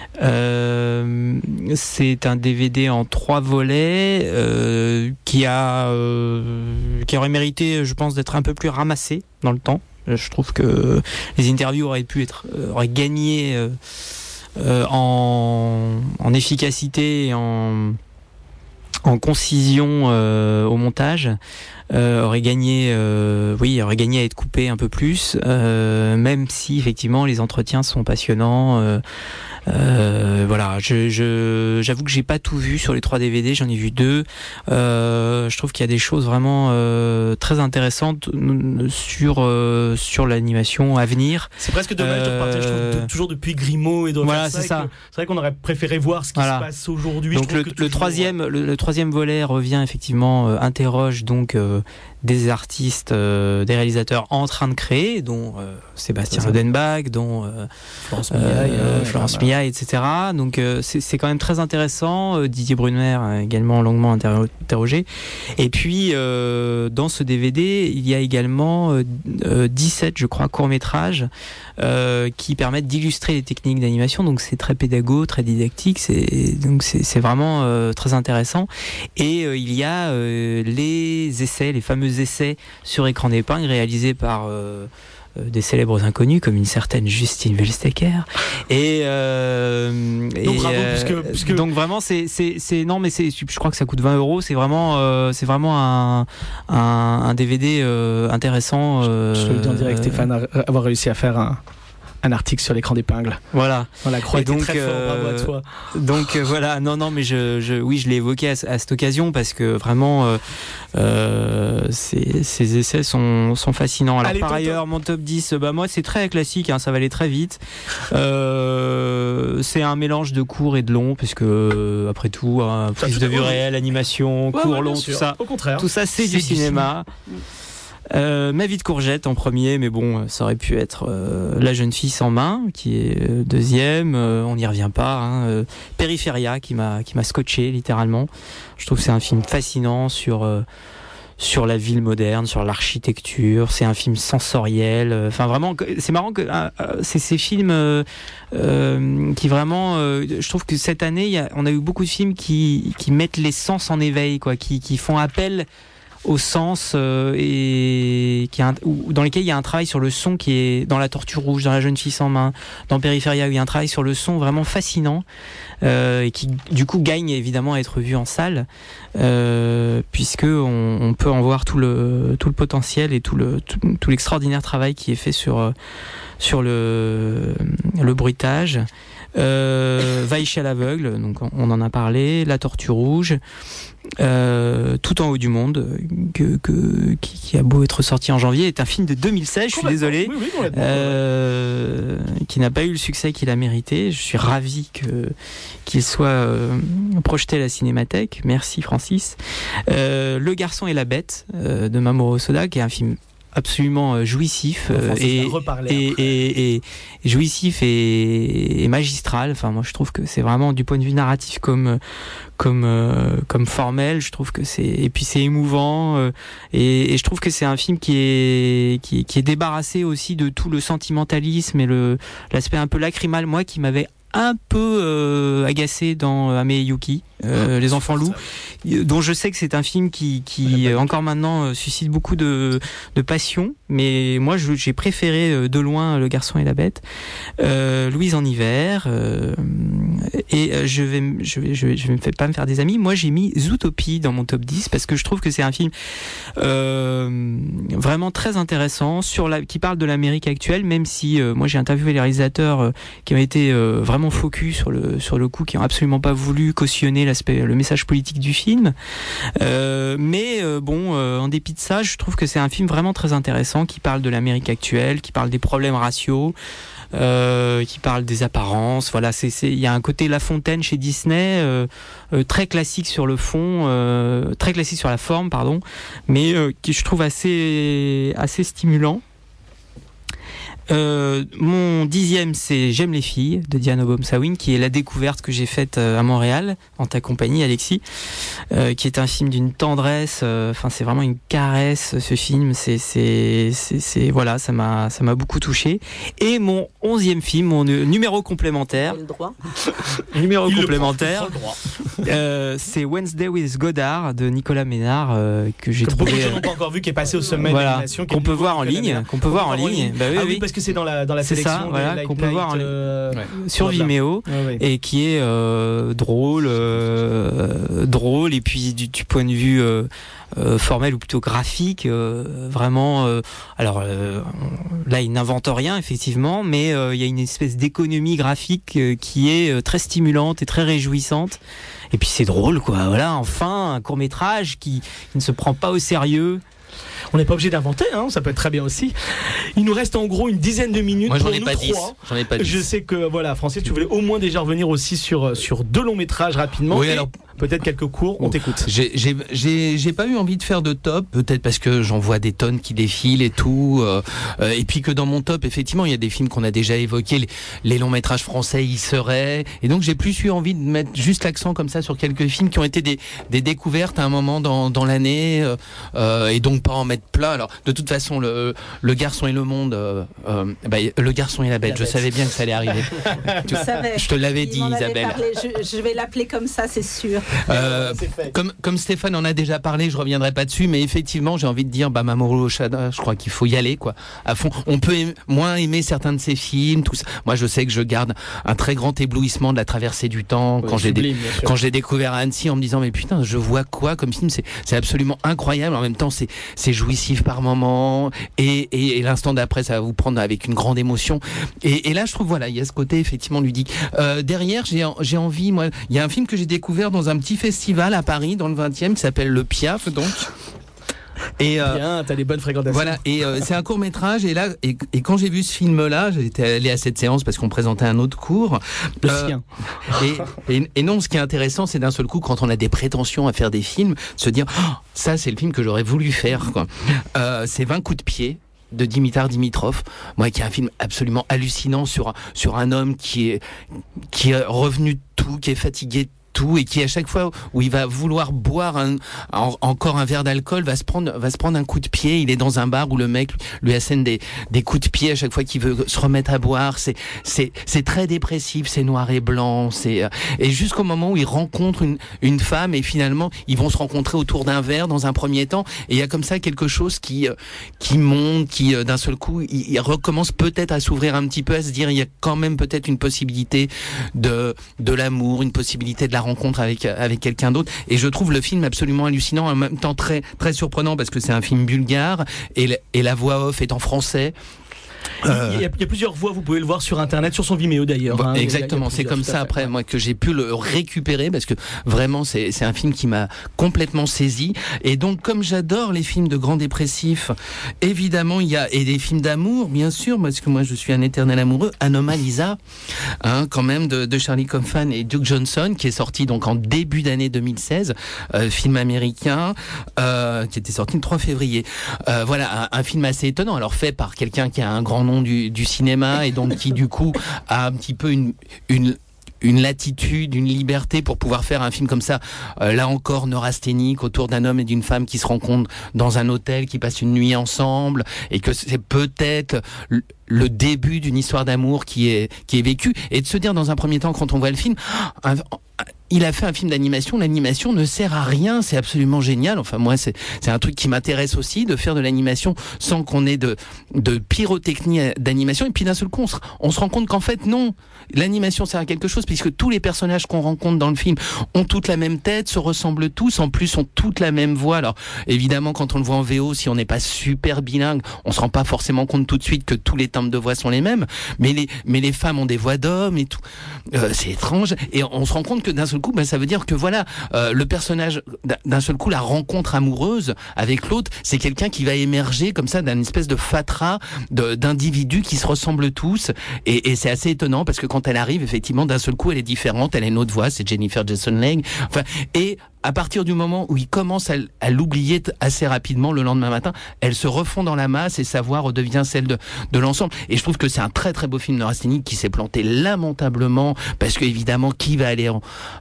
Euh, c'est un D V D en trois volets euh, qui a euh, qui aurait mérité, je pense, d'être un peu plus ramassé dans le temps. Je trouve que les interviews auraient pu être auraient gagné euh, euh, en, en efficacité et en en concision euh, au montage. Euh, aurait gagné, euh, oui, aurait gagné à être coupé un peu plus, euh, même si effectivement les entretiens sont passionnants. Euh, euh, voilà, je, je, j'avoue que j'ai pas tout vu sur les trois D V D, j'en ai vu deux. Euh, je trouve qu'il y a des choses vraiment euh, très intéressantes sur euh, sur l'animation à venir. C'est presque dommage euh, de repartir, je trouve, de, toujours depuis Grimaud et de voilà, ça. C'est ça. C'est vrai qu'on aurait préféré voir ce qui voilà. se passe aujourd'hui. Donc le, le troisième, le, le troisième volet revient effectivement, euh, interroge donc euh, des artistes, euh, des réalisateurs en train de créer, dont euh, Sébastien Rodenbach, dont euh, Florence Miaille, euh, Florence Miaille, et cetera. Donc euh, c'est, c'est quand même très intéressant. Euh, Didier Brunner a également longuement interrogé. Et puis euh, dans ce D V D, il y a également euh, euh, dix-sept, je crois, courts-métrages euh, qui permettent d'illustrer les techniques d'animation. Donc c'est très pédago, très didactique. C'est donc c'est, c'est vraiment euh, très intéressant. Et euh, il y a euh, les essais, les fameux essais sur écran d'épingle réalisés par euh, euh, des célèbres inconnus comme une certaine Justine Welstecker. Et, euh, donc et, bravo, euh, puisque, puisque... donc vraiment c'est c'est c'est non mais c'est je crois que ça coûte vingt euros. C'est vraiment euh, c'est vraiment un un, un D V D euh, intéressant. Euh, je te le dis en direct, Stéphane, avoir réussi à faire un un article sur l'écran d'épingle. Voilà. On la croix était donc, très fort, bravo à toi. Donc euh, voilà, non non mais je, je oui je l'ai évoqué à, à cette occasion parce que vraiment euh, euh, ces, ces essais sont sont fascinants. Alors Allez, par ailleurs, top. Mon top dix, bah moi c'est très classique, hein, ça va aller très vite. Euh, c'est un mélange de court et de long puisque euh, après tout, hein, prise de vue réelle, animation, ouais, court, ouais, long, tout ça. Au contraire. Tout ça c'est, c'est du cinéma. cinéma. Euh, Ma vie de courgette en premier, mais bon, ça aurait pu être euh, La jeune fille sans main, qui est euh, deuxième. Euh, on n'y revient pas. Hein, euh, Périphéria, qui m'a qui m'a scotché littéralement. Je trouve que c'est un film fascinant sur euh, sur la ville moderne, sur l'architecture. C'est un film sensoriel. Enfin, euh, vraiment, c'est marrant que euh, c'est ces films euh, euh, qui vraiment. Euh, je trouve que cette année, y a, on a eu beaucoup de films qui qui mettent les sens en éveil, quoi, qui qui font appel au sens euh, et qui a un, ou, dans lesquels il y a un travail sur le son qui est dans La Tortue Rouge, dans La jeune fille sans main, dans Périphéria, où il y a un travail sur le son vraiment fascinant euh, et qui du coup gagne évidemment à être vu en salle euh, puisque on, on peut en voir tout le tout le potentiel et tout le tout, tout l'extraordinaire travail qui est fait sur sur le le bruitage. Euh, Vaïch à l'aveugle, donc on en a parlé, La Tortue Rouge, euh, Tout en haut du monde, que, que, qui, qui a beau être sorti en janvier, est un film de deux mille seize, je suis désolé, oui, oui, euh, qui n'a pas eu le succès qu'il a mérité. Je suis ravi que, qu'il soit euh, projeté à la Cinémathèque. Merci Francis. Euh, Le garçon et la bête euh, de Mamoru Hosoda, qui est un film absolument jouissif euh, et, et, et, et jouissif et, et magistral. Enfin, moi, je trouve que c'est vraiment du point de vue narratif comme comme euh, comme formel. Je trouve que c'est et puis c'est émouvant euh, et, et je trouve que c'est un film qui est qui, qui est débarrassé aussi de tout le sentimentalisme et le l'aspect un peu lacrymal, moi, qui m'avait un peu euh, agacé dans Ame Yuki, euh, Les Enfants Loups, dont je sais que c'est un film qui, qui euh, encore maintenant euh, suscite beaucoup de, de passion, mais moi je, j'ai préféré euh, de loin Le Garçon et la Bête, euh, Louise en hiver, euh, et euh, je vais, je vais, je vais, je vais pas me faire des amis. Moi j'ai mis Zootopie dans mon top dix parce que je trouve que c'est un film euh, vraiment très intéressant sur la, qui parle de l'Amérique actuelle, même si euh, moi j'ai interviewé les réalisateurs euh, qui ont été euh, vraiment focus sur le sur le coup, qui ont absolument pas voulu cautionner l'aspect, le message politique du film. Euh, mais euh, bon, euh, en dépit de ça, je trouve que c'est un film vraiment très intéressant qui parle de l'Amérique actuelle, qui parle des problèmes raciaux. Euh, qui parle des apparences. Voilà, c'est, c'est, il y a un côté La Fontaine chez Disney, euh, euh, très classique sur le fond, euh, très classique sur la forme, pardon, mais euh, qui je trouve assez, assez stimulant. Euh, mon dixième, c'est J'aime les filles de Diane Obomsawin, qui est la découverte que j'ai faite à Montréal en ta compagnie, Alexis, euh, qui est un film d'une tendresse. Enfin, euh, c'est vraiment une caresse. Ce film, c'est, c'est, c'est, c'est voilà, ça m'a, ça m'a beaucoup touché. Et mon onzième film, mon euh, numéro complémentaire, le droit. numéro Il complémentaire, euh, c'est Wednesday with Godard de Nicolas Ménard, euh, que j'ai que trouvé. Beaucoup de gens n'ont pas encore vu, qui est passé au sommet voilà, de l'animation, qu'on peut voir en ligne, qu'on peut voir en ligne. Bah oui, ah oui, oui, parce que c'est dans la dans la c'est sélection ça, voilà, des qu'on Light peut Night, voir en euh, ouais. sur Vimeo, ouais, ouais. et qui est euh, drôle, euh, drôle, et puis du, du point de vue euh, euh, formel ou plutôt graphique, euh, vraiment. Euh, alors euh, là, il n'invente rien effectivement, mais euh, il y a une espèce d'économie graphique euh, qui est euh, très stimulante et très réjouissante. Et puis c'est drôle, quoi. Voilà, enfin un court métrage qui, qui ne se prend pas au sérieux. On n'est pas obligé d'inventer, hein, ça peut être très bien aussi. Il nous reste en gros une dizaine de minutes. Moi, j'en pour ai nous pas trois. dix. J'en ai pas dix. Je sais que, voilà, Francis, tu voulais au moins déjà revenir aussi sur, sur deux longs métrages rapidement. Oui, et alors. Peut-être quelques cours, on t'écoute. J'ai, j'ai, j'ai, j'ai pas eu envie de faire de top, peut-être parce que j'en vois des tonnes qui défilent et tout. Euh, euh, et puis que dans mon top, effectivement, il y a des films qu'on a déjà évoqués, les, les longs métrages français y seraient. Et donc j'ai plus eu envie de mettre juste l'accent comme ça sur quelques films qui ont été des, des découvertes à un moment dans, dans l'année, euh, euh, et donc pas en mettre plein. Alors de toute façon, le, le Garçon et le Monde, euh, euh, bah, le Garçon et la Bête, la je bête. savais bien que ça allait arriver. tu, savais. Je te l'avais dit, Isabelle. Je, je vais l'appeler comme ça, c'est sûr. Euh, comme, comme Stéphane en a déjà parlé, je reviendrai pas dessus, mais effectivement, j'ai envie de dire, bah, Mamoru Oshada, je crois qu'il faut y aller, quoi, à fond. On peut aimer, moins aimer certains de ses films, tout ça. Moi, je sais que je garde un très grand éblouissement de La Traversée du Temps, oui, quand j'ai dé- quand j'ai découvert Annecy en me disant, mais putain, je vois quoi comme film, c'est, c'est absolument incroyable. En même temps, c'est, c'est jouissif par moments, et, et, et l'instant d'après, ça va vous prendre avec une grande émotion. Et, et là, je trouve, voilà, il y a ce côté, effectivement, ludique. Euh, derrière, j'ai, j'ai envie, moi, il y a un film que j'ai découvert dans un petit festival à Paris, dans le vingtième, qui s'appelle Le Piaf, donc. Et euh, bien, t'as des bonnes fréquentations. Voilà, et euh, c'est un court métrage. Et là, et, et quand j'ai vu ce film-là, j'étais allé à cette séance parce qu'on présentait un autre cours. Le euh, sien. Et, et, et non, ce qui est intéressant, c'est d'un seul coup, quand on a des prétentions à faire des films, se dire, oh, ça, c'est le film que j'aurais voulu faire, quoi. Euh, c'est vingt coups de pied de Dimitar Dimitrov, moi, qui est un film absolument hallucinant sur sur un homme qui est qui est revenu de tout, qui est fatigué de tout, et qui à chaque fois où il va vouloir boire un, en, encore un verre d'alcool va se prendre va se prendre un coup de pied. Il est dans un bar où le mec lui assène des des coups de pied à chaque fois qu'il veut se remettre à boire. C'est c'est c'est très dépressif, c'est noir et blanc, c'est et jusqu'au moment où il rencontre une une femme, et finalement ils vont se rencontrer autour d'un verre dans un premier temps, et il y a comme ça quelque chose qui qui monte, qui d'un seul coup il, il recommence peut-être à s'ouvrir un petit peu, à se dire il y a quand même peut-être une possibilité de de l'amour, une possibilité de la rencontre avec avec quelqu'un d'autre. Et je trouve le film absolument hallucinant, en même temps très très surprenant parce que c'est un film bulgare et la, et la voix off est en français. Euh... Il, y a, il y a plusieurs voix, vous pouvez le voir sur internet, sur son Vimeo d'ailleurs. Bah, hein, exactement, c'est comme ça après moi que j'ai pu le récupérer, parce que vraiment c'est c'est un film qui m'a complètement saisi. Et donc comme j'adore les films de grands dépressifs, évidemment il y a et des films d'amour bien sûr, parce que moi je suis un éternel amoureux. Anomalisa, hein, quand même de, de Charlie Kaufman et Duke Johnson, qui est sorti donc en début d'année deux mille seize, euh, film américain euh, qui était sorti le trois février. Euh, voilà un, un film assez étonnant, alors fait par quelqu'un qui a un grand nom du, du cinéma, et donc qui du coup a un petit peu une une une latitude, une liberté pour pouvoir faire un film comme ça, euh, là encore neurasthénique, autour d'un homme et d'une femme qui se rencontrent dans un hôtel, qui passent une nuit ensemble, et que c'est peut-être le début d'une histoire d'amour qui est qui est vécue, et de se dire dans un premier temps quand on voit le film, un, il a fait un film d'animation, l'animation ne sert à rien, c'est absolument génial. Enfin moi c'est c'est un truc qui m'intéresse aussi, de faire de l'animation sans qu'on ait de de pyrotechnie d'animation. Et puis d'un seul coup on se, on se rend compte qu'en fait non, l'animation sert à quelque chose, puisque tous les personnages qu'on rencontre dans le film ont toutes la même tête, se ressemblent tous, en plus ont toutes la même voix. Alors évidemment quand on le voit en V O, si on n'est pas super bilingue, on se rend pas forcément compte tout de suite que tous les timbres de voix sont les mêmes, mais les mais les femmes ont des voix d'hommes et tout. Euh, c'est étrange, et on se rend compte que d'un seul coup, ben, ça veut dire que voilà, euh, le personnage, d'un seul coup, la rencontre amoureuse avec l'autre, c'est quelqu'un qui va émerger comme ça d'un espèce de fatras de, d'individus qui se ressemblent tous, et, et c'est assez étonnant parce que quand elle arrive, effectivement, d'un seul coup, elle est différente, elle a une autre voix, c'est Jennifer Jason Leigh, enfin, et à partir du moment où il commence à, à l'oublier assez rapidement, le lendemain matin, elle se refond dans la masse et sa voix redevient celle de, de l'ensemble. Et je trouve que c'est un très très beau film de Rasteni qui s'est planté lamentablement, parce que évidemment, qui va aller en,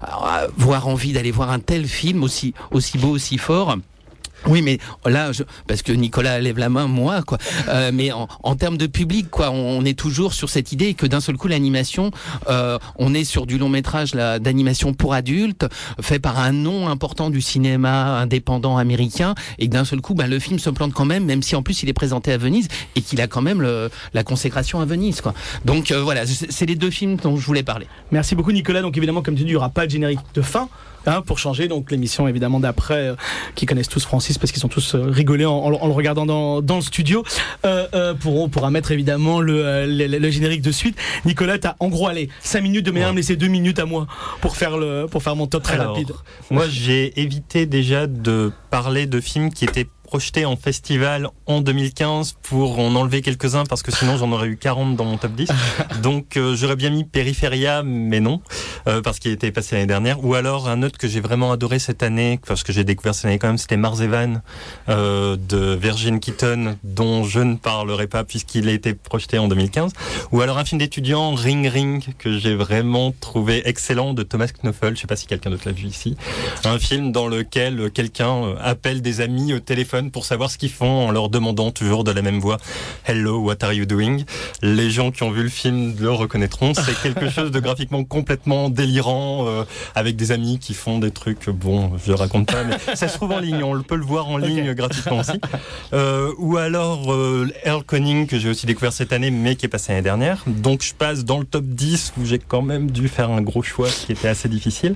avoir envie d'aller voir un tel film aussi, aussi beau, aussi fort? Oui, mais là, je, parce que Nicolas lève la main, moi, quoi. Euh, mais en, en termes de public, quoi, on, on est toujours sur cette idée que d'un seul coup, l'animation, euh, on est sur du long métrage là, d'animation pour adultes, fait par un nom important du cinéma indépendant américain, et que d'un seul coup, bah, le film se plante quand même, même si en plus il est présenté à Venise et qu'il a quand même le, la consécration à Venise, quoi. Donc euh, voilà, c'est les deux films dont je voulais parler. Merci beaucoup, Nicolas. Donc évidemment, comme tu dis, il n'y aura pas de générique de fin. Hein, pour changer, donc l'émission évidemment d'après, euh, qui connaissent tous Francis parce qu'ils sont tous euh, rigolés en, en, en le regardant dans, dans le studio, euh, euh, pour, on pourra mettre évidemment le, euh, le, le générique de suite. Nicolas, t'as en gros allez cinq minutes de manière, me laisser deux minutes à moi pour faire le pour faire mon top très Alors, rapide. Moi j'ai évité déjà de parler de films qui étaient projeté en festival en deux mille quinze pour en enlever quelques-uns parce que sinon j'en aurais eu quarante dans mon top dix. Donc euh, j'aurais bien mis Peripheria, mais non, euh, parce qu'il était passé l'année dernière. Ou alors un autre que j'ai vraiment adoré cette année, parce que j'ai découvert cette année quand même, c'était Mars Evan euh, de Virgin Keaton, dont je ne parlerai pas puisqu'il a été projeté en deux mille quinze. Ou alors un film d'étudiant, Ring Ring, que j'ai vraiment trouvé excellent, de Thomas Knoefel. Je sais pas si quelqu'un d'autre l'a vu ici. Un film dans lequel quelqu'un appelle des amis au téléphone pour savoir ce qu'ils font en leur demandant toujours de la même voix Hello, what are you doing? Les gens qui ont vu le film le reconnaîtront. C'est quelque chose de graphiquement complètement délirant, euh, avec des amis qui font des trucs, bon, je raconte pas, mais ça se trouve en ligne, on peut le voir en ligne okay. gratuitement aussi. Euh, ou alors euh, Earl Conning, que j'ai aussi découvert cette année, mais qui est passé l'année dernière. Donc je passe dans le top dix, où j'ai quand même dû faire un gros choix qui était assez difficile.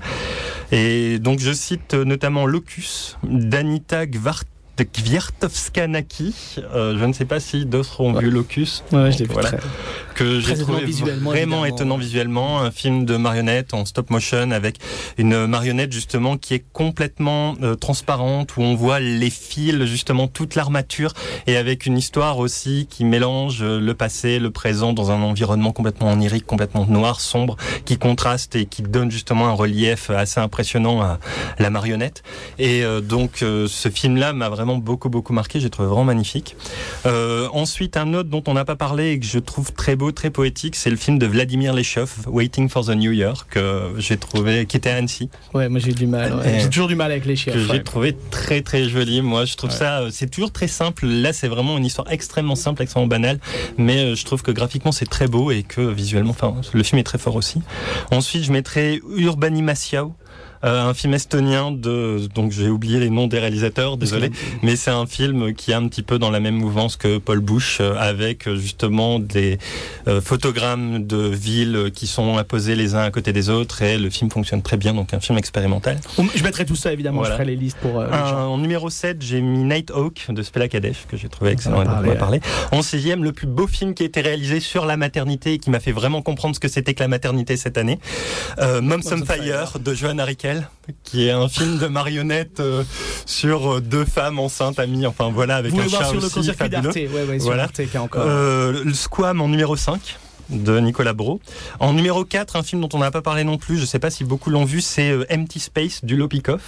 Et donc je cite notamment Locus, d'Anita Gvart de Kwiatkowska-Naki. Euh, je ne sais pas si d'autres ont ouais. vu Locus. Ouais, je l'ai vu voilà. très... Que j'ai trouvé vraiment évidemment. étonnant visuellement. Un film de marionnette en stop motion avec une marionnette justement qui est complètement euh, transparente, où on voit les fils, justement toute l'armature, et avec une histoire aussi qui mélange le passé, le présent dans un environnement complètement onirique, complètement noir, sombre, qui contraste et qui donne justement un relief assez impressionnant à la marionnette. Et euh, donc euh, ce film-là m'a vraiment beaucoup beaucoup marqué, j'ai trouvé vraiment magnifique. Euh, ensuite un autre dont on n'a pas parlé et que je trouve très beau, très poétique, c'est le film de Vladimir Leshov, Waiting for the New Year, que j'ai trouvé, qui était à Annecy. Ouais, moi j'ai eu du mal, ouais. j'ai toujours du mal avec Leshov. Que ouais. j'ai trouvé très très joli, moi je trouve ouais. ça, c'est toujours très simple, là c'est vraiment une histoire extrêmement simple, extrêmement banale, mais je trouve que graphiquement c'est très beau et que visuellement, enfin le film est très fort aussi. Ensuite je mettrai Urbanimațiau, Euh, un film estonien de, donc j'ai oublié les noms des réalisateurs, désolé, mais c'est un film qui est un petit peu dans la même mouvance que Paul Bush, euh, avec justement des euh, photogrammes de villes qui sont apposés les uns à côté des autres, et le film fonctionne très bien, donc un film expérimental. Je mettrai tout ça évidemment, voilà. Je ferai les listes pour euh, un, les gens. En numéro sept, j'ai mis Nighthawk de Spela Kadesh, que j'ai trouvé excellent, et dont on va parler. En sixième, le plus beau film qui a été réalisé sur la maternité et qui m'a fait vraiment comprendre ce que c'était que la maternité cette année, euh, Moms on Fire, Fire de Johanna Rickel, qui est un film de marionnettes euh, sur deux femmes enceintes amies, enfin voilà, avec vous un chat sur aussi le concert fabuleux. Ouais, ouais, sur voilà. Arte, qui a encore... euh, le Squam en numéro cinq de Nicolas Brault. En numéro quatre, un film dont on n'a pas parlé non plus, je ne sais pas si beaucoup l'ont vu, c'est euh, Empty Space du Lopikov.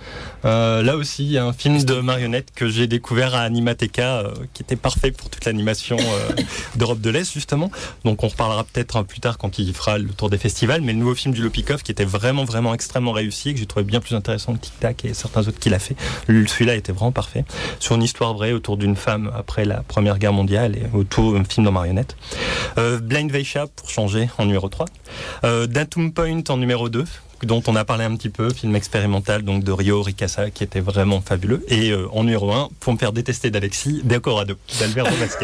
Euh, là aussi, il y a un film de marionnettes que j'ai découvert à Animateca, euh, qui était parfait pour toute l'animation euh, d'Europe de l'Est, justement. Donc on reparlera peut-être plus tard quand il fera le tour des festivals, mais le nouveau film du Lopikov qui était vraiment, vraiment extrêmement réussi, que j'ai trouvé bien plus intéressant que Tic Tac et certains autres qu'il a fait. Celui-là était vraiment parfait. Sur une histoire vraie autour d'une femme après la Première Guerre mondiale et autour d'un film de marionnettes. Euh, Blind Weisha, pour changer, en numéro trois. Euh, Datum Point en numéro deux, dont on a parlé un petit peu, film expérimental donc de Rio Ricasa, qui était vraiment fabuleux. Et euh, en numéro un, pour me faire détester d'Alexis, Decorado, d'Alberto Vasquez.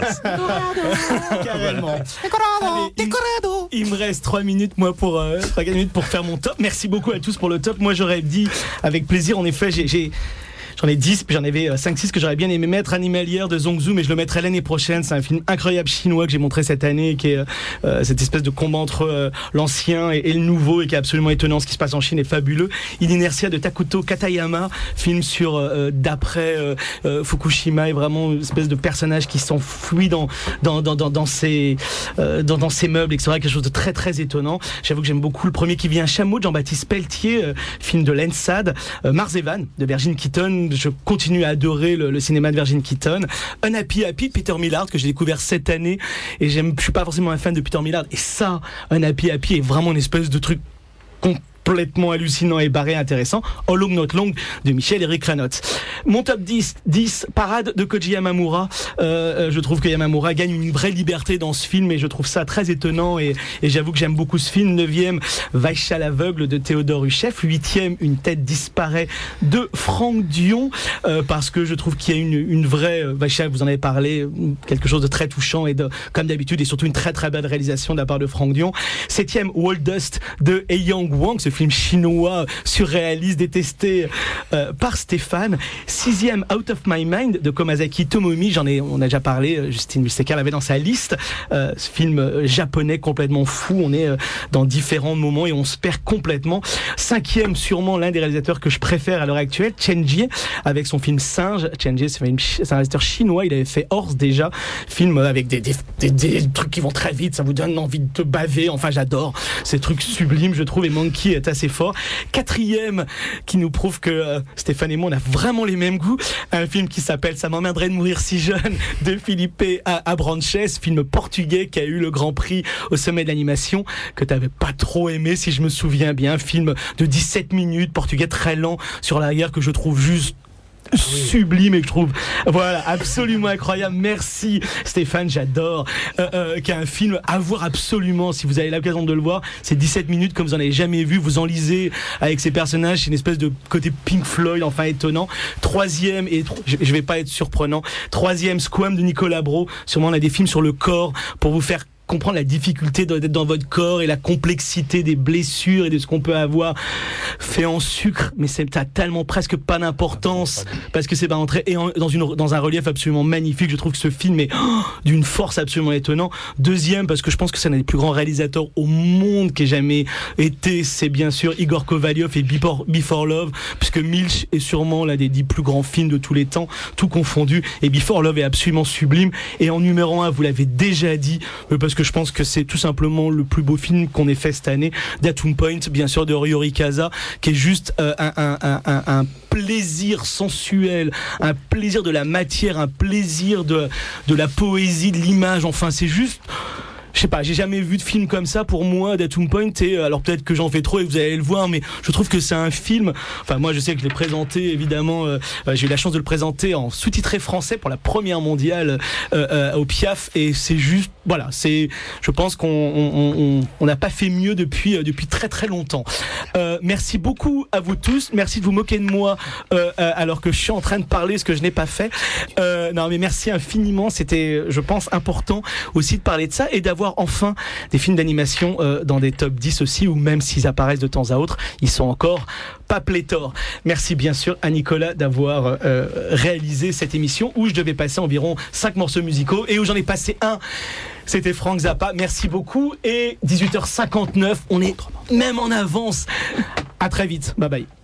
Carrément. Decorado, Decorado. Il, il me reste trois minutes, moi, pour, euh, trois minutes pour faire mon top. Merci beaucoup à tous pour le top. Moi, j'aurais dit avec plaisir, en effet, j'ai... j'ai... J'en ai dix, puis j'en avais cinq six que j'aurais bien aimé mettre. Animalière de Zhongzhou, mais je le mettrai l'année prochaine. C'est un film incroyable chinois que j'ai montré cette année, qui est euh, cette espèce de combat entre euh, l'ancien et, et le nouveau, et qui est absolument étonnant. Ce qui se passe en Chine est fabuleux. Inertia de Takuto Katayama, film sur euh, d'après euh, euh, Fukushima, et vraiment une espèce de personnage qui s'enfuit dans dans dans dans, dans ses euh, dans, dans ses meubles, et c'est vrai quelque chose de très très étonnant. J'avoue que j'aime beaucoup le premier qui vient, Chameau de Jean-Baptiste Pelletier, euh, film de Lensad, euh, Mars Evan de Virgin Keaton. Je continue à adorer le, le cinéma de Virgin Keaton. Un Happy Happy de Peter Millard que j'ai découvert cette année, et j'aime, je suis pas forcément un fan de Peter Millard, et ça, un Happy Happy est vraiment une espèce de truc complètement hallucinant et barré intéressant. All Long Not Long de Michel-Éric Ranotz. Mon top dix, dix, Parade de Koji Yamamura. Euh, je trouve que Yamamura gagne une vraie liberté dans ce film, et je trouve ça très étonnant, et, et j'avoue que j'aime beaucoup ce film. Neuvième, Vaïcha l'aveugle de Théodore Huchef. Huitième, Une tête disparaît de Franck Dion, euh, parce que je trouve qu'il y a une, une vraie, euh, Vaïcha, vous en avez parlé, quelque chose de très touchant, et de, comme d'habitude, et surtout une très très belle réalisation de la part de Franck Dion. Septième, Waldust de Eyang Wang, ce film chinois surréaliste détesté euh, par Stéphane. Sixième, Out of My Mind de Komazaki Tomomi, j'en ai, on a déjà parlé, Justine Mulstecker l'avait dans sa liste. Euh, ce film japonais complètement fou, on est euh, dans différents moments et on se perd complètement. Cinquième, sûrement l'un des réalisateurs que je préfère à l'heure actuelle, Chen Jie, avec son film Singe. Chen Jie, c'est un réalisateur chinois, il avait fait Horse déjà, film avec des, des, des, des trucs qui vont très vite, ça vous donne envie de te baver, enfin j'adore ces trucs sublimes, je trouve, et Monkey est assez fort. Quatrième, qui nous prouve que euh, Stéphane et moi, on a vraiment les mêmes goûts, un film qui s'appelle Ça m'emmerderait de mourir si jeune de Felipe Abranches, film portugais qui a eu le Grand Prix au sommet de l'animation, que t'avais pas trop aimé si je me souviens bien, film de dix-sept minutes, portugais très lent sur la guerre, que je trouve juste sublime, et que je trouve voilà absolument incroyable. Merci Stéphane, j'adore, euh, euh, qui est un film à voir absolument si vous avez l'occasion de le voir. C'est dix-sept minutes comme vous en avez jamais vu, vous enlisez avec ces personnages, c'est une espèce de côté Pink Floyd, enfin étonnant. Troisième, et tro- je, je vais pas être surprenant, troisième, Squam de Nicolas Brault. Sûrement on a des films sur le corps pour vous faire comprendre la difficulté d'être dans votre corps et la complexité des blessures et de ce qu'on peut avoir fait en sucre, mais c'est, ça a tellement presque pas d'importance parce que c'est pas entré, et en, dans, une, dans un relief absolument magnifique. Je trouve que ce film est oh, d'une force absolument étonnante. Deuxième, parce que je pense que c'est un des plus grands réalisateurs au monde qui ait jamais été, c'est bien sûr Igor Kovalyov et Before, Before Love, puisque Milch est sûrement l'un des dix plus grands films de tous les temps, tout confondu, et Before Love est absolument sublime. Et en numéro un, vous l'avez déjà dit, parce que je pense que c'est tout simplement le plus beau film qu'on ait fait cette année, Datum Point, bien sûr, de Ryo Ricasa, qui est juste euh, un, un, un, un, un plaisir sensuel, un plaisir de la matière, un plaisir de, de la poésie, de l'image, enfin c'est juste... Je sais pas, j'ai jamais vu de film comme ça pour moi, Datum Point, et alors peut-être que j'en fais trop et vous allez le voir, mais je trouve que c'est un film, enfin moi je sais que je l'ai présenté évidemment, euh, j'ai eu la chance de le présenter en sous-titré français pour la première mondiale euh, euh, au Piaf, et c'est juste, voilà, c'est, je pense qu'on on, on, on n'a pas fait mieux depuis, euh, depuis très très longtemps. Euh, merci beaucoup à vous tous, merci de vous moquer de moi euh, euh, alors que je suis en train de parler ce que je n'ai pas fait. Euh, non mais merci infiniment, c'était je pense important aussi de parler de ça et d'avoir enfin des films d'animation euh, dans des top dix aussi, ou même s'ils apparaissent de temps à autre, ils sont encore pas pléthores. Merci bien sûr à Nicolas d'avoir euh, réalisé cette émission où je devais passer environ cinq morceaux musicaux et où j'en ai passé un. C'était Frank Zappa. Merci beaucoup. Et dix-huit heures cinquante-neuf, on est même en avance. À très vite. Bye bye.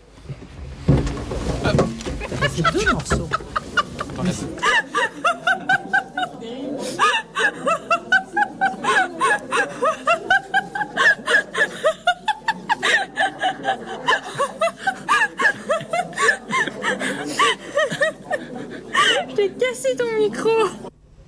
C'est deux morceaux. cassé ton micro.